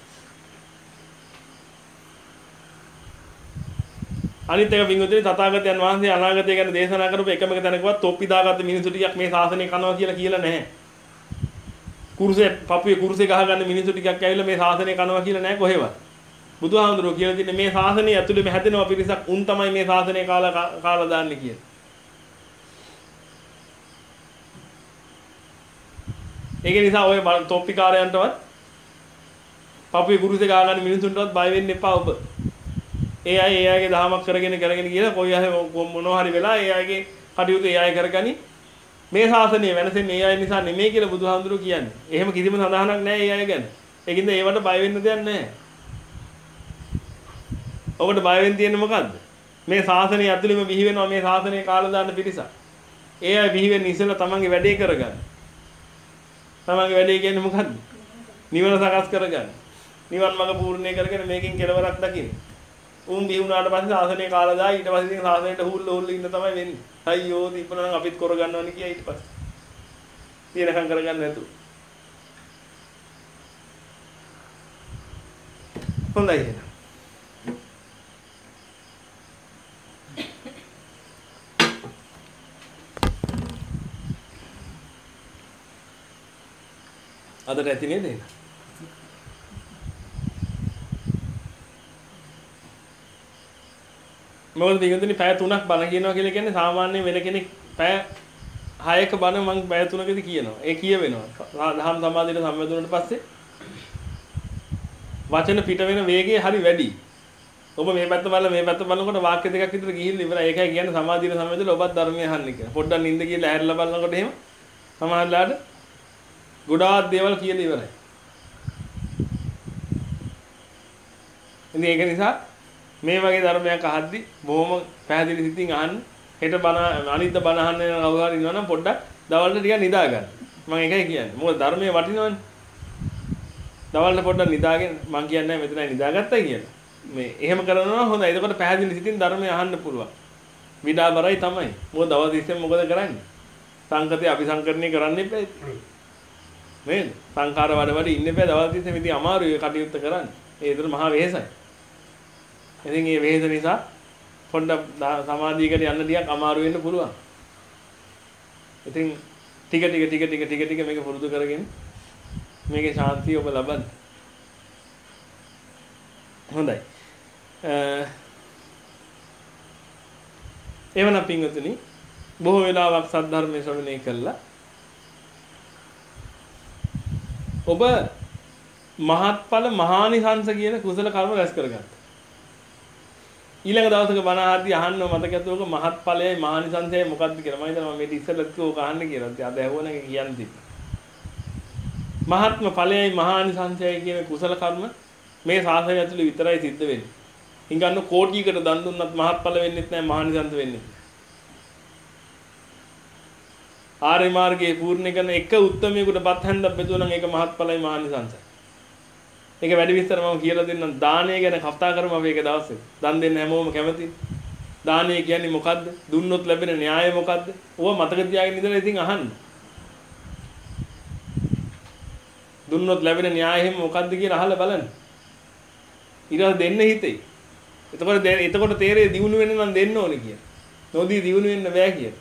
අනිත් එක පින්වතුනි තථාගතයන් වහන්සේ අනාගතය ගැන දේශනා කරපු එකම එක තැනකවත් තොප්පි දාගත්ත මිනිස්සු ටිකක් මේ ශාසනය කනවා කියලා කියලා නැහැ. කුරුසේ පපුවේ කුරුසේ ගහගන්න මිනිස්සු ටිකක් ඇවිල්ලා මේ ශාසනය කනවා කියලා නැහැ කොහෙවත්. බුදුහාමුදුරුවෝ කියලා තින්නේ මේ ශාසනය ඇතුළේම හැදෙනවා පිරිසක් උන් තමයි මේ ශාසනය කාලා කාලා දාන්නේ කියලා. ඒක නිසා ඔය තොප්පිකාරයන්ටවත් පපුවේ කුරුසේ ගහගන්න මිනිස්සුන්ටවත් බය වෙන්න එපා ඔබ. ඒ අය ඒ අයගේ දහමක් කරගෙන කරගෙන ගිහලා කොයි අය මොනවා හරි වෙලා ඒ අයගේ කටයුතු ඒ අය කරගනි මේ ශාසනය වෙනසෙන්නේ ඒ අය නිසා නෙමෙයි කියලා බුදුහාමුදුරුවෝ කියන්නේ. එහෙම කිසිම සඳහනක් නැහැ ඒ අය ගැන. ඒකින්ද ඒවට බය වෙන්න දෙයක් නැහැ. ඔබට බය වෙන්න තියෙන්නේ මොකද්ද? මේ ශාසනය ඇතුළෙම විහි වෙනවා මේ ශාසනය කාලා දාන්න පිරිසක්. ඒ අය විහි වෙන්න ඉස්සෙල්ලා තමන්ගේ වැඩේ කරගන්න. තමන්ගේ වැඩේ කියන්නේ මොකද්ද? නිවන සකස් කරගන්න. නිවන් මඟ පූර්ණේ කරගෙන මේකෙන් කෙලවරක් දකින්න. උන් බිහි වුණාට පස්සේ ශාසනය කාලා දා ඊට පස්සේ ඉතින් ශාසනයට හුල්ල හුල්ල ඉන්න තමයි වෙන්නේ. අයියෝ දීපනනම් අපිත් කරගන්නවනේ කිය ඊට පස්සේ. තියෙනකම් කරගන්න නැතුව. හොඳයි එහෙනම්. අදට ඇති නේද එහෙනම්? මොකද පිටුතුනි පැය තුනක් බණ කියනවා කියලා කියන්නේ සාමාන්‍ය වෙන කෙනෙක් පැය හයක බණ මම පැය තුනකදී කියනවා. ඒ කියවෙනවා. දහම් සමාධියට සම්බන්ධ වුණාට පස්සේ වචන පිට වෙන වේගය හරි වැඩි. ඔබ මේ පැත්ත බලලා මේ පැත්ත බලනකොට වාක්‍ය දෙකක් විතර ගිහිල්ලා ඉවරයි. ඒකයි කියන්නේ සමාධියට සම්බන්ධව ඔබත් ධර්මය අහන්න කියලා. පොඩ්ඩක් නිින්ද කියලා ඇහැරලා බලනකොට එහෙම සමාහලාට ගොඩාක් දේවල් කියලා ඉවරයි. ඉතින් ඒක නිසා මේ වගේ ධර්මයක් අහද්දි බොහොම පැහැදිලි සිතින් අහන්න. හෙට බණ අනිද්දා බණ අහන්න යන කවුරු හරි ඉන්නවනම් පොඩ්ඩක් දවල්ට ටිකක් නිදා ගන්න. මම ඒකයි කියන්නේ. මොකද ධර්මයේ වටිනවනේ. දවල්ට පොඩ්ඩක් නිදාගෙන මම කියන්නේ මෙතනයි නිදාගත්තයි කියලා. මේ එහෙම කරනවා හොඳයි. එතකොට පැහැදිලි සිතින් ධර්මය අහන්න පුළුවන්. විඩාබරයි තමයි. මොකද දවස් තිස්සේ මොකද කරන්නේ? සංකතේ අபிසංකරණය කරන්න එපා. නේද? සංඛාර වඩ වඩ ඉන්න එපා දවස් තිස්සේ මෙදී අමාරුයි කටයුත්ත කරන්න. ඒ විතර මහා වෙහෙසයි. ඉතින් මේ වෙහෙස නිසා පොඩ්ඩක් සමාධියකට යන්න ටිකක් අමාරු වෙන්න පුළුවන්. ඉතින් ටික ටික ටික ටික ටික ටික මේක පුරුදු කරගෙන මේකේ ශාන්තිය ඔබ ලබන්න. හොඳයි. එවනම් පින්වතුනි බොහෝ වෙලාවක් සද්ධර්මයේ ශ්‍රවණය කළා. ඔබ මහත්ඵල මහානිසංස කියන කුසල කර්ම රැස් කරගත්තා. ඊළඟ දවසක බණ ආදී අහන්න මතක ඇතුවක මහත්ඵලයයි මහානිසංසයයි මොකක්ද කියලා මම හිතනවා මේ ඉස්සෙල්ලත් කෝක අහන්න කියලා. ඉතින් අද ඇහුවන එක කියන්න තිබ්බා. මහත්ම ඵලයයි මහානිසංසයයි කියන කුසල කර්ම මේ ශාසනය ඇතුළේ විතරයි සිද්ධ වෙන්නේ. හිඟන්න කෝටියකට දන් දුන්නත් මහත්ඵල වෙන්නෙත් නැහැ මහානිසංස වෙන්නේ. ආර්ය මාර්ගයේ පූර්ණ කරන එක උත්තරමයකට බත් හැන්දක් බෙදුවා නම් ඒක මහත්ඵලයි මහානිසංසයි. ඒක වැඩි විස්තර මම කියලා දෙන්නම්. දානය ගැන කතා කරමු අපි ඒක දවසේ. දන් දෙන්න හැමෝම කැමතියි. දානය කියන්නේ මොකද්ද? දුන්නොත් ලැබෙන න්‍යාය මොකද්ද? ඕවා මතක තියාගෙන ඉඳලා ඉතින් අහන්න. දුන්නොත් ලැබෙන න්‍යාය හැම මොකද්ද කියලා අහලා බලන්න. ඊට දෙන්න හිතේ. එතකොට එතකොට තේරෙයි දිනු වෙන්න නම් දෙන්න ඕනේ කියලා. නොදී දිනු වෙන්න බෑ කියලා.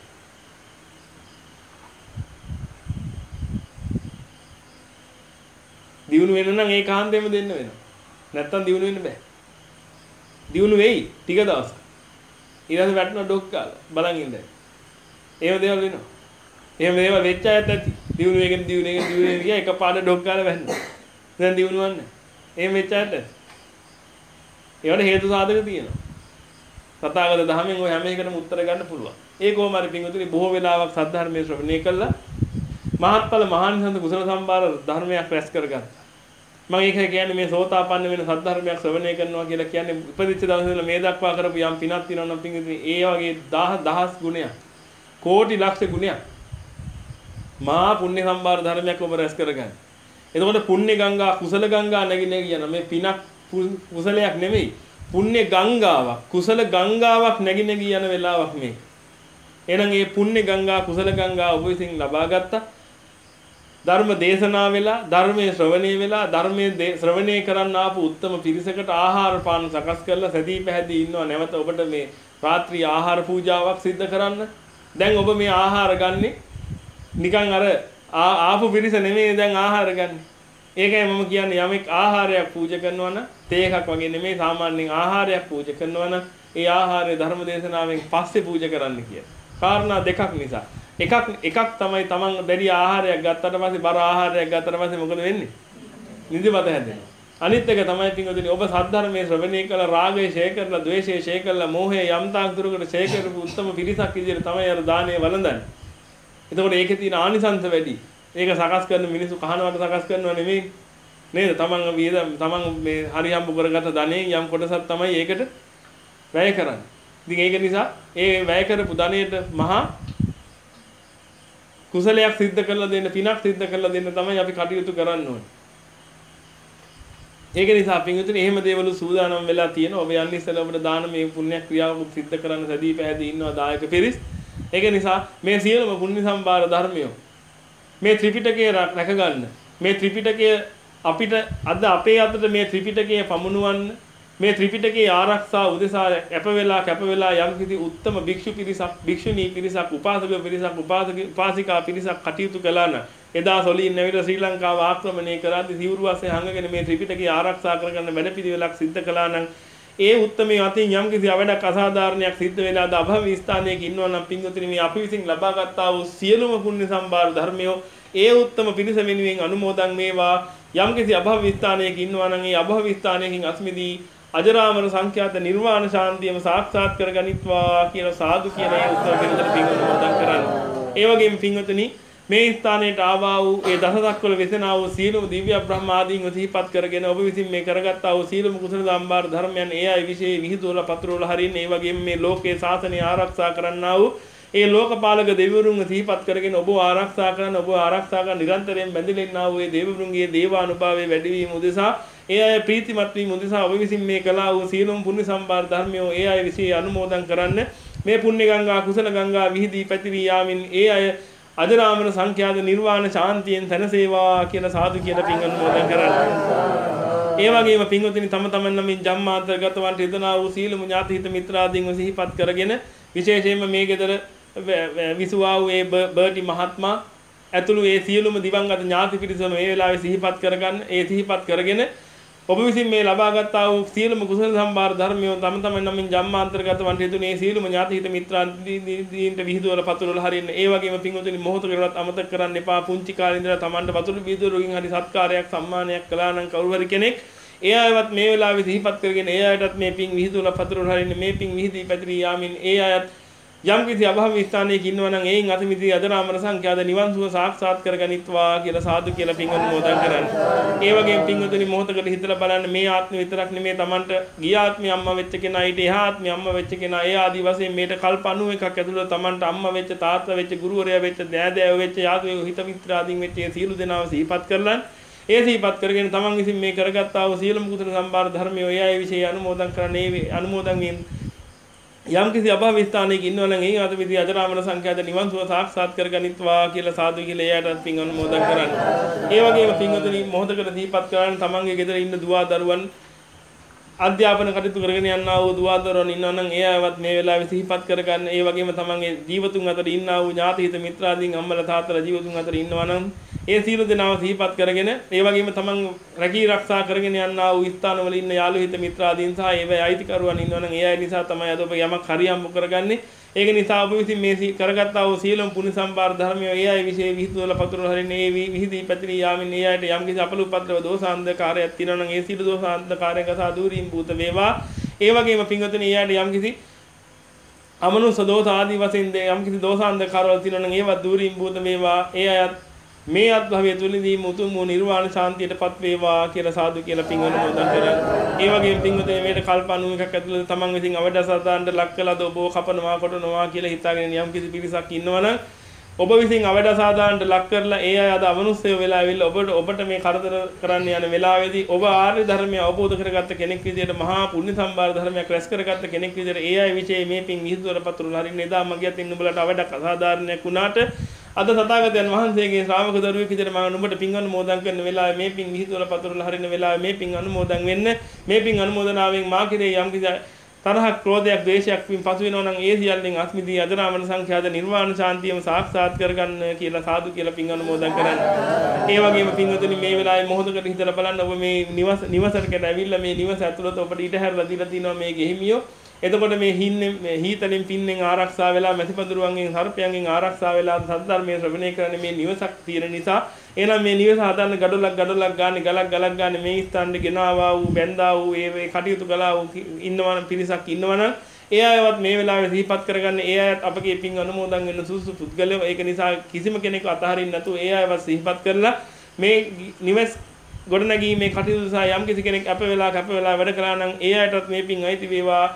දිනු වෙන්න නම් ඒකාන්තයෙන්ම දෙන්න වෙනවා. නැත්තම් දිනු වෙන්න බෑ. දිනු වෙයි ටික දවසක්. ඊළඟට වැටෙන ඩොක් කාලා බලන් ඉඳලා. එහෙම දේවල් වෙනවා. එහෙම දේවල් වෙච්ච අයත් ඇති. දිනු වෙගෙන දිනු වෙගෙන දිනු වෙගෙන ගියා එකපාරට ඩොක් කාලා වැටෙනවා. දැන් දිනුවන්නේ. එහෙම වෙච්ච අයත් ඇති. ඒවට හේතු සාධක තියෙනවා. සතාගත දහමෙන් ඔය හැම එකටම උත්තර ගන්න පුළුවන්. ඒ කොහොම හරි පින්වතුනි බොහෝ වෙලාවක් සද්ධර්මයේ ශ්‍රවණය කළා. මහත්ඵල මහානිසංස කුසල සම්භාර ධර්මයක් රැස් කරගත්තා. මම ඒක කියන්නේ මේ සෝතාපන්න වෙන සද්ධර්මයක් ශ්‍රවණය කරනවා කියලා කියන්නේ උපදිච්ච දවසේ ඉඳලා මේ දක්වා කරපු යම් පිනක් තියෙනවා නම් පින්වතුනි ඒ වගේ දහස් දහස් ගුණයක් කෝටි ලක්ෂ ගුණයක් මහා පුණ්‍ය සම්භාර ධර්මයක් ඔබ රැස් කරගන්න. එතකොට පුණ්‍ය ගංගා කුසල ගංගා නැගිනේ කියන මේ පිනක් කුසලයක් නෙමෙයි පුණ්‍ය ගංගාවක් කුසල ගංගාවක් නැගින යන වෙලාවක් මේක. එහෙනම් මේ පුණ්‍ය ගංගා කුසල ගංගා ඔබ විසින් ලබා ගත්තා. ධර්ම දේශනා වෙලා ධර්මයේ ශ්‍රවණය වෙලා ධර්මයේ ශ්‍රවණය කරන්න ආපු උත්තම පිරිසකට ආහාර පාන සකස් කරලා සැදී පැහැදී ඉන්නවා. නැවත ඔබට මේ රාත්‍රී ආහාර පූජාවක් සිද්ධ කරන්න. දැන් ඔබ මේ ආහාර ගන්නේ නිකන් අර ආපු පිරිස නෙමෙයි දැන් ආහාර ගන්න. ඒකයි මම කියන්නේ යමෙක් ආහාරයක් පූජා කරනවා නම් තේ එකක් වගේ නෙමෙයි සාමාන්‍යයෙන් ආහාරයක් පූජා කරනවා නම් ඒ ආහාරය ධර්ම දේශනාවෙන් පස්සේ පූජා කරන්න කියලා. කාරණා දෙකක් නිසා. එකක් එකක් තමයි තමන් දැඩි ආහාරයක් ගත්තට පස්සේ බර ආහාරයක් ගත්තට පස්සේ මොකද වෙන්නේ? නිදිමත හැදෙනවා. අනිත් එක තමයි පින්වතුනි ඔබ සද්ධර්මයේ ශ්‍රවණය කළ රාගය ඡය කරලා ද්වේෂය ඡය කරලා මෝහය යම් තාක් දුරකට ඡය කරපු උත්තම පිරිසක් විදිහට තමයි අර දානය වළඳන්නේ. එතකොට ඒකේ තියෙන ආනිසංස වැඩි. ඒක සකස් කරන මිනිස්සු කහනවට සකස් කරනව නෙමෙයි නේද? තමන් වියද තමන් මේ හරි හම්බ කරගත්ත ධනෙන් යම් කොටසක් තමයි ඒකට වැය කරන්නේ. ඉතින් ඒක නිසා ඒ වැය කරපු ධනෙට මහා කුසලයක් සිද්ධ කරලා දෙන්න පිනක් සිද්ධ කරලා දෙන්න තමයි අපි කටයුතු කරන්න ඕනේ. ඒක නිසා පින්විතනේ එහෙම දේවල් සූදානම් වෙලා තියෙනවා. ඔබ යන්නේ ඉස්සෙල්ලා ඔබට දාන මේ පුණ්‍ය ක්‍රියාවක් සිද්ධ කරන්න සැදී පැහැදී ඉන්නවා දායක පිරිස්. ඒක නිසා මේ සියලුම පුණ්‍ය සම්භාර ධර්මය මේ ත්‍රිපිටකය රැක ගන්න. මේ ත්‍රිපිටකය අපිට අද අපේ අතට මේ ත්‍රිපිටකය පමුණුවන්න මේ ත්‍රිපිටකයේ ආරක්ෂා උදෙසා කැප වෙලා කැප වෙලා යම් කිසි උත්තම භික්ෂු පිරිසක් භික්ෂුණී පිරිසක් උපාසක පිරිසක් උපාසක උපාසිකා පිරිසක් කටයුතු කළා නම් එදා සොලින් නැවිලා ශ්‍රී ලංකාව ආක්‍රමණය කරද්දී සිවුරු වාසේ හංගගෙන මේ ත්‍රිපිටකය ආරක්ෂා කරගන්න වැඩපිළිවෙලක් සිද්ධ කළා නම් ඒ උත්තමයේ අතින් යම් කිසි අවඩක් අසාධාරණයක් සිද්ධ වෙලා ද අභවී ස්ථානයක ඉන්නවා නම් පින්වතුනි මේ අපි විසින් ලබා ගත්තා වූ සියලුම පුණ්‍ය සම්භාර ධර්මය ඒ උත්තම පිරිස වෙනුවෙන් අනුමෝදන් වේවා. යම් කිසි අභවී ස්ථානයක ඉන්නවා නම් ඒ අභවී ස්ථානයකින් අස්මිදී අජරාමර සංඛ්‍යාත නිර්වාණ ශාන්තියම සාක්ෂාත් කරගනිත්වා කියලා සාදු කියන ඒ උත්තර පිළිතුර පින්වතුන් කරන්න. ඒ වගේම පින්වතුනි මේ ස්ථානයට ආවා වූ ඒ දසදක්වල වෙසෙනා වූ සීලම දිව්‍ය බ්‍රහ්ම ආදීන් සිහිපත් කරගෙන ඔබ විසින් මේ කරගත්තා වූ සීලම කුසල සම්භාර ධර්මයන් ඒ අය විශේෂ විහිදුවල පතරවල හරින්න ඒ වගේම මේ ලෝකේ ශාසනය ආරක්ෂා කරන්නා වූ ඒ ලෝකපාලක දෙවිවරුන් සිහිපත් කරගෙන ඔබ ආරක්ෂා කරන ඔබ ආරක්ෂා කරන නිරන්තරයෙන් බැඳිලා ඉන්නා වූ ඒ දෙවිවරුන්ගේ දේවානුභාවයේ වැඩිවීම උදෙසා ඒ අය ප්‍රීතිමත් වීම උදෙසා ඔබ විසින් මේ කළා වූ සීලම පුණ්‍ය සම්භාර ධර්මය ඒ අය විශේෂ අනුමෝදන් කරන්න. මේ පුණ්‍ය ගංගා කුසල ගංගා විහිදී පැතිරී යාමින් ඒ අය අජරාමර සංඛ්‍යාත නිර්වාණ ශාන්තියෙන් සැනසේවා කියලා සාදු කියලා පින් අනුමෝදන් කරන්න. ඒ වගේම පින්වතුනි තම තමන් නමින් ජම්මාන්තරගත වන් රිදනා වූ සීලමු ඥාති හිත මිත්‍රාදීන්ව සිහිපත් කරගෙන විශේෂයෙන්ම මේ ගෙදර විසුවා වූ ඒ බර්ටි මහත්මයා ඇතුළු ඒ සියලුම දිවංගත ඥාති පිරිසම මේ වෙලාවේ සිහිපත් කරගන්න. ඒ සිහිපත් කරගෙන ඔබ විසින් මේ ලබාගත් ආ වූ සියලුම කුසල සම්භාර ධර්මියෝ තම තමන් නමින් ජම්මාන්තරගත වන් රිදුනේ සියලුම ඥාති හිත මිත්‍රාදීන්ට විහිදුවල පතුරවල හරින්න. ඒ වගේම පින්වතුනි මොහොතකවත් අමතක කරන්න එපා. පුංචි කාලේ ඉඳලා තමන්ට වතුරු බීදුරුකින් හරි සත්කාරයක් සම්මානයක් කළා නම් කවුරු හරි කෙනෙක් ඒ අයවත් මේ වෙලාවේ සිහිපත් කරගෙන ඒ අයටත් මේ පින් විහිදුවල පතුරවල හරින්න. මේ පින් විහිදී පැතිරී යාමින් ඒ අයත් යම් කිසි අභව ස්ථානයක ඉන්නවා නම් ඒයින් අතමිති අදරාමර සංඛ්‍යාත නිවන් සුව සාක්ෂාත් කරගනිත්වා කියලා සාදු කියලා පින් අනුමෝදන් කරන්න. ඒ වගේම පින්වතුනි මොහොතකට හිතලා බලන්න මේ ආත්ම විතරක් නෙමේ Tamanට ගිය ආත්මේ අම්මා වෙච්ච කෙනා ඊට එහා ආත්මේ අම්මා වෙච්ච කෙනා ඒ ආදි වශයෙන් මේට කල්ප අනූ එකක් ඇතුළත Tamanට අම්මා වෙච්ච තාත්තා වෙච්ච ගුරුවරයා වෙච්ච දෑදෑයෝ වෙච්ච යාළුවෝ හිත මිත්‍ර ආදීන් වෙච්ච ඒ සියලු දෙනාව සිහිපත් කරලා ඒ සිහිපත් කරගෙන Taman විසින් මේ කරගත්තා වූ සියලුම කුසල සම්භාර ධර්මයේ ඔය අය විශේෂ අනුමෝදන් කරන්නේ අනුමෝදන් වීම යම් කිසි අභව ස්ථානයක ඉන්නවා නම් ඒ අතවිදි අජරාමර සංඛ්‍යාත නිවන් සුව සාක්ෂාත් කරගනිත්වා කියලා සාදු කියලා එයාට පින් අනුමෝදන් කරන්න. ඒ වගේම පින්වතුනි මොහොතකට දීපත් කරන්න තමන්ගේ ගෙදර ඉන්න දුවා දරුවන් අධ්‍යාපන කටයුතු කරගෙන යනා වූ දුවා දරුවන් ඉන්නවා නම් ඒ අයවත් මේ වෙලාවේ සිහිපත් කරගන්න. ඒ වගේම තමන්ගේ ජීවතුන් අතර ඉන්නා වූ ඥාති හිත මිත්‍රාදීන් අම්මලා තාත්තලා ජීවතුන් අතර ඉන්නවා නම් ඒ සියලු දෙනාව සිහිපත් කරගෙන ඒ වගේම තමන් රැකී ආරක්ෂා කරගෙන යනා වූ ස්ථානවල ඉන්න යාළු හිත මිත්‍රාදීන් සහ ඒවැයි අයිතිකරුවන් ඉන්නවා නම් ඒ අය නිසා තමයි අද ඔබ යමක් හරියම්බ කරගන්නේ. ඒක නිසා ඔබ විසින් මේ කරගත්තා වූ සීලම් පුණ්‍ය සම්භාර ධර්මය ඒ අය විශේෂ විහිදුවල පතුරවල හරින්නේ ඒ විහිදී පැතිරී යාමින් ඒ අයට යම් කිසි අපලුපද්‍රව දෝසාන්ධකාරයක් තියෙනවා නම් ඒ සීල දෝසාන්ධකාරයන් කසා දූරීම් භූත වේවා. ඒ වගේම පින්වතුනි ඒ අයට යම් කිසි අමනුෂ්‍ය දෝෂ ආදී වශයෙන් යම් කිසි දෝසාන්ධකාරවල තියෙනවා නම් ඒවත් දූරීම් භූත වේවා. ඒ අයත් මේ අත්භවයේ තුලින්දී මුතුන් වූ නිර්වාණ ශාන්තියටපත් වේවා කියලා සාදු කියලා පින් අනුමෝදන් කරා. ඒ වගේම පින්වතුනි මේට කල්ප අනූ එකක් ඇතුළත තමන් විසින් අවඩසදාන්න ලක් කළාද ඔබ කපනවා කොටනවා කියලා හිතාගෙන යම් කිසි පිරිසක් ඉන්නවනම් ඔබ විසින් අවඩසදාන්න ලක් කරලා ඒ අය අද අමනුෂ්‍ය වෙලා ඇවිල්ලා ඔබට ඔබට මේ කරදර කරන්න යන වෙලාවේදී ඔබ ආර්ය ධර්මය අවබෝධ කරගත්ත කෙනෙක් විදියට මහා පුණ්‍ය සම්භාර ධර්මයක් රැස් කරගත්ත කෙනෙක් විදියට ඒ අය විශේෂ මේ පින් විහිදුවර පතුරුල හරින්න එදා මගියත් ඉන්න උඹලට අවඩක් අසාධාරණයක් වුණාට අද තථාගතයන් වහන්සේගේ ශ්‍රාවක දරුවෙක් විදිහට මම නුඹට පින් අනුමෝදන් කරන වෙලාවේ මේ පින් විහිදුවල පතුරල හරින වෙලාවේ මේ පින් අනුමෝදන් වෙන්න මේ පින් අනුමෝදනාවෙන් මා කෙරේ යම් කිසි තරහක් ක්‍රෝධයක් ද්වේෂයක් පින් පසු වෙනවා නම් ඒ සියල්ලෙන් අස්මිදී අජරාමර සංඛ්‍යාත නිර්වාණ ශාන්තියම සාක්ෂාත් කරගන්න කියලා සාදු කියලා පින් අනුමෝදන් කරන්න. ඒ වගේම පින්වතුනි මේ වෙලාවේ මොහොතකට හිතලා බලන්න ඔබ මේ නිවස නිවසකට ඇවිල්ලා මේ නිවස ඇතුළත ඔබට ඊට හැරලා දීලා තිනවා මේ ගෙහිමියෝ. එතකොට මේ හින්නේ හීතලින් පින්නෙන් ආරක්ෂා වෙලා මැසිපඳුරුවන්ගෙන් සර්පයන්ගෙන් ආරක්ෂා වෙලා සද්ධර්මයේ ශ්‍රවණය කරන මේ නිවසක් තියෙන නිසා එහෙනම් මේ නිවස හදන්න ගඩොලක් ගඩොලක් ගන්න ගලක් ගලක් ගන්න මේ ස්ථානෙ ගෙනාවා වූ බැඳා වූ ඒ කටයුතු කළා වූ ඉන්නවනම් පිරිසක් ඉන්නවනම් ඒ අයවත් මේ වෙලාවේ සිහිපත් කරගන්න ඒ අයත් අපගේ පින් අනුමෝදන් වෙන සුසු පුද්ගලයෝ. ඒක නිසා කිසිම කෙනෙකු අතහරින්න නැතුව ඒ අයවත් සිහිපත් කරලා මේ නිවස් ගොඩනැගීමේ කටයුතු සහ යම් කිසි කෙනෙක් අප වෙලා කැප වෙලා වැඩ කළා නම් ඒ අයටත් මේ පින් අයිති වේවා.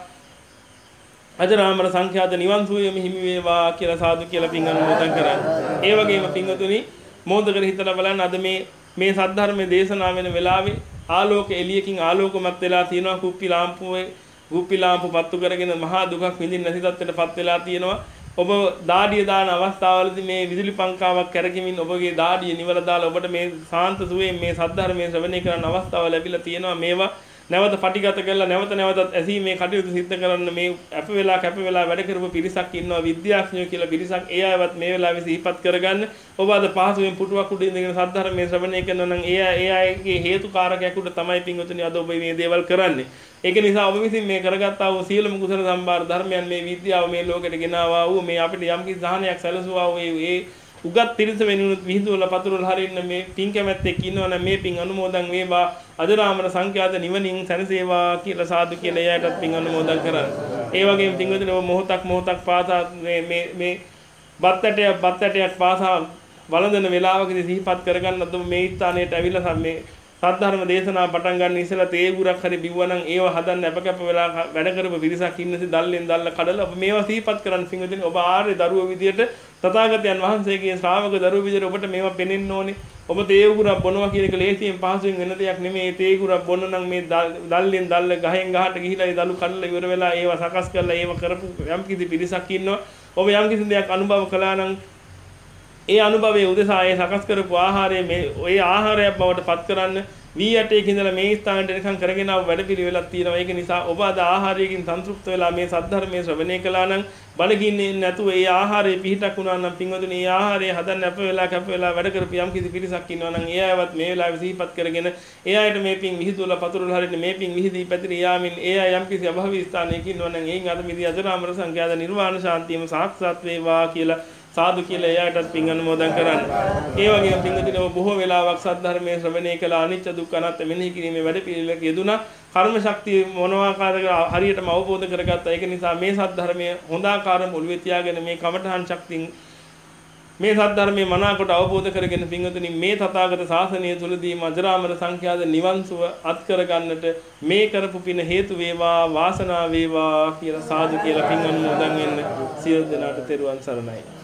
අජරාමර සංඛ්‍යාත නිවන් සුවයම හිමි වේවා කියලා සාදු කියලා පින් අනුමෝදන් කරා. ඒ වගේම පින්වතුනි මොහොතකට හිතලා බලන්න අද මේ මේ සද්ධර්මයේ දේශනා වෙන වෙලාවේ ආලෝක එළියකින් ආලෝකමත් වෙලා තියෙනවා. කුප්පි ලාම්පුවේ කුප්පි ලාම්පු පත්තු කරගෙන මහා දුකක් විඳින්න නැති තත්ත්වයටපත් වෙලා තියෙනවා. ඔබ දාඩිය දාන අවස්ථාවවලදී මේ විදුලි පංකාවක් කරකෙමින් ඔබගේ දාඩිය නිවල දාලා ඔබට මේ සාන්ත සුවයෙන් මේ සද්ධර්මයේ ශ්‍රවණය කරන අවස්ථාව ලැබිලා තියෙනවා. මේවා නැවත පටිගත කරලා නැවත නැවතත් ඇසීමේ කටයුතු සිද්ධ කරන්න මේ අප වෙලා කැප වෙලා වැඩ කරපු පිරිසක් ඉන්නවා විද්‍යාඥයෝ කියලා පිරිසක්. ඒ අයවත් මේ වෙලාවේ සිහිපත් කරගන්න. ඔබ අද පහසුවෙන් පුටුවක් උඩ ඉඳගෙන සද්ධර්මයේ ශ්‍රවණය කරනවා නම් ඒ ඒ අයගේ හේතුකාරකයක් උඩ තමයි පින්වතුනි අද ඔබ මේ දේවල් කරන්නේ. ඒක නිසා ඔබ විසින් මේ කරගත්තා වූ සීලම කුසල සම්භාර ධර්මයන් මේ විද්‍යාව මේ ලෝකෙට ගෙනාවා වූ මේ අපිට යම් කිසි සහනයක් සැලසුවා වූ ඒ උගත් පිරිස වෙනුනුත් විහිදුවල පතුරවල හරින්න මේ පින් කැමැත්තෙක් ඉන්නවනම් මේ පින් අනුමෝදන් වේවා. අජරාමර සංඛ්‍යාත නිවනින් සැනසේවා කියලා සාදු කියලා එයාටත් පින් අනුමෝදන් කරා. ඒ වගේම පින්වතුනි ඔබ මොහොතක් මොහොතක් පාසා මේ මේ මේ බත්තටයක් බත්තටයක් පාසා වළඳන වේලාවකදී සිහිපත් කරගන්න අද මේ ස්ථානයට ඇවිල්ලා මේ සද්ධර්ම දේශනා පටන් ගන්න ඉස්සෙල්ලා තේ ගුරක් හරි බිව්වනම් ඒව හදන්න අපකැප වෙලා වැඩ කරපු පිරිසක් ඉන්නසි දල්ලෙන් දල්ල කඩලා ඔබ මේවා සිහිපත් කරන්න පින්වතුනි. ඔබ ආර්ය දරුවෝ විදියට තථාගතයන් වහන්සේගේ ශ්‍රාවක දරුවෝ විදියට ඔබට මේවා පෙනෙන්න ඕනේ. ඔබ තේ ගුරක් බොනවා කියන එක ලේසියෙන් පහසුවෙන් වෙන දෙයක් නෙමෙයි. තේ ගුරක් බොන්න නම් මේ දල්ලෙන් දල්ල ගහෙන් ගහට ගිහිලා ඒ දලු කඩලා ඉවර වෙලා ඒවා සකස් කරලා ඒව කරපු යම් කිසි පිරිසක් ඉන්නවා. ඔබ යම් කිසි දෙයක් අනුභව කළා නම් ඒ අනුභවයේ උදෙසා ඒ සකස් කරපු ආහාරය මේ ඔය ආහාරයක් බවට පත් කරන්න වී අටේ ඉඳලා මේ ස්ථානට එනකම් කරගෙන ආව වැඩපිළිවෙලක් තියෙනවා. ඒක නිසා ඔබ අද ආහාරයෙන් සන්තුෂ්ත වෙලා මේ සද්ධර්මයේ ශ්‍රවණය කළා නම් බඩගින්නේ නැතුව ඒ ආහාරයේ පිහිටක් වුණා නම් පින්වතුනි ඒ ආහාරය හදන්න අප වෙලා කැප වෙලා වැඩ කරපු යම් කිසි පිරිසක් ඉන්නවා නම් ඒ අයවත් මේ වෙලාවේ සිහිපත් කරගෙන ඒ අයට මේ පින් විහිදුවලා පතුරුල හරින්න මේ පින් විහිදී පැතිරී යාමින් ඒ අය යම් කිසි අභවී ස්ථානයක ඉන්නවා නම් එයින් අද මිදී අජරාමර සංඛ්‍යාත නිර්වාණ ශාන්තියම සාක්ෂාත් වේවා කියලා සාදු කියලා එයාටත් පින් අනුමෝදන් කරන්න. ඒ වගේම පින්වතුනි ඔබ බොහෝ වෙලාවක් සද්ධර්මයේ ශ්‍රවණය කළ අනිත්‍ය දුක්ඛ අනාත්ම මෙනෙහි කිරීමේ වැඩ පිළිවෙලක යෙදුණා. කර්ම ශක්තිය මොනවාකාරක හරියටම අවබෝධ කරගත්තා. ඒක නිසා මේ සද්ධර්මයේ හොඳ ආකාරම ඔළුවේ තියාගෙන මේ කමඨහන් ශක්තියෙන් මේ සද්ධර්මයේ මනාකොට අවබෝධ කරගෙන පින්වතුනි මේ තථාගත ශාසනය තුලදී අජරාමර සංඛ්‍යාත නිවන් සුව අත් කරගන්නට මේ කරපු පින හේතු වේවා වාසනාව වේවා කියලා සාදු කියලා පින් අනුමෝදන් වෙන්න සියලු දෙනාට තෙරුවන් සරණයි.